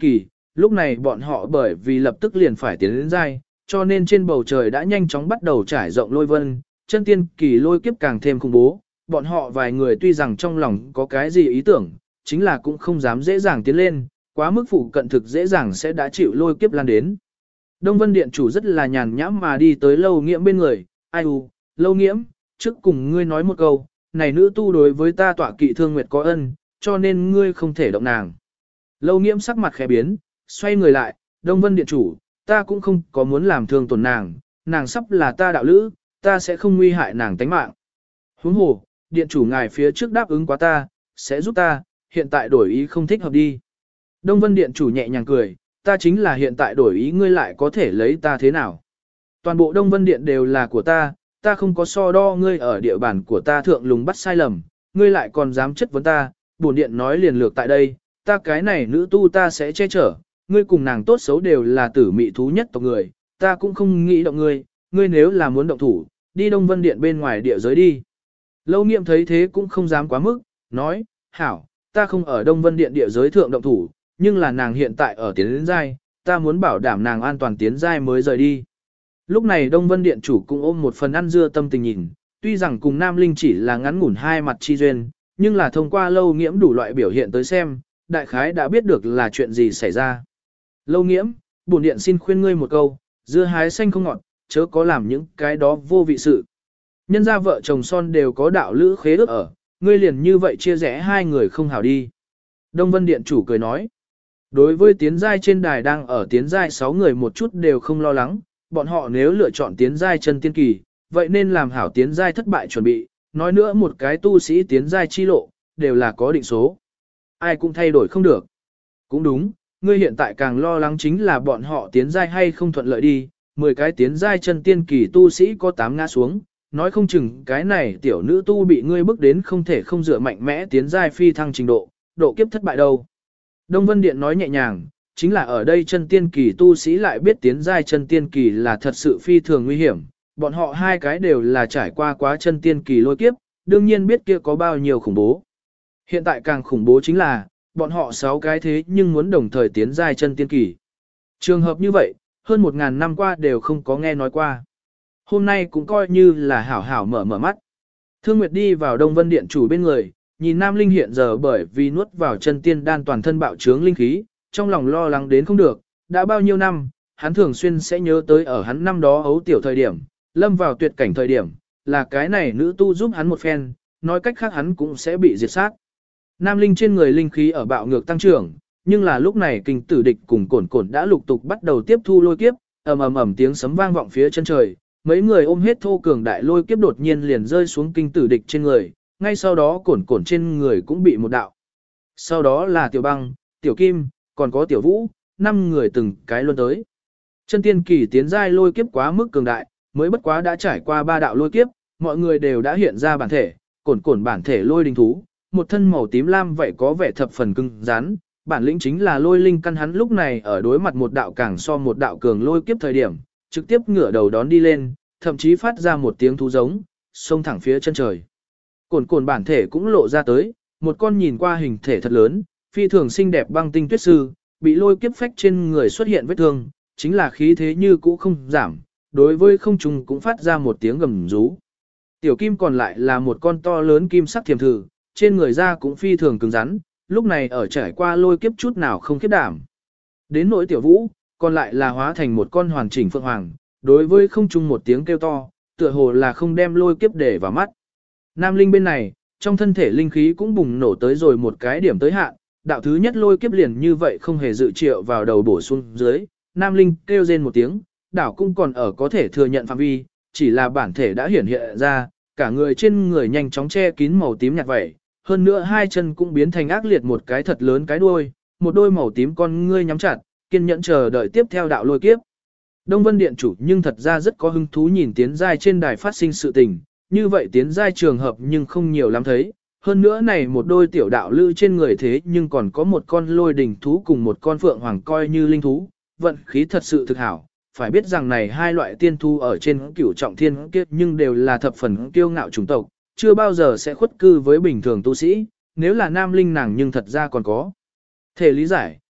lúc này bọn họ bởi vì lập tức liền phải tiến đến giai, cho nên trên bầu trời đã nhanh chóng bắt đầu trải rộng lôi vân, chân tiên kỳ lôi kiếp càng thêm khủng bố, bọn họ vài người tuy rằng trong lòng có cái gì ý tưởng, chính là cũng không dám dễ dàng tiến lên, quá mức phụ cận thực dễ dàng sẽ đã chịu lôi kiếp lan đến. Đông Vân Điện chủ rất là nhàn nhãm mà đi tới Lâu Nghiễm bên người, ai u, Lâu Nghiễm, trước cùng ngươi nói một câu, này nữ tu đối với ta tọa kỵ Thương Nguyệt có ân, cho nên ngươi không thể động nàng. Lâu Nghiễm sắc mặt khẽ biến, xoay người lại, Đông Vân Điện chủ, ta cũng không có muốn làm thương tổn nàng, nàng sắp là ta đạo lữ, ta sẽ không nguy hại nàng tánh mạng. Huống hồ, Điện chủ ngài phía trước đáp ứng quá ta, sẽ giúp ta, hiện tại đổi ý không thích hợp đi. Đông Vân Điện chủ nhẹ nhàng cười, ta chính là hiện tại đổi ý ngươi lại có thể lấy ta thế nào. Toàn bộ Đông Vân Điện đều là của ta, ta không có so đo ngươi ở địa bàn của ta thượng lùng bắt sai lầm, ngươi lại còn dám chất vấn ta, bổn điện nói liền lược tại đây, ta cái này nữ tu ta sẽ che chở, ngươi cùng nàng tốt xấu đều là tử mị thú nhất tộc người, ta cũng không nghĩ động ngươi, ngươi nếu là muốn động thủ, đi Đông Vân Điện bên ngoài địa giới đi. Lâu Nghiệm thấy thế cũng không dám quá mức, nói, hảo, ta không ở Đông Vân Điện địa giới thượng động thủ, nhưng là nàng hiện tại ở tiến đến giai, ta muốn bảo đảm nàng an toàn tiến giai mới rời đi. Lúc này Đông Vân Điện chủ cũng ôm một phần ăn dưa tâm tình nhìn, tuy rằng cùng Nam Linh chỉ là ngắn ngủn hai mặt chi duyên, nhưng là thông qua Lâu Nghiễm đủ loại biểu hiện tới xem, đại khái đã biết được là chuyện gì xảy ra. Lâu Nghiễm, bổn điện xin khuyên ngươi một câu, dưa hái xanh không ngọt, chớ có làm những cái đó vô vị sự. Nhân gia vợ chồng son đều có đạo lữ khế ước ở, ngươi liền như vậy chia rẽ hai người không hảo đi. Đông Vân Điện chủ cười nói, đối với tiến giai trên đài đang ở tiến giai 6 người một chút đều không lo lắng, bọn họ nếu lựa chọn tiến giai chân tiên kỳ, vậy nên làm hảo tiến giai thất bại chuẩn bị, nói nữa một cái tu sĩ tiến giai chi lộ, đều là có định số. Ai cũng thay đổi không được. Cũng đúng, ngươi hiện tại càng lo lắng chính là bọn họ tiến giai hay không thuận lợi đi, 10 cái tiến giai chân tiên kỳ tu sĩ có 8 ngã xuống, nói không chừng cái này tiểu nữ tu bị ngươi bức đến không thể không dựa mạnh mẽ tiến giai phi thăng trình độ, độ kiếp thất bại đâu. Đông Vân Điện nói nhẹ nhàng, chính là ở đây chân tiên kỳ tu sĩ lại biết tiến giai chân tiên kỳ là thật sự phi thường nguy hiểm, bọn họ hai cái đều là trải qua quá chân tiên kỳ lôi kiếp, đương nhiên biết kia có bao nhiêu khủng bố. Hiện tại càng khủng bố chính là, bọn họ 6 cái thế nhưng muốn đồng thời tiến giai chân tiên kỳ. Trường hợp như vậy, hơn 1000 năm qua đều không có nghe nói qua. Hôm nay cũng coi như là hảo hảo mở mắt. Thương Nguyệt đi vào Đông Vân Điện chủ bên người, nhìn Nam Linh hiện giờ bởi vì nuốt vào chân tiên đan toàn thân bạo trướng linh khí, trong lòng lo lắng đến không được, đã bao nhiêu năm, hắn thường xuyên sẽ nhớ tới ở hắn năm đó ấu tiểu thời điểm, lâm vào tuyệt cảnh thời điểm, là cái này nữ tu giúp hắn một phen, nói cách khác hắn cũng sẽ bị diệt sát. Nam Linh trên người linh khí ở bạo ngược tăng trưởng, nhưng là lúc này kinh tử địch cùng cổn cổn đã lục tục bắt đầu tiếp thu lôi kiếp, ầm ầm ầm tiếng sấm vang vọng phía chân trời, mấy người ôm hết thô cường đại lôi kiếp đột nhiên liền rơi xuống kinh tử địch trên người, ngay sau đó cổn cổn trên người cũng bị một đạo. Sau đó là Tiểu Băng, Tiểu Kim, còn có Tiểu Vũ, 5 người từng cái luôn tới. Chân tiên kỳ tiến giai lôi kiếp quá mức cường đại, mới bất quá đã trải qua 3 đạo lôi kiếp, mọi người đều đã hiện ra bản thể, cổn cổn bản thể lôi đình thú, một thân màu tím lam vậy có vẻ thập phần cứng rắn, bản lĩnh chính là lôi linh căn hắn lúc này ở đối mặt một đạo càng so một đạo cường lôi kiếp thời điểm, trực tiếp ngửa đầu đón đi lên, thậm chí phát ra một tiếng thú giống, xông thẳng phía chân trời. Cổn cổn bản thể cũng lộ ra tới, một con nhìn qua hình thể thật lớn, phi thường xinh đẹp băng tinh tuyết sư, bị lôi kiếp phách trên người xuất hiện vết thương, chính là khí thế như cũ không giảm, đối với không trùng cũng phát ra một tiếng gầm rú. Tiểu Kim còn lại là một con to lớn kim sắc thiềm thử, trên người da cũng phi thường cứng rắn, lúc này ở trải qua lôi kiếp chút nào không khiếp đảm. Đến nỗi Tiểu Vũ, còn lại là hóa thành một con hoàn chỉnh phượng hoàng, đối với không trung một tiếng kêu to, tựa hồ là không đem lôi kiếp để vào mắt. Nam Linh bên này, trong thân thể linh khí cũng bùng nổ tới rồi một cái điểm tới hạn, đạo thứ nhất lôi kiếp liền như vậy không hề dự triệu vào đầu bổ xuống dưới, Nam Linh kêu rên một tiếng, đảo cũng còn ở có thể thừa nhận phạm vi, chỉ là bản thể đã hiển hiện ra, cả người trên người nhanh chóng che kín màu tím nhạt vảy, hơn nữa hai chân cũng biến thành ác liệt một cái thật lớn cái đuôi, một đôi màu tím con ngươi nhắm chặt, kiên nhẫn chờ đợi tiếp theo đạo lôi kiếp. Đông Vân Điện chủ nhưng thật ra rất có hứng thú nhìn tiến giai trên đài phát sinh sự tình, như vậy tiến giai trường hợp nhưng không nhiều lắm thấy. Hơn nữa này một đôi tiểu đạo lữ trên người thế nhưng còn có một con lôi đỉnh thú cùng một con phượng hoàng coi như linh thú, vận khí thật sự thực hảo. Phải biết rằng này hai loại tiên thú ở trên cửu trọng thiên kiếp nhưng đều là thập phần kiêu ngạo chủng tộc, chưa bao giờ sẽ khuất cư với bình thường tu sĩ, nếu là nam linh nàng nhưng thật ra còn có thể lý giải,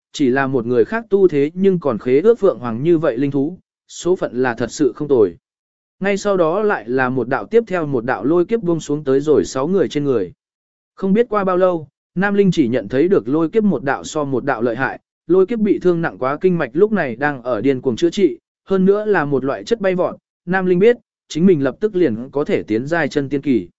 chỉ là một người khác tu thế nhưng còn khế ước phượng hoàng như vậy linh thú, số phận là thật sự không tồi. Ngay sau đó lại là một đạo tiếp theo một đạo lôi kiếp buông xuống tới rồi 6 người trên người. Không biết qua bao lâu, Nam Linh chỉ nhận thấy được lôi kiếp một đạo so một đạo lợi hại, lôi kiếp bị thương nặng quá kinh mạch lúc này đang ở điên cuồng chữa trị, hơn nữa là một loại chất bay vọt, Nam Linh biết, chính mình lập tức liền có thể tiến giai chân tiên kỳ.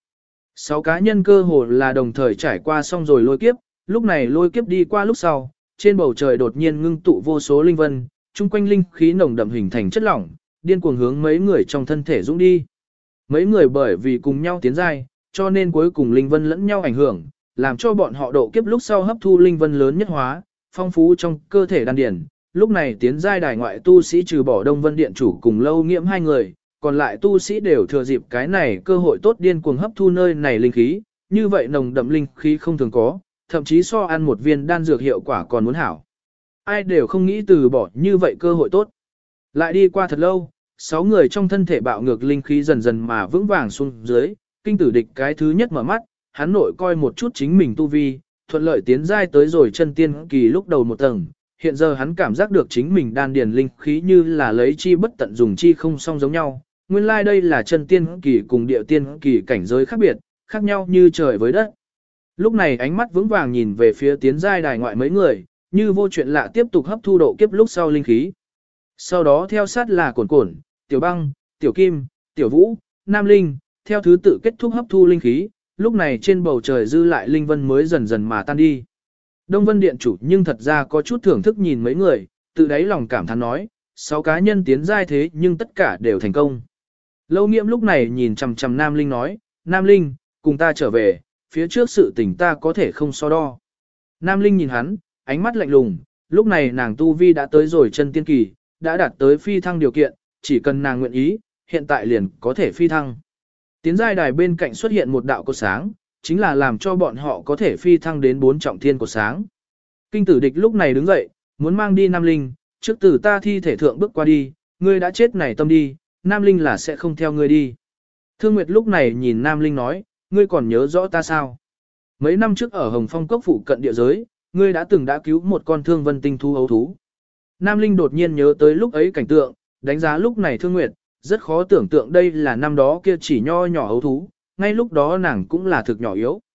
6 cá nhân cơ hồ là đồng thời trải qua xong rồi lôi kiếp, lúc này lôi kiếp đi qua lúc sau, trên bầu trời đột nhiên ngưng tụ vô số linh vân, chung quanh linh khí nồng đậm hình thành chất lỏng, điên cuồng hướng mấy người trong thân thể dũng đi. Mấy người bởi vì cùng nhau tiến giai, cho nên cuối cùng linh vân lẫn nhau ảnh hưởng, làm cho bọn họ độ kiếp lúc sau hấp thu linh vân lớn nhất hóa, phong phú trong cơ thể đan điển. Lúc này tiến giai đài ngoại tu sĩ trừ bỏ Đông Vân Điện chủ cùng Lâu Nghiễm 2 người, còn lại tu sĩ đều thừa dịp cái này cơ hội tốt điên cuồng hấp thu nơi này linh khí, như vậy nồng đậm linh khí không thường có, thậm chí so ăn một viên đan dược hiệu quả còn muốn hảo. Ai đều không nghĩ từ bỏ như vậy cơ hội tốt. Lại đi qua thật lâu, 6 người trong thân thể bạo ngược linh khí dần dần mà vững vàng xuống dưới, kinh tử địch cái thứ nhất mở mắt, hắn nội coi một chút chính mình tu vi, thuận lợi tiến giai tới rồi chân tiên kỳ lúc đầu một tầng. Hiện giờ hắn cảm giác được chính mình đan điền linh khí như là lấy chi bất tận dùng chi không song giống nhau. Nguyên lai đây là chân tiên kỳ cùng địa tiên kỳ cảnh giới khác biệt, khác nhau như trời với đất. Lúc này ánh mắt vững vàng nhìn về phía tiến giai đài ngoại mấy người, như vô chuyện lạ tiếp tục hấp thu độ kiếp lúc sau linh khí. Sau đó theo sát là Cổn Cổn, Tiểu Băng, Tiểu Kim, Tiểu Vũ, Nam Linh, theo thứ tự kết thúc hấp thu linh khí, lúc này trên bầu trời dư lại linh vân mới dần dần mà tan đi. Đông Vân Điện chủ nhưng thật ra có chút thưởng thức nhìn mấy người, tự đáy lòng cảm thán nói, 6 cá nhân tiến giai thế nhưng tất cả đều thành công. Lâu Nghiễm lúc này nhìn chằm chằm Nam Linh nói, Nam Linh, cùng ta trở về, phía trước sự tình ta có thể không so đo. Nam Linh nhìn hắn, ánh mắt lạnh lùng, lúc này nàng tu vi đã tới rồi chân tiên kỳ, đã đạt tới phi thăng điều kiện, chỉ cần nàng nguyện ý, hiện tại liền có thể phi thăng. Tiến giai đài bên cạnh xuất hiện một đạo cột sáng, chính là làm cho bọn họ có thể phi thăng đến 4 trọng thiên cột sáng. Kinh tử địch lúc này đứng dậy, muốn mang đi Nam Linh, trước tử ta thi thể thượng bước qua đi, ngươi đã chết này tâm đi, Nam Linh là sẽ không theo ngươi đi. Thương Nguyệt lúc này nhìn Nam Linh nói, ngươi còn nhớ rõ ta sao? Mấy năm trước ở Hồng Phong Cốc phụ cận địa giới, ngươi đã từng đã cứu một con thương vân tinh thú ấu thú. Nam Linh đột nhiên nhớ tới lúc ấy cảnh tượng, đánh giá lúc này Thương Nguyệt, rất khó tưởng tượng đây là năm đó kia chỉ nho nhỏ ấu thú, ngay lúc đó nàng cũng là thực nhỏ yếu.